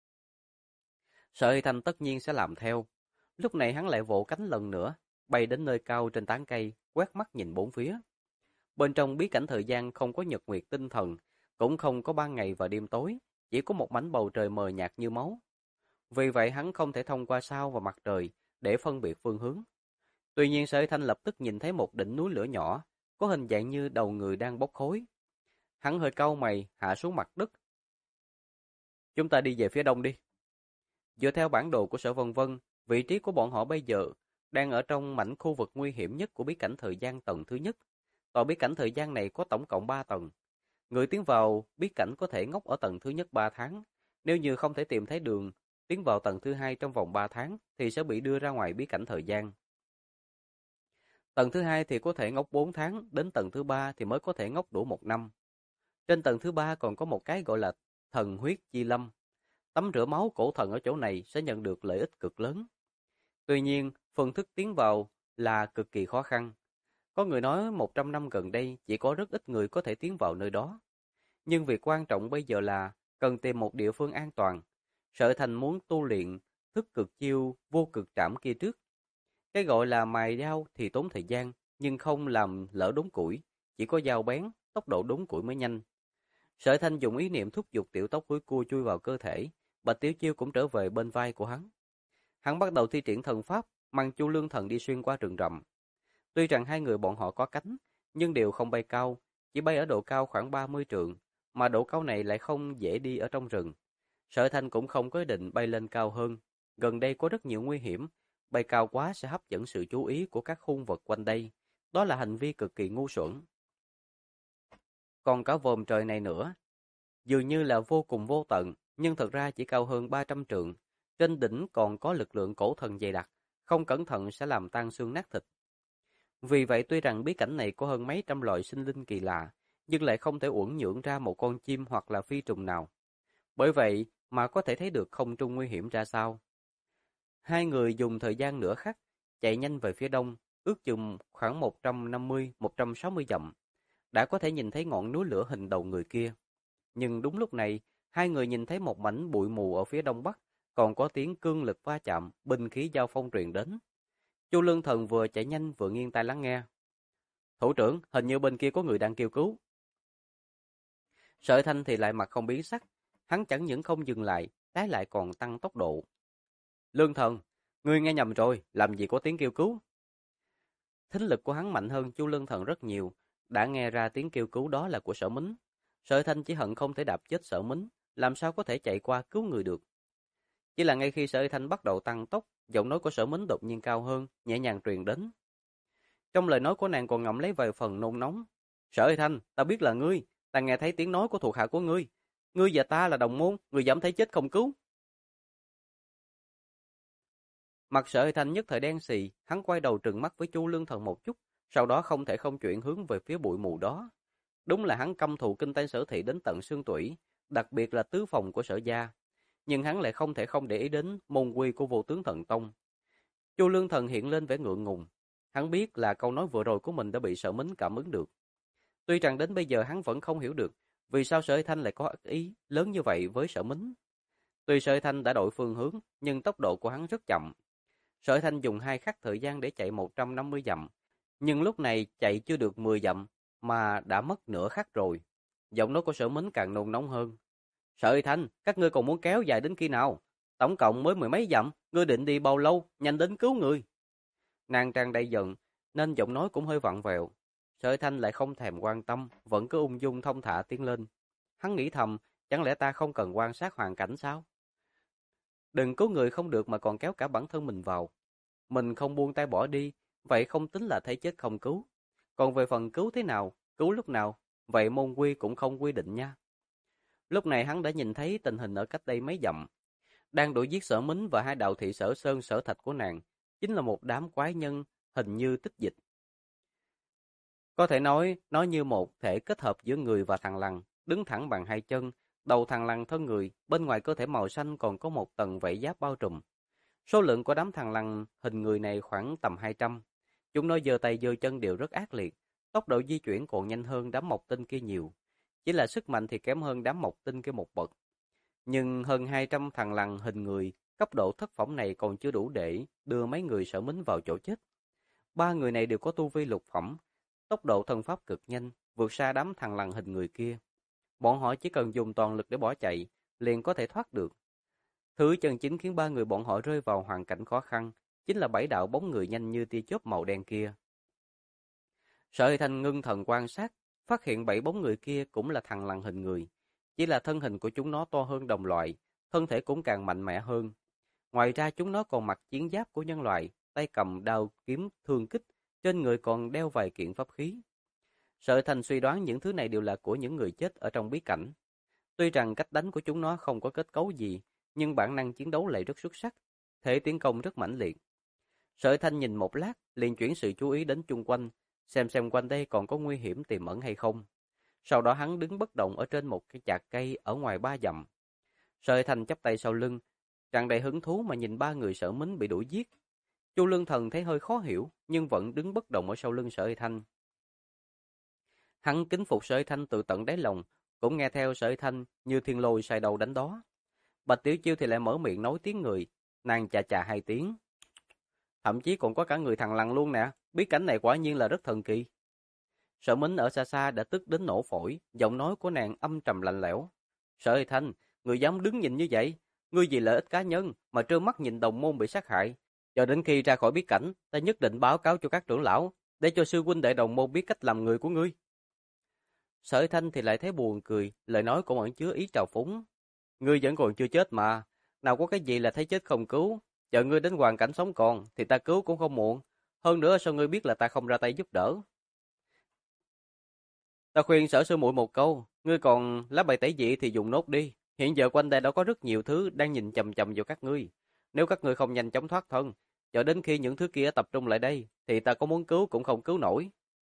Sở Hy Thanh tất nhiên sẽ làm theo. Lúc này hắn lại vỗ cánh lần nữa, bay đến nơi cao trên tán cây, quét mắt nhìn bốn phía. Bên trong bí cảnh thời gian không có nhật nguyệt tinh thần, cũng không có ban ngày và đêm tối, chỉ có một mảnh bầu trời mờ nhạt như máu. Vì vậy hắn không thể thông qua sao và mặt trời để phân biệt phương hướng. Tuy nhiên Sở Thanh lập tức nhìn thấy một đỉnh núi lửa nhỏ, có hình dạng như đầu người đang bốc khói. Hắn hơi cau mày, hạ xuống mặt đất. Chúng ta đi về phía đông đi. Dựa theo bản đồ của Sở Vân Vân, vị trí của bọn họ bây giờ đang ở trong mảnh khu vực nguy hiểm nhất của bí cảnh thời gian tầng thứ nhất. Tòa bí cảnh thời gian này có tổng cộng 3 tầng. Người tiến vào bí cảnh có thể ngốc ở tầng thứ nhất 3 tháng. Nếu như không thể tìm thấy đường tiến vào tầng thứ hai trong vòng 3 tháng thì sẽ bị đưa ra ngoài bí cảnh thời gian. Tầng thứ hai thì có thể ngốc 4 tháng, đến tầng thứ ba thì mới có thể ngốc đủ 1 năm. Trên tầng thứ ba còn có một cái gọi là thần huyết chi lâm. Tắm rửa máu cổ thần ở chỗ này sẽ nhận được lợi ích cực lớn. Tuy nhiên, phương thức tiến vào là cực kỳ khó khăn. Có người nói 100 năm gần đây chỉ có rất ít người có thể tiến vào nơi đó. Nhưng việc quan trọng bây giờ là cần tìm một địa phương an toàn. Sở Thành muốn tu luyện thức cực chiêu vô cực trảm kia trước. Cái gọi là mài dao thì tốn thời gian, nhưng không làm lỡ đốn củi. Chỉ có dao bén, tốc độ đốn củi mới nhanh. Sở Thanh dùng ý niệm thúc giục tiểu tóc hối cua chui vào cơ thể. Bạch Tiểu Chiêu cũng trở về bên vai của hắn. Hắn bắt đầu thi triển thần pháp, mang Chu Lương Thần đi xuyên qua rừng rậm. Tuy rằng hai người bọn họ có cánh, nhưng đều không bay cao, chỉ bay ở độ cao khoảng 30 trượng, mà độ cao này lại không dễ đi ở trong rừng. Sở Thanh cũng không có ý định bay lên cao hơn, gần đây có rất nhiều nguy hiểm, bay cao quá sẽ hấp dẫn sự chú ý của các hung vật quanh đây, đó là hành vi cực kỳ ngu xuẩn. Còn cả vòm trời này nữa, dường như là vô cùng vô tận, nhưng thật ra chỉ cao hơn 300 trượng, trên đỉnh còn có lực lượng cổ thần dày đặc, không cẩn thận sẽ làm tan xương nát thịt. Vì vậy tuy rằng bí cảnh này có hơn mấy trăm loại sinh linh kỳ lạ, nhưng lại không thể uẩn nhưỡng ra một con chim hoặc là phi trùng nào. Bởi vậy mà có thể thấy được không trung nguy hiểm ra sao. Hai người dùng thời gian nửa khắc, chạy nhanh về phía đông, ước chừng khoảng 150-160 dặm, đã có thể nhìn thấy ngọn núi lửa hình đầu người kia. Nhưng đúng lúc này, hai người nhìn thấy một mảnh bụi mù ở phía đông bắc, còn có tiếng cương lực va chạm, binh khí giao phong truyền đến. Chu Lương Thần vừa chạy nhanh vừa nghiêng tai lắng nghe. Thủ trưởng, hình như bên kia có người đang kêu cứu. Sở Thanh thì lại mặt không biến sắc, hắn chẳng những không dừng lại, trái lại còn tăng tốc độ. Lương Thần, ngươi nghe nhầm rồi, làm gì có tiếng kêu cứu. Thính lực của hắn mạnh hơn Chu Lương Thần rất nhiều, đã nghe ra tiếng kêu cứu đó là của Sở Mính. Sở Thanh chỉ hận không thể đạp chết Sở Mính, làm sao có thể chạy qua cứu người được. Chỉ là ngay khi Sở Thanh bắt đầu tăng tốc, giọng nói của Sở Mính đột nhiên cao hơn, nhẹ nhàng truyền đến. Trong lời nói của nàng còn ngậm lấy vài phần nôn nóng. Sở Thanh, ta biết là ngươi, ta nghe thấy tiếng nói của thuộc hạ của ngươi. Ngươi và ta là đồng môn, ngươi dám thấy chết không cứu. Mặt Sở Thanh nhất thời đen xì, hắn quay đầu trừng mắt với Chu Lương Thần một chút, sau đó không thể không chuyển hướng về phía bụi mù đó. Đúng là hắn căm thù kinh tay Sở thị đến tận xương tủy, đặc biệt là tứ phòng của Sở gia. Nhưng hắn lại không thể không để ý đến môn quy của Vô Tướng Thần Tông. Chu Lương Thần hiện lên vẻ ngượng ngùng. Hắn biết là câu nói vừa rồi của mình đã bị Sở Mính cảm ứng được. Tuy rằng đến bây giờ hắn vẫn không hiểu được vì sao Sở Thanh lại có ác ý lớn như vậy với Sở Mính. Tuy Sở Thanh đã đổi phương hướng, nhưng tốc độ của hắn rất chậm. Sở Thanh dùng 2 khắc thời gian để chạy 150 dặm, nhưng lúc này chạy chưa được 10 dặm mà đã mất nửa khắc rồi. Giọng nói của Sở Mính càng nôn nóng hơn. Sở Thanh, các ngươi còn muốn kéo dài đến khi nào? Tổng cộng mới 10 mấy dặm, ngươi định đi bao lâu, nhanh đến cứu người. Nàng tràn đầy giận, nên giọng nói cũng hơi vặn vẹo. Sở Thanh lại không thèm quan tâm, vẫn cứ ung dung thong thả tiến lên. Hắn nghĩ thầm, chẳng lẽ ta không cần quan sát hoàn cảnh sao? Đừng cứu người không được mà còn kéo cả bản thân mình vào. Mình không buông tay bỏ đi, vậy không tính là thấy chết không cứu. Còn về phần cứu thế nào, cứu lúc nào, vậy môn quy cũng không quy định nha. Lúc này hắn đã nhìn thấy tình hình ở cách đây mấy dặm. Đang đuổi giết Sở Mính và hai đạo thị Sở Sơn Sở Thạch của nàng, chính là một đám quái nhân hình như tích dịch. Có thể nói, nó như một thể kết hợp giữa người và thằn lằn, đứng thẳng bằng hai chân, đầu thằn lằn thân người, bên ngoài cơ thể màu xanh còn có một tầng vảy giáp bao trùm. Số lượng của đám thằn lằn hình người này khoảng tầm 200. Chúng nó giơ tay giơ chân đều rất ác liệt, tốc độ di chuyển còn nhanh hơn đám mộc tinh kia nhiều. Chỉ là sức mạnh thì kém hơn đám mộc tinh kia một bậc. Nhưng hơn 200 thằn lằn hình người, cấp độ thất phẩm này còn chưa đủ để đưa mấy người Sở Mính vào chỗ chết. Ba người này đều có tu vi lục phẩm, tốc độ thân pháp cực nhanh, vượt xa đám thằn lằn hình người kia. Bọn họ chỉ cần dùng toàn lực để bỏ chạy, liền có thể thoát được. Thứ chân chính khiến ba người bọn họ rơi vào hoàn cảnh khó khăn chính là 7 đạo bóng người nhanh như tia chớp màu đen kia. Sở Hy Thanh ngưng thần quan sát, phát hiện 7 bóng người kia cũng là thằn lằn hình người, chỉ là thân hình của chúng nó to hơn đồng loại, thân thể cũng càng mạnh mẽ hơn. Ngoài ra chúng nó còn mặc chiến giáp của nhân loại, tay cầm đao kiếm thương kích, trên người còn đeo vài kiện pháp khí. Sở Hy Thanh suy đoán những thứ này đều là của những người chết ở trong bí cảnh. Tuy rằng cách đánh của chúng nó không có kết cấu gì, nhưng bản năng chiến đấu lại rất xuất sắc, thể tiến công rất mãnh liệt. Sở Hy Thanh nhìn một lát, liền chuyển sự chú ý đến chung quanh, xem quanh đây còn có nguy hiểm tiềm ẩn hay không. Sau đó hắn đứng bất động ở trên một cái chạc cây ở ngoài 3 dặm. Sở Hy Thanh chắp tay sau lưng, tràn đầy hứng thú mà nhìn ba người Sở Mính bị đuổi giết. Chu Lương Thần thấy hơi khó hiểu, nhưng vẫn đứng bất động ở sau lưng Sở Hy Thanh. Hắn kính phục Sở Hy Thanh từ tận đáy lòng, cũng nghe theo Sở Hy Thanh như thiên lôi sai đầu đánh đó. Bạch Tiểu Chiêu thì lại mở miệng nói tiếng người, nàng chà chà 2 tiếng. Thậm chí còn có cả người thằn lằn luôn nè, bí cảnh này quả nhiên là rất thần kỳ. Sở Mính ở xa xa đã tức đến nổ phổi, giọng nói của nàng âm trầm lạnh lẽo. Sở Hy Thanh, người dám đứng nhìn như vậy, ngươi vì lợi ích cá nhân mà trơ mắt nhìn đồng môn bị sát hại. Cho đến khi ra khỏi bí cảnh, ta nhất định báo cáo cho các trưởng lão, để cho sư huynh đệ đồng môn biết cách làm người của ngươi. Sở Hy Thanh thì lại thấy buồn cười, lời nói cũng ẩn chứa ý trào phúng. Ngươi vẫn còn chưa chết mà, nào có cái gì là thấy chết không cứu, chờ ngươi đến hoàn cảnh sống còn thì ta cứu cũng không muộn. Hơn nữa sao ngươi biết là ta không ra tay giúp đỡ? Ta khuyên Sở sư muội một câu, ngươi còn lá bài tẩy dị thì dùng nốt đi. Hiện giờ quanh đây đã có rất nhiều thứ đang nhìn chằm chằm vào các ngươi. Nếu các ngươi không nhanh chóng thoát thân, cho đến khi những thứ kia tập trung lại đây, thì ta có muốn cứu cũng không cứu nổi.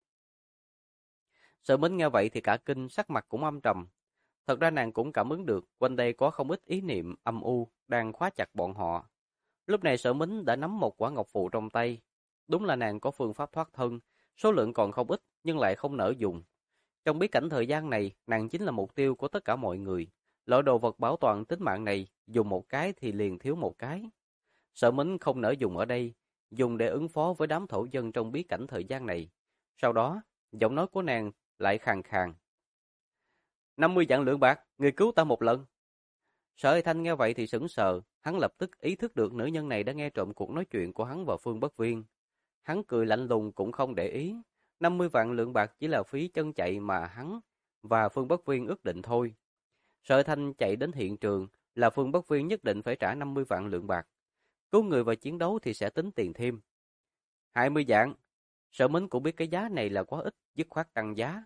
Sở Mính nghe vậy thì cả kinh, sắc mặt cũng âm trầm. Thật ra nàng cũng cảm ứng được quanh đây có không ít ý niệm âm u đang khóa chặt bọn họ. Lúc này Sở Mính đã nắm một quả ngọc phù trong tay. Đúng là nàng có phương pháp thoát thân, số lượng còn không ít nhưng lại không nỡ dùng. Trong bí cảnh thời gian này, nàng chính là mục tiêu của tất cả mọi người. Loại đồ vật bảo toàn tính mạng này, dùng một cái thì liền thiếu một cái. Sở Mính không nỡ dùng ở đây, dùng để ứng phó với đám thổ dân trong bí cảnh thời gian này. Sau đó, giọng nói của nàng lại khàn khàn. 50 vạn lượng bạc, người cứu ta một lần. Sở Hy Thanh nghe vậy thì sững sờ, hắn lập tức ý thức được nữ nhân này đã nghe trộm cuộc nói chuyện của hắn và Phương Bất Viên. Hắn cười lạnh lùng cũng không để ý, 50 vạn lượng bạc chỉ là phí chân chạy mà hắn và Phương Bất Viên ước định thôi. Sở Hy Thanh chạy đến hiện trường là Phương Bất Viên nhất định phải trả 50 vạn lượng bạc. Cứu người và chiến đấu thì sẽ tính tiền thêm. 20 vạn. Sở Mính cũng biết cái giá này là quá ít, dứt khoát tăng giá.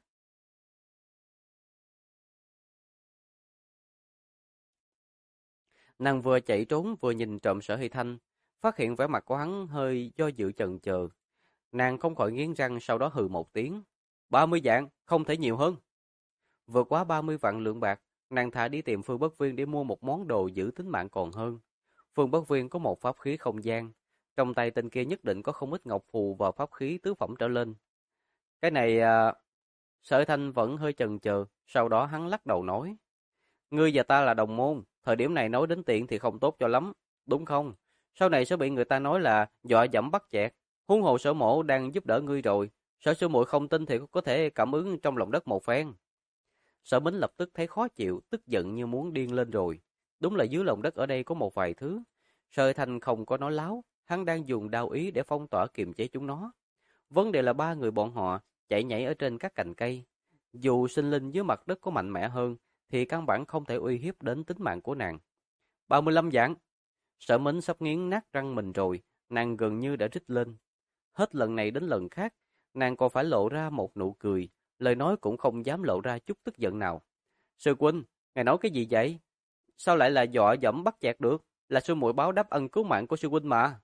Nàng vừa chạy trốn vừa nhìn trộm Sở Hy Thanh, phát hiện vẻ mặt của hắn hơi do dự chần chờ. Nàng không khỏi nghiến răng, sau đó hừ một tiếng. 30 vạn, không thể nhiều hơn. Vượt quá 30 vạn lượng bạc, nàng thả đi tìm Phương Bất Viên để mua một món đồ giữ tính mạng còn hơn. Phương Bất Viên có một pháp khí không gian, trong tay tên kia nhất định có không ít ngọc phù và pháp khí tứ phẩm trở lên. Cái này Sở Thanh vẫn hơi chần chờ, sau đó hắn lắc đầu nói. Ngươi và ta là đồng môn, thời điểm này nói đến tiền thì không tốt cho lắm, đúng không? Sau này sẽ bị người ta nói là dọa dẫm bắt chẹt. Huống hồ Sở mộ đang giúp đỡ ngươi rồi, Sở sư muội không tin thì có thể cảm ứng trong lòng đất một phen. Sở Mính lập tức thấy khó chịu, tức giận như muốn điên lên rồi. Đúng là dưới lòng đất ở đây có một vài thứ. Sở Thanh không có nói láo, hắn đang dùng đao ý để phong tỏa kiềm chế chúng nó. Vấn đề là ba người bọn họ chạy nhảy ở trên các cành cây. Dù sinh linh dưới mặt đất có mạnh mẽ hơn, thì căn bản không thể uy hiếp đến tính mạng của nàng. 35 vạn. Sở Mính sắp nghiến nát răng mình rồi, nàng gần như đã rít lên. Hết lần này đến lần khác, nàng còn phải lộ ra một nụ cười, lời nói cũng không dám lộ ra chút tức giận nào. Sư huynh, ngài nói cái gì vậy? Sao lại là dọa dẫm bắt chẹt được? Là sư muội báo đáp ân cứu mạng của sư huynh mà.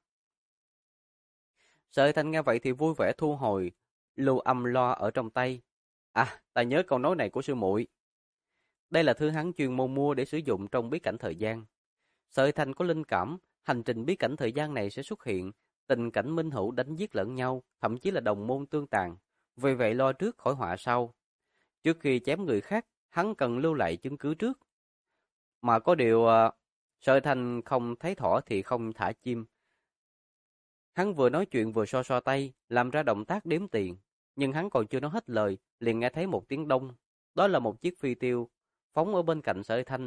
Sở Thanh nghe vậy thì vui vẻ thu hồi lưu âm loa ở trong tay. À, ta nhớ câu nói này của sư muội. Đây là thứ hắn chuyên môn mua để sử dụng trong bí cảnh thời gian. Sở Thanh có linh cảm, hành trình bí cảnh thời gian này sẽ xuất hiện tình cảnh minh hữu đánh giết lẫn nhau, thậm chí là đồng môn tương tàn. Vì vậy lo trước khỏi họa sau. Trước khi chém người khác, hắn cần lưu lại chứng cứ trước. Mà có điều, Sở Thanh không thấy thỏ thì không thả chim. Hắn vừa nói chuyện vừa so so tay, làm ra động tác đếm tiền. Nhưng hắn còn chưa nói hết lời, liền nghe thấy một tiếng đông. Đó là một chiếc phi tiêu phóng ở bên cạnh Sở Thanh.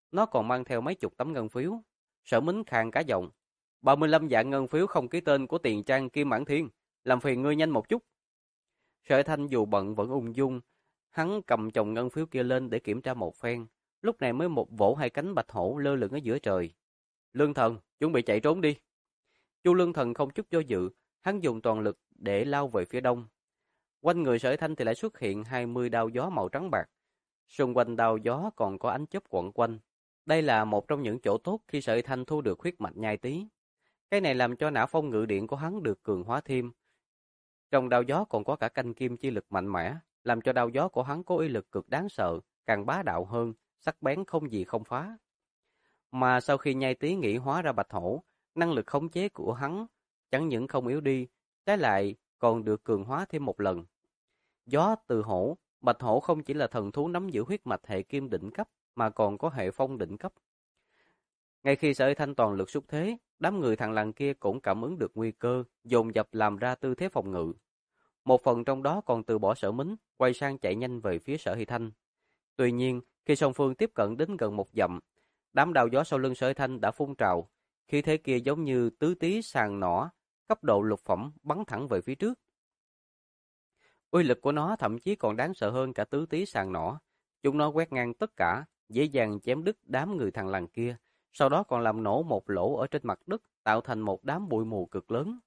Nó còn mang theo mấy chục tấm ngân phiếu. Sở Mính khàn cả giọng. 35 vạn ngân phiếu không ký tên của Tiền Trang Kim Mãn Thiên. Làm phiền ngươi nhanh một chút. Sở Thanh dù bận vẫn ung dung. Hắn cầm chồng ngân phiếu kia lên để kiểm tra một phen. Lúc này mới một vỗ hai cánh bạch hổ lơ lửng ở giữa trời. Lương Thần, chuẩn bị chạy trốn đi. Chu Lương Thần không chút do dự. Hắn dùng toàn lực để lao về phía đông. Quanh người Sở Thanh thì lại xuất hiện 20 đao gió màu trắng bạc. Xung quanh đao gió còn có ánh chớp quẩn quanh. Đây là một trong những chỗ tốt khi Sở Thanh thu được huyết mạch nhai tí. Cái này làm cho não phong ngự điện của hắn được cường hóa thêm. Trong đao gió còn có cả canh kim chi lực mạnh mẽ, làm cho đao gió của hắn có uy lực cực đáng sợ, càng bá đạo hơn, sắc bén không gì không phá. Mà sau khi nhai tí nghĩ hóa ra bạch hổ, năng lực khống chế của hắn chẳng những không yếu đi, trái lại còn được cường hóa thêm một lần. Gió từ hổ, bạch hổ không chỉ là thần thú nắm giữ huyết mạch hệ kim đỉnh cấp, mà còn có hệ phong đỉnh cấp. Ngay khi Sở Thanh toàn lực xúc thế, đám người thằng lằn kia cũng cảm ứng được nguy cơ, dồn dập làm ra tư thế phòng ngự. Một phần trong đó còn từ bỏ Sở Mính, quay sang chạy nhanh về phía Sở Hy Thanh. Tuy nhiên, khi song phương tiếp cận đến gần một dặm, đám đao gió sau lưng Sở Hy Thanh đã phun trào, khí thế kia giống như tứ tí sàn nỏ, cấp độ lục phẩm bắn thẳng về phía trước. Uy lực của nó thậm chí còn đáng sợ hơn cả tứ tí sàn nỏ. Chúng nó quét ngang tất cả, dễ dàng chém đứt đám người thằng lằn kia, sau đó còn làm nổ một lỗ ở trên mặt đất, tạo thành một đám bụi mù cực lớn.